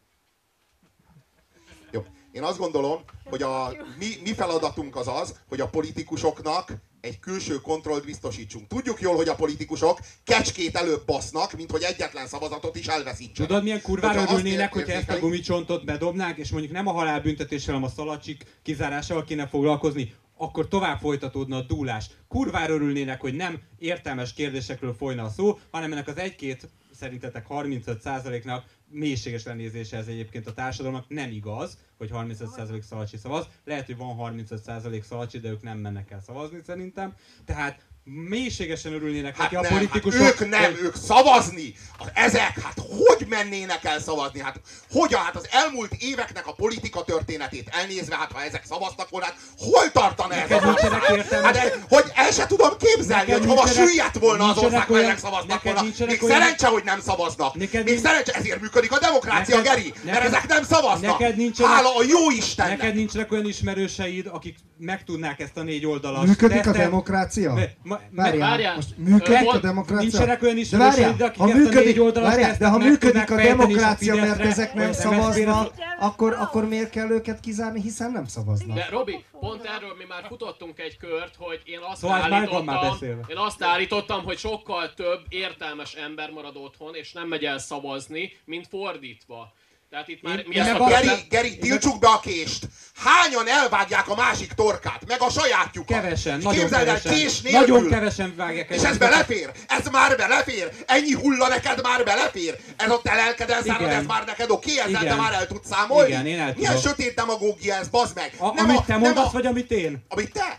Jó. Én azt gondolom, hogy a mi feladatunk az, hogy a politikusoknak egy külső kontrollt biztosítsunk. Tudjuk jól, hogy a politikusok kecskét előbb basznak, mint hogy egyetlen szavazatot is elveszítsenek. Tudod, milyen kurvára örülnének, hogyha ezt a gumicsontot bedobnánk, és mondjuk nem a halálbüntetéssel, hanem a szalacsik kizárásával kéne foglalkozni, akkor tovább folytatódna a dúlás. Kurvára örülnének, hogy nem értelmes kérdésekről folyna a szó, hanem ennek az 1-2, szerintetek 35%-nak mélységes lenézése ez egyébként a társadalomnak nem igaz, hogy 35% szalacsi szavaz. Lehet, hogy van 35% szalacsi, de ők nem mennek el szavazni szerintem. Tehát mélységesen örülnének neki a politikusok. Ők szavazni! Hát hogy mennének el szavazni? Hát az elmúlt éveknek a politika történetét elnézve, hát ha ezek szavaztak volna, hát hol tartana ez az ország? Hogy el se tudom képzelni, hogy hova süllyedt volna az ország, ha ezek szavaztak volna. Még szerencse, hogy nem szavaznak. Még szerencse, ezért működik a demokrácia, Geri, mert ezek nem szavaznak. Hála a jó Istennek! Neked nincsenek olyan ismerőseid, akik megtudnák ezt a 4 oldalas működik a demokrácia? Várjál. Most működik a demokrácia? Nincsenek olyan ismerőseid, akik ezt a 4 oldalas de ha működik a demokrácia, mert ezek nem szavaznak, akkor miért kell őket kizárni, hiszen nem szavaznak? De Robi, pont erről mi már futottunk egy kört, hogy én azt állítottam, hogy sokkal több értelmes ember marad otthon, és nem megy el szavazni, mint fordítva. Tehát itt már Geri, tiltsuk be a kést! Hányan elvágják a másik torkát, meg a sajátjukat? Kevesen, nagyon kevesen vágják. És ez belefér? Ez már belefér? Ennyi hulla neked már belefér? Ez a te lelked elszárad, ez már neked oké? Ezzel te már el tudsz számolni? Igen, én el tudom. Milyen sötét demagógia ez, bazd meg! Amit te mondasz, vagy amit én? Amit te?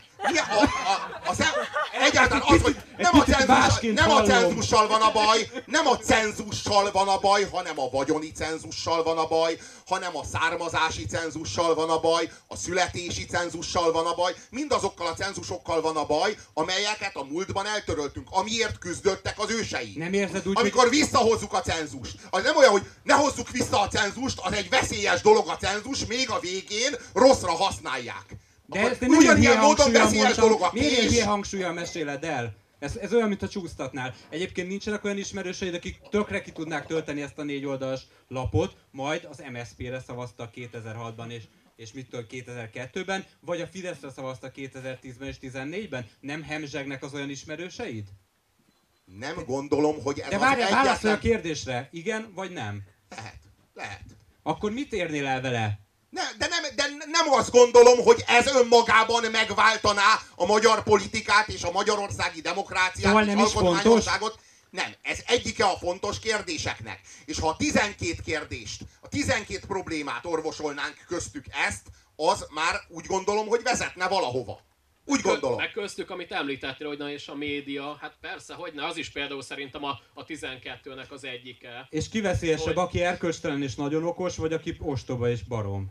Egyáltalán az, hogy nem a cenzussal van a baj, nem a cenzussal van a baj, hanem a vagyoni cenzussal van a baj, hanem a származási cenzussal van a baj, a születési cenzussal van a baj, mindazokkal a cenzusokkal van a baj, amelyeket a múltban eltöröltünk, amiért küzdöttek az őseink. Nem érzed úgy, amikor visszahozzuk a cenzust. Az nem olyan, hogy ne hozzuk vissza a cenzust, az egy veszélyes dolog a cenzus, még a végén rosszra használják. De ezt ugyanilyen módon veszélyes dolog a kés. Miért ilyen hangsúllyal meséled el? Ez olyan, mint a csúsztatnál. Egyébként nincsenek olyan ismerőseid, akik tökre ki tudnák tölteni ezt a 4 oldalas lapot, majd az MSZP-re szavaztak 2006-ban és mitől 2002-ben, vagy a Fideszre szavaztak 2010-ben és 2014-ben. Nem hemzsegnek az olyan ismerőseid? Nem gondolom, hogy ez de az várjál, egyetlen... válaszolj a kérdésre. Igen vagy nem? Lehet. Lehet. Akkor mit érnél el vele? De nem azt gondolom, hogy ez önmagában megváltaná a magyar politikát és a magyarországi demokráciát Szóval és nem is alkotmányosságot. Nem, ez egyike a fontos kérdéseknek. És ha a 12 kérdést, a 12 problémát orvosolnánk köztük ezt, az már úgy gondolom, hogy vezetne valahova. Úgy gondolom. Meg köztük, amit említettél, hogy na és a média, hát persze, hogyne, az is például szerintem a 12-nek az egyike. És ki veszélyesebb, aki erkölcstelen és nagyon okos, vagy aki ostoba és barom?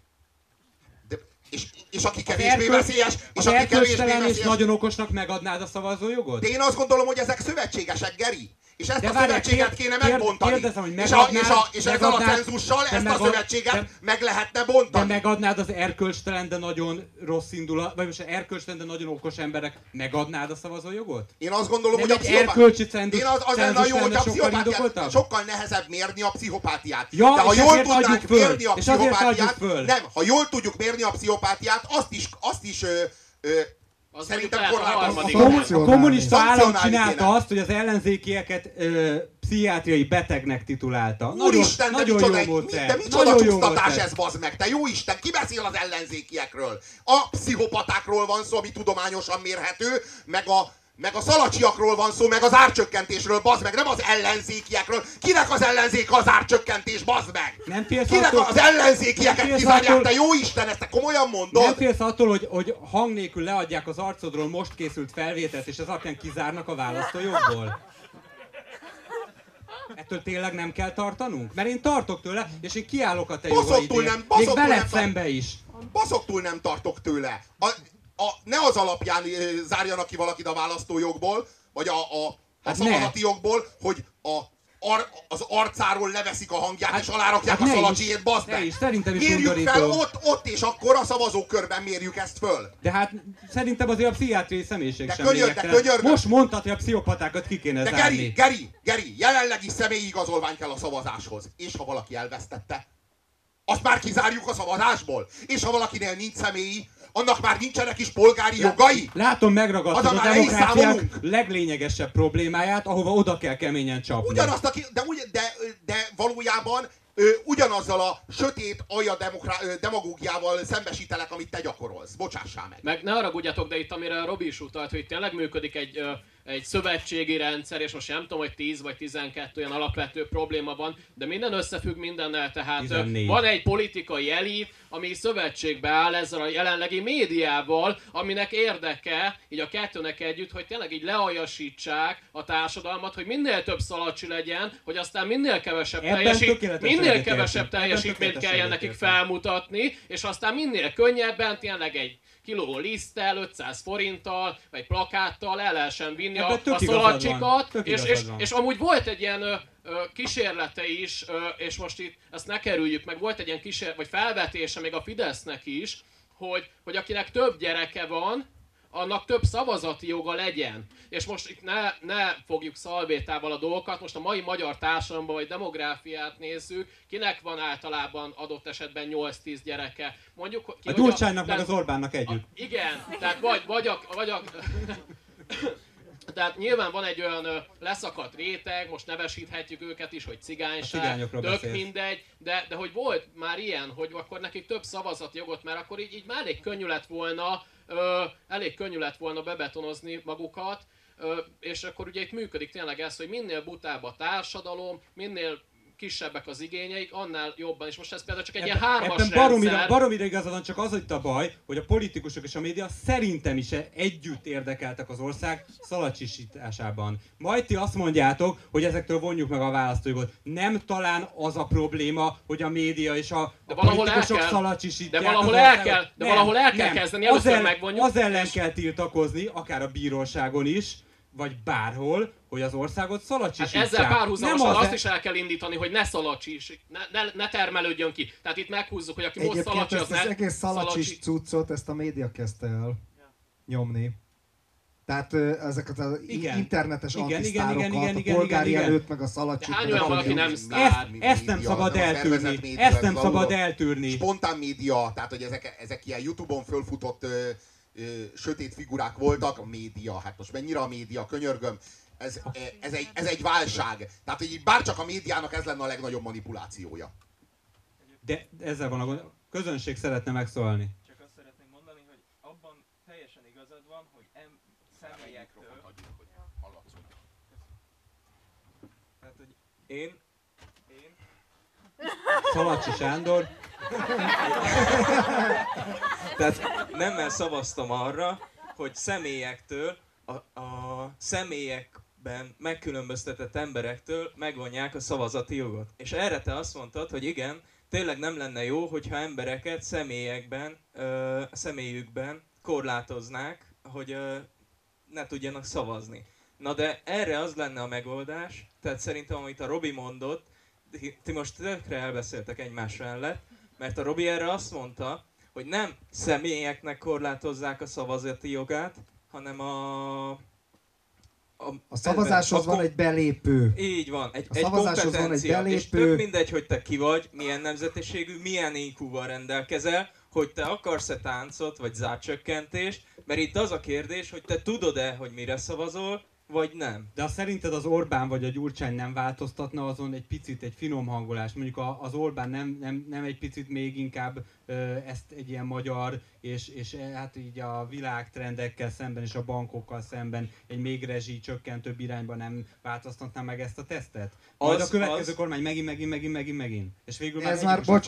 És aki kevésbé veszélyes, és aki erkölcstelen és nagyon okosnak megadnád a szavazójogot? De én azt gondolom, hogy ezek szövetségesek, Geri. És ezt a szövetséget kéne megbontani. Kérdezem, hogy és ezzel a cenzussal ezt a szövetséget meg lehetne bontani. De megadnád az erkölcstelen, de nagyon rossz indulat, vagy most erkölcstelen, de nagyon okos emberek, megadnád a szavazójogot? Én azt gondolom, nem hogy a pszichopátiát... sokkal nehezebb mérni a pszichopátiát. Ja, de ha jól tudnánk mérni a pszichopátiát, ha jól tudjuk mérni a pszichopátiát, azt is szerintem korlátozni. A kommunista állam csinálta azt, hogy az ellenzékieket pszichiátriai betegnek titulálta. Úristen, nagyon jó módszer. De micsoda csúsztatás ez, bazd meg, te jó Isten, ki beszél az ellenzékiekről? A pszichopatákról van szó, ami tudományosan mérhető, meg a szalacsiakról van szó, meg az árcsökkentésről, bazd meg, nem az ellenzékiekről. Kinek az ellenzék az árcsökkentés, bazd meg? Nem félsz Kinek attól, az ellenzékieket kizárják, te jó Isten, ezt te komolyan mondod? Nem félsz attól, hogy hang nélkül leadják az arcodról most készült felvételt, és ez alapján kizárnak a választójogból? Ettől tényleg nem kell tartanunk? Mert én tartok tőle, és én kiállok a te jogaidért. Még veled szembe is. Baszoktul nem tartok tőle. Ne az alapján zárjanak ki valakit a választójogból, vagy a szavazati jogból, hogy az arcáról leveszik a hangját, és alárakják a szalacsiét, bazd meg! Szerintem is mérjük fel ott és akkor a szavazókörben mérjük ezt föl. De hát szerintem azért a pszichiátriai személyiség sem könyörgöm. Most mondtad, hogy a pszichopatákat ki kéne zárni. Geri, jelenlegi személyi igazolvány kell a szavazáshoz. És ha valaki elvesztette, azt már kizárjuk a szavazásból. És ha valakinél nincs személyi, annak már nincsenek is polgári jogai? Látom, megragadtad a demokráciák leglényegesebb problémáját, ahova oda kell keményen csapni. Ugyanazt de valójában ugyanazzal a sötét alja demagógiával szembesítelek, amit te gyakorolsz. Bocsássál meg. Meg ne haragudjatok, de itt amire Robi is utalt, hogy tényleg működik egy szövetségi rendszer, és most nem tudom, hogy 10 vagy 12 olyan alapvető probléma van, de minden összefügg mindennel, tehát 14. Van egy politikai elit, ami szövetségbe áll ezzel a jelenlegi médiával, aminek érdeke, így a kettőnek együtt, hogy tényleg így lealjasítsák a társadalmat, hogy minél több szalacsi legyen, hogy aztán minél kevesebb teljesítményt kelljen nekik felmutatni, és aztán minél könnyebben tényleg egy kiló liszttel, 500 forinttal, vagy plakáttal el lehessen vinni a szalacsikat, és amúgy volt egy ilyen kísérlete is, és most itt ezt ne kerüljük meg, volt egy ilyen vagy felvetése még a Fidesznek is, hogy akinek több gyereke van, annak több szavazati joga legyen. És most itt ne fogjuk szalvétával a dolgokat, most a mai magyar társadalomban, vagy demográfiát nézzük, kinek van általában adott esetben 8-10 gyereke. Mondjuk, a Gyurcsánynak meg az Orbánnak együtt. Igen, tehát tehát nyilván van egy olyan leszakadt réteg, most nevesíthetjük őket is, hogy cigányság, tök mindegy, de hogy volt már ilyen, hogy akkor nekik több szavazati jogot, mert akkor így már elég könnyű lett volna bebetonozni magukat, és akkor ugye itt működik tényleg ez, hogy minél butább a társadalom, minél kisebbek az igényeik, annál jobban. És most ez például csak egy ilyen hármas rendszer. Baromira igazad van, csak az itt a baj, hogy a politikusok és a média szerintem is együtt érdekeltek az ország szalacsisításában. Majd ti azt mondjátok, hogy ezektől vonjuk meg a választójogot. Nem talán az a probléma, hogy a média és a politikusok szalacsisítják. De valahol el kell kezdeni, először megvonjuk. Az ellen kell tiltakozni, akár a bíróságon is, vagy bárhol, hogy az országot szalacsisítsák. Hát ezzel párhuzamosan azt is el kell indítani, hogy ne szalacsis, ne termelődjön ki. Tehát itt meghúzzuk, hogy aki most szalacsi, az ne... az egész szalacsis cuccot, ezt a média kezdte el nyomni. Tehát ezeket az internetes antisztárokat, a polgári előtt, meg a szalacsit. Hány olyan valaki nem sztár? Ezt nem szabad eltűrni. Ezt nem szabad eltűrni. Spontán média, tehát hogy ezek ilyen YouTube-on fölfutott sötét figurák voltak, a média, hát most mennyire a média, könyörgöm, ez egy válság. Tehát, hogy bárcsak a médiának ez lenne a legnagyobb manipulációja. De ezzel van a gond. Közönség szeretne megszólalni. Csak azt szeretném mondani, hogy abban teljesen igazad van, hogy személyektől... Tehát, hogy én Szalacsi Sándor. Tehát nemmel szavaztam arra, hogy személyektől, a személyekben megkülönböztetett emberektől megvonják a szavazati jogot. És erre te azt mondtad, hogy igen, tényleg nem lenne jó, hogyha embereket személyükben korlátoznák, hogy ne tudjanak szavazni. Na de erre az lenne a megoldás, tehát szerintem amit a Robi mondott, ti most tökre elbeszéltek egymás mellett, mert a Robi erre azt mondta, hogy nem személyeknek korlátozzák a szavazati jogát, hanem a szavazáshoz van egy belépő. Így van, A egy szavazáshoz van egy kompetencia, és belépő. tök mindegy, hogy te ki vagy, milyen nemzetiségű, milyen IQ-val rendelkezel, hogy te akarsz-e táncot, vagy zárcsökkentést, mert itt az a kérdés, hogy te tudod-e, hogy mire szavazol, vagy nem. De azt szerinted az Orbán vagy a Gyurcsány nem változtatna azon egy picit, egy finom hangolást? Mondjuk az Orbán nem egy picit még inkább ezt egy ilyen magyar, és hát így a világtrendekkel szemben és a bankokkal szemben egy még rezsi csökkentőbb irányba nem változtatná meg ezt a tesztet? Majd a következő kormány megint. És végül Ez már már, bocs,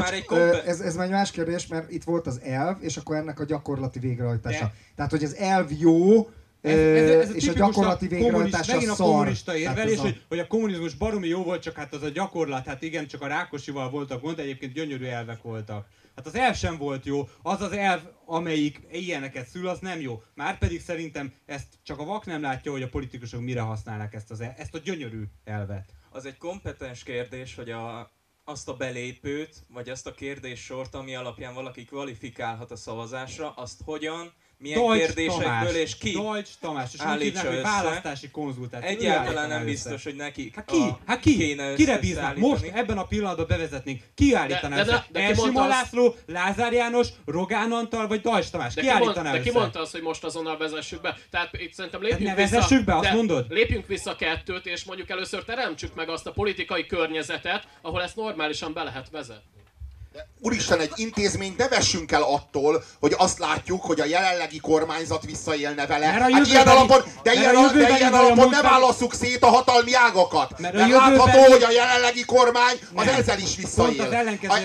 Ez már egy más kérdés, mert itt volt az elv, és akkor ennek a gyakorlati végrehajtása. De- Tehát, hogy az elv jó, Ez és a gyakorlati végrehajtása megint a szar. kommunista Tehát érvelés, ez hogy a kommunizmus baromi jó volt, csak hát az a gyakorlat, hát igen, csak a Rákosival voltak gond, egyébként gyönyörű elvek voltak. Hát az elv sem volt jó, az az elv, amelyik ilyeneket szül, az nem jó. Márpedig szerintem ezt csak a vak nem látja, hogy a politikusok mire használják ezt a gyönyörű elvet. Az egy kompetens kérdés, hogy azt a belépőt, vagy azt a kérdéssort, ami alapján valaki kvalifikálhat a szavazásra, azt hogyan, milyen kérdésekből és ki Deutsch Tamás, és úgy állítsa hívnák, hogy össze. választási konzultáció. Egyáltalán nem biztos, hogy nekik Kire bíznak? összeállítani. Most ebben a pillanatban bevezetnénk. Ki állítaná össze? Elsimon László, Lázár János, Rogán Antal vagy Deutsch Tamás? Ki állítaná de ki össze? mondta azt, hogy most azonnal vezessük be? Tehát itt szerintem Tehát lépjünk ne vissza. vezessük be, azt de mondod? Lépjünk vissza kettőt, és mondjuk először teremtsük meg azt a politikai környezetet, ahol ezt normálisan be lehet vezetni. Úristen, egy intézményt ne vessünk el attól, hogy azt látjuk, hogy a jelenlegi kormányzat visszaélne vele. Mert a Hát jövőbeli- ilyen alapon, de mert ilyen, a jövőbeli ilyen vagy a alapon ne múltbeli- válasszuk szét a hatalmi ágakat. Mert Mert a jövőbeli- látható, hogy a jelenlegi kormány az Nem. ezzel is Pont az visszaél. ellenkezője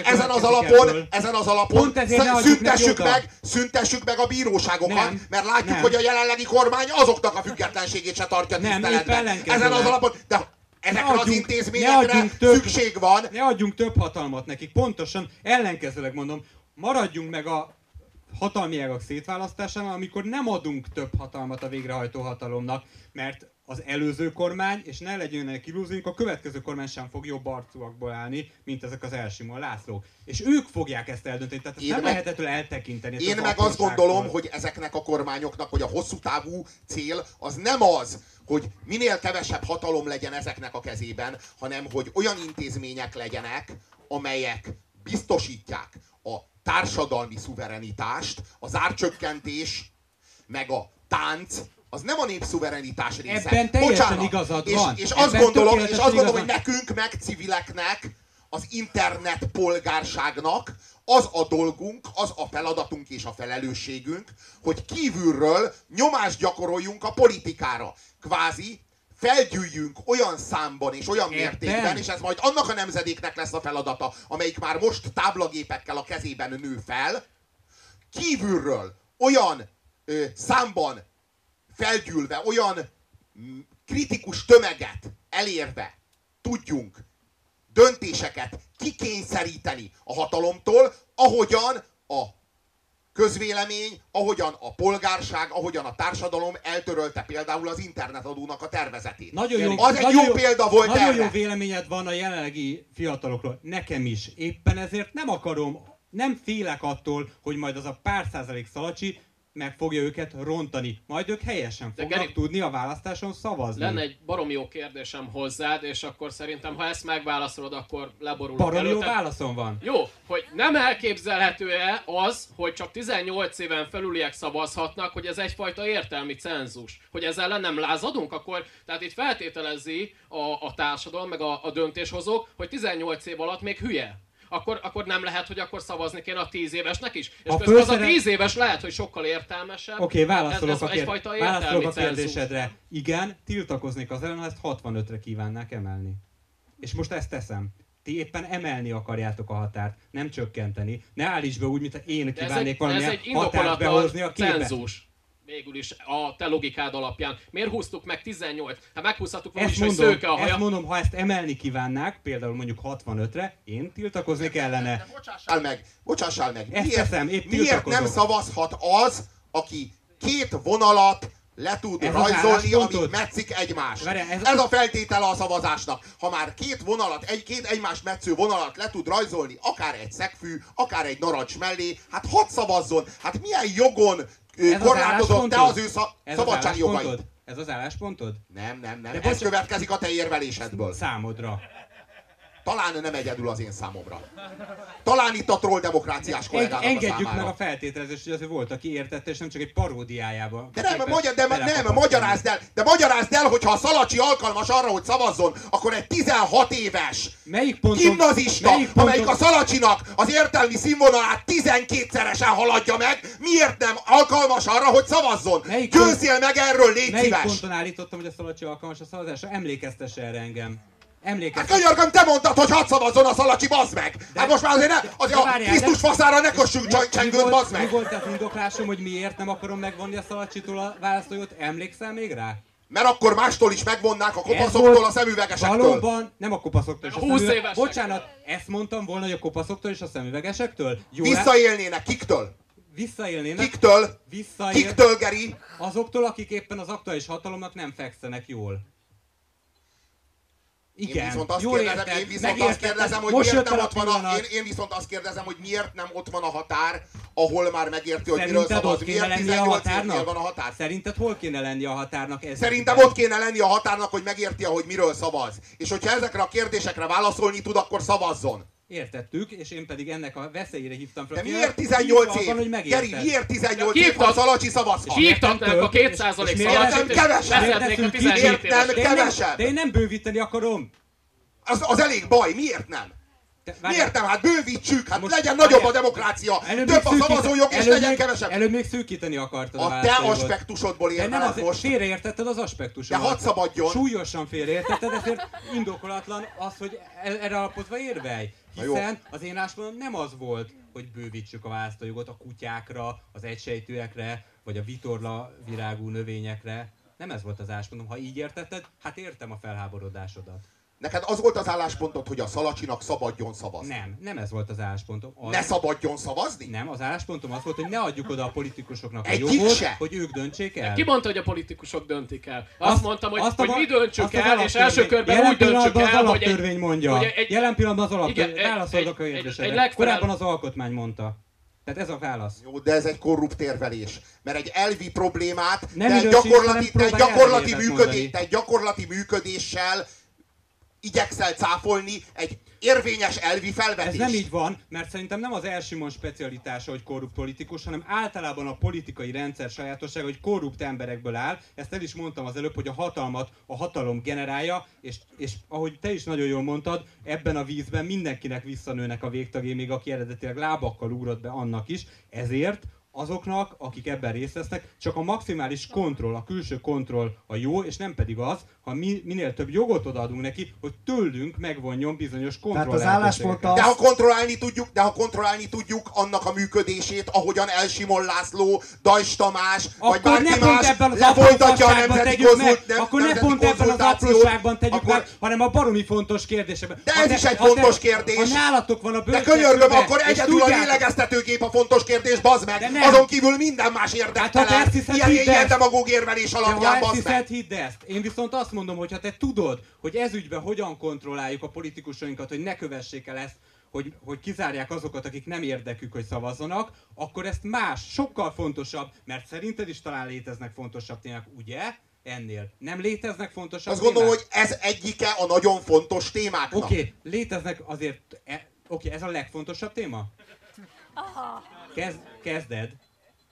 Ezen az alapon Pont ezért ne adjuk neki oda. szüntessük meg a bíróságokat, Nem. mert látjuk, Nem. hogy a jelenlegi kormány azoknak a függetlenségét se tartja Nem, épp tiszteletben. ellenkezőleg. Ezen az alapon, de ezekre az adjunk- intézményekre ne adjunk több- szükség van. Ne adjunk több hatalmat nekik, pontosan ellenkezőleg mondom, maradjunk meg a hatalmi ágak szétválasztásánál, amikor nem adunk több hatalmat a végrehajtó hatalomnak, mert az előző kormány, és ne legyenek illúzióink, a következő kormány sem fog jobb arcúakból állni, mint ezek az Elsimon Lászlók. És ők fogják ezt eldönteni, tehát ezt nem lehet ettől eltekinteni. Én meg azt gondolom, hogy ezeknek a kormányoknak, hogy a hosszú távú cél az nem az, hogy minél kevesebb hatalom legyen ezeknek a kezében, hanem hogy olyan intézmények legyenek, amelyek biztosítják a társadalmi szuverenitást, az árcsökkentés, meg a tánc, az nem a népszuverenitás része. Ebben teljesen igazad van. És azt Ebben gondolom, tökéletesen hogy nekünk, meg civileknek, az internet polgárságnak az a dolgunk, az a feladatunk és a felelősségünk, hogy kívülről nyomást gyakoroljunk a politikára. Kvázi felgyűjjünk olyan számban és olyan mértékben, és ez majd annak a nemzedéknek lesz a feladata, amelyik már most táblagépekkel a kezében nő fel, kívülről olyan számban felgyűlve, olyan kritikus tömeget elérve tudjunk döntéseket kikényszeríteni a hatalomtól, ahogyan a közvélemény, ahogyan a polgárság, ahogyan a társadalom eltörölte például az internetadónak a tervezetét. Az egy jó példa volt erre. Nagyon jó véleményed van a jelenlegi fiatalokról. Nekem is. Éppen ezért nem félek attól, hogy majd az a pár százalék Szalacsi meg fogja őket rontani. Majd ők helyesen fognak tudni a választáson szavazni. Lenne egy baromi jó kérdésem hozzád, és akkor szerintem, ha ezt megválaszolod, akkor leborulok baromi jó előtte. válaszom van. Jó, hogy nem elképzelhető-e az, hogy csak 18 éven felüliek szavazhatnak, hogy ez egyfajta értelmi cenzus. Hogy ezzel ellen nem lázadunk, akkor tehát itt feltételezi a társadalom, meg a döntéshozók, hogy 18 év alatt még hülye. akkor nem lehet, hogy akkor szavazni kéne a 10 évesnek is? És Ha közben az a fölszere- 10 éves lehet, hogy sokkal értelmesebb. Oké, válaszolok, ez egyfajta értelmi válaszolok a cenzus. kérdésedre. Igen, tiltakoznék az ellen, ha ezt 65-re kívánnák emelni. És most ezt teszem. Ti éppen emelni akarjátok a határt, nem csökkenteni. Ne állíts be úgy, mint én De ez kívánnék egy valamilyen határt behozni a képbe. cenzus. Végül is a te logikád alapján. Miért húztuk meg 18? Hát meghúzhattuk volna is, Ezt hogy mondom, szőke a haja. ezt mondom, ha ezt emelni kívánnák, például mondjuk 65-re, én tiltakoznék ellene. Bocsássál meg. Ezt teszem, épp Miért nem tiltakozom. szavazhat az, aki két vonalat le tud Ez az rajzolni, álláspontod? amik metszik egymást. Várjál, Ez a feltétele a szavazásnak. Ha már két vonalat, két egymást metsző vonalat le tud rajzolni, akár egy szegfű, akár egy narancs mellé, hát hadd szavazzon. Hát milyen jogon Ez az korlátozod te az ő Ez az szabadsági jogait? álláspontod? Ez az álláspontod? Nem. De Ez következik a te érvelésedből. Számodra. Talán nem egyedül az én számomra. Talán itt a troll demokráciás kollégának a Engedjük számára. meg a feltételezést, hogy azért volt, aki értette, és nem csak egy paródiájában. De nem, magyarázd el, hogyha a Szalacsi alkalmas arra, hogy szavazzon, akkor egy 16 éves gimnazista, amelyik a Szalacsinak az értelmi színvonalát 12-szeresen haladja meg, miért nem alkalmas arra, hogy szavazzon? Győzzél meg erről, légy Melyik szíves! ponton állítottam, hogy a Szalacsi alkalmas a szavazásra? Emlékeztesse erre engem. Hát könyörgöm, te mondtad, hogy hadd szavazzon a Szalacsi, bazd meg! Hát most már azért a Krisztus faszára ne kössünk csengőt, bazd meg! Mi volt az indoklásom, hogy miért nem akarom megvonni a Szalacsitól a választójogot? Emlékszel még rá? Mert akkor mástól is megvonnák a kopaszoktól, a szemüvegesektől. Valóban, nem a kopaszoktól és a 20 évesek. Bocsánat, ezt mondtam volna, hogy a kopaszoktól és a szemüvegesektől? Visszaélnének, kiktől? Visszaélnének? Kiktől, Geri? Azoktól, akik éppen az aktuális hatalomnak nem fekszenek jól. Igen, Én viszont azt jól kérdezem, hogy miért nem ott van én viszont azt kérdezem, hogy miért nem ott van a határ, ahol már megérti, hogy miről szavaz. Miért 18 évnél van a határ? Szerinted hol kéne lenni a határnak? Szerintem ott kéne lenni a határnak, hogy megérti, hogy miről szavaz. És hogyha ezekre a kérdésekre válaszolni tud, akkor szavazzon. Értettük, és én pedig ennek a veszélyére hívtam fel. De miért 18 év? Geri, miért 18 év, ha a Szalacsi szavazhat? Hívtatnak a 2% Szalacsit, nem kevesebb? a 17 nem kevesebb? De én nem bővíteni akarom. Az elég baj, miért nem? Miért nem? Hát bővítsük, hát most legyen nagyobb a demokrácia, több a szavazójog és legyen kevesebb. Előbb még szűkíteni akartad a te aspektusodból érveled most. Félreértetted az aspektusomat. De hadd szabadjon. Súlyosan félreértetted, ezért indokolatlan az, hogy erre alapozva érvelj. Hiszen az én álláspontom nem az volt, hogy bővítsük a választójogot a kutyákra, az egysejtőekre, vagy a vitorla virágú növényekre. Nem ez volt az álláspontom. Ha így értetted, hát értem a felháborodásodat. Neked az volt az álláspontod, hogy a Szalacsinak szabadjon szavazni? Nem ez volt az álláspontom. Ne szabadjon szavazni? Nem, az álláspontom az volt, hogy ne adjuk oda a politikusoknak a Egyik jogot, se. hogy ők dönték el. Ki mondta, hogy a politikusok döntik el? Azt mondtam, hogy mi döntsük az el, és első körben úgy döntsük el, az alaptörvény mondja. hogy Jelen pillanatban az alaptörvény. igen, Válaszolok a kérdésre. Korábban az alkotmány mondta. Tehát ez a válasz. Jó, de ez egy korrupt érvelés. Mert egy elvi problémát, nem te egy gyakorlati működéssel igyekszel cáfolni egy érvényes elvi felvetést. Ez nem így van, mert szerintem nem az Elsimon specialitása, hogy korrupt politikus, hanem általában a politikai rendszer sajátossága, hogy korrupt emberekből áll. Ezt el is mondtam az előbb, hogy a hatalmat a hatalom generálja, és ahogy te is nagyon jól mondtad, ebben a vízben mindenkinek visszanőnek a végtagjai, még aki eredetileg lábakkal ugrott be, annak is. Ezért azoknak, akik ebben részt vesznek, csak a maximális kontroll, a külső kontroll a jó, és nem pedig az, ha minél több jogot odaadunk neki, hogy tőlünk megvonjon bizonyos kontroll. Tehát az álláspont az... De ha kontrollálni tudjuk annak a működését, ahogyan Elsimon László, Dajs Tamás, vagy bárki más lefolytatja a nemzeti konzultációt. Akkor ne pont ebben az apróságban tegyük meg, hanem a baromi fontos kérdésben. De ez is egy fontos kérdés. Ha nálatok van a bőrcsetőben, de könyörgöm, akkor egyedül a lélegeztetőgép a fontos kérdés, bazd meg! Azon kívül minden más érdektelen, ilyen demagóg érvelés alapján, bazd meg! Hidd ezt. Én viszont azt mondom, hogy ha te tudod, hogy ez ügyben hogyan kontrolláljuk a politikusainkat, hogy ne kövessék el ezt, hogy kizárják azokat, akik nem érdekük, hogy szavazzanak, akkor ezt más, sokkal fontosabb, mert szerinted is talán léteznek fontosabb témák, ugye? Ennél. Nem léteznek fontosabb témák? Azt gondolom, hogy ez egyike a nagyon fontos témáknak. Oké, léteznek azért... Oké, ez a legfontosabb téma? Kezded.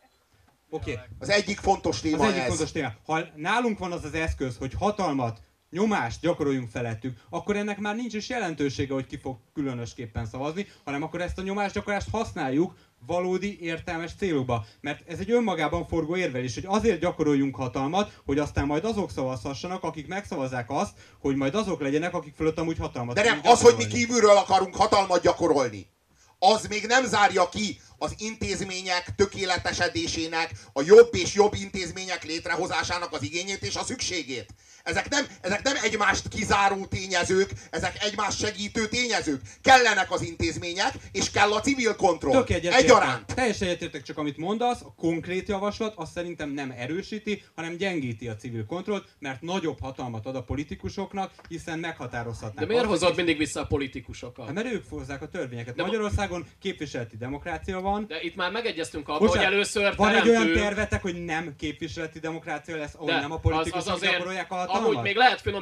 Okay. Az egyik fontos téma az egyik fontos téma. Ha nálunk van az az eszköz, hogy hatalmat nyomást gyakoroljunk felettük, akkor ennek már nincs is jelentősége, hogy ki fog különösképpen szavazni, hanem akkor ezt a nyomásgyakorlást használjuk valódi értelmes célokba. Mert ez egy önmagában forgó érvelés, hogy azért gyakoroljunk hatalmat, hogy aztán majd azok szavazhassanak, akik megszavazzák azt, hogy majd azok legyenek, akik fölött amúgy hatalmat. De nem, az, hogy mi kívülről akarunk hatalmat gyakorolni, az még nem zárja ki az intézmények tökéletesedésének, a jobb és jobb intézmények létrehozásának az igényét és a szükségét. Ezek nem egymást kizáró tényezők, ezek egymást segítő tényezők. Kellenek az intézmények, és kell a civil kontroll. Egyaránt. Teljesen egyetértek, csak amit mondasz, a konkrét javaslat azt szerintem nem erősíti, hanem gyengíti a civil kontrollt, mert nagyobb hatalmat ad a politikusoknak, hiszen meghatározhatnák. De miért hozod mindig vissza a politikusokat? Hát mert ők hozzák a törvényeket. Magyarországon képviseleti demokrácia van. De itt már megegyeztünk abban, hogy először van egy olyan tervetek, hogy nem képviseleti demokrácia lesz, ahol nem a politikusok gyakorolják a hatalmat? Amúgy még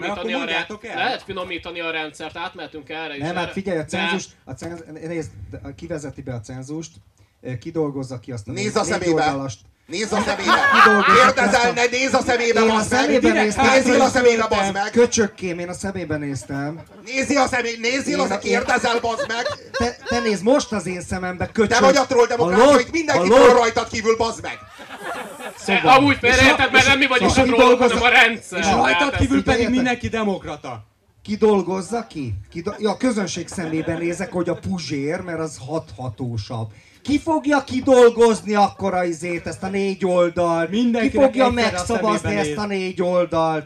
lehet finomítani a rendszert, átmehetünk erre is. Nem, hát figyelj, nézd, kivezeti be a cenzust, kidolgozza ki azt a nézd a szemébe! oldalast. Nézd a szemébe! Kérdezel, ne nézd a szemébe, bazd meg! Nézzél a szemébe, bazd meg! Köcsökkém, én a szemébe néztem. Nézzél a szemébe, kérdezel, bazd meg! Te nézd most az én szemembe, köcsök! Te vagy a troll itt mindenki troll rajtad kívül, bazd meg! Szóval. Amúgy félreérted, mert nem mi vagyunk a trollok, hanem a rendszer. És rajtad kívül pedig mindenki demokrata. Kidolgozza ki? A közönség szemében nézek, hogy a Puzsér, mert az hathatósabb. Ki fogja kidolgozni akkora ezt a 4 oldalt? Ki fogja megszavazni ezt a 4 oldalt?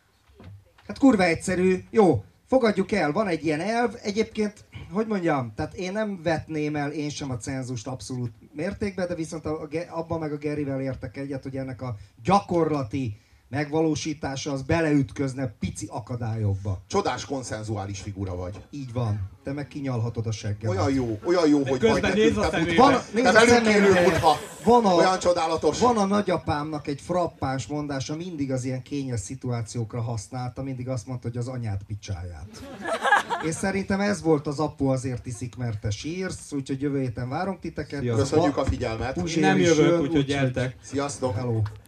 Hát kurva egyszerű. Jó, fogadjuk el, van egy ilyen elv. Egyébként, hogy mondjam, tehát én nem vetném el én sem a cenzust abszolút mértékben, de viszont abban meg a Gerivel értek egyet, hogy ennek a gyakorlati megvalósítása az beleütközne pici akadályokba. Csodás konszenzuális figura vagy. Így van. Te meg kinyalhatod a seggemet. Olyan jó, hogy majd nézd a szemébe. Te velünk élő futha. Olyan csodálatos. Van a nagyapámnak egy frappáns mondása, mindig az ilyen kényes szituációkra használta, mindig azt mondta, hogy az anyád picsáját. És szerintem ez volt az apu azért iszik, mert te sírsz, úgyhogy jövő héten várunk titeket. Köszönjük a figyelmet. Nem jövök, úgyhogy gyertek. Sziasztok. Hello.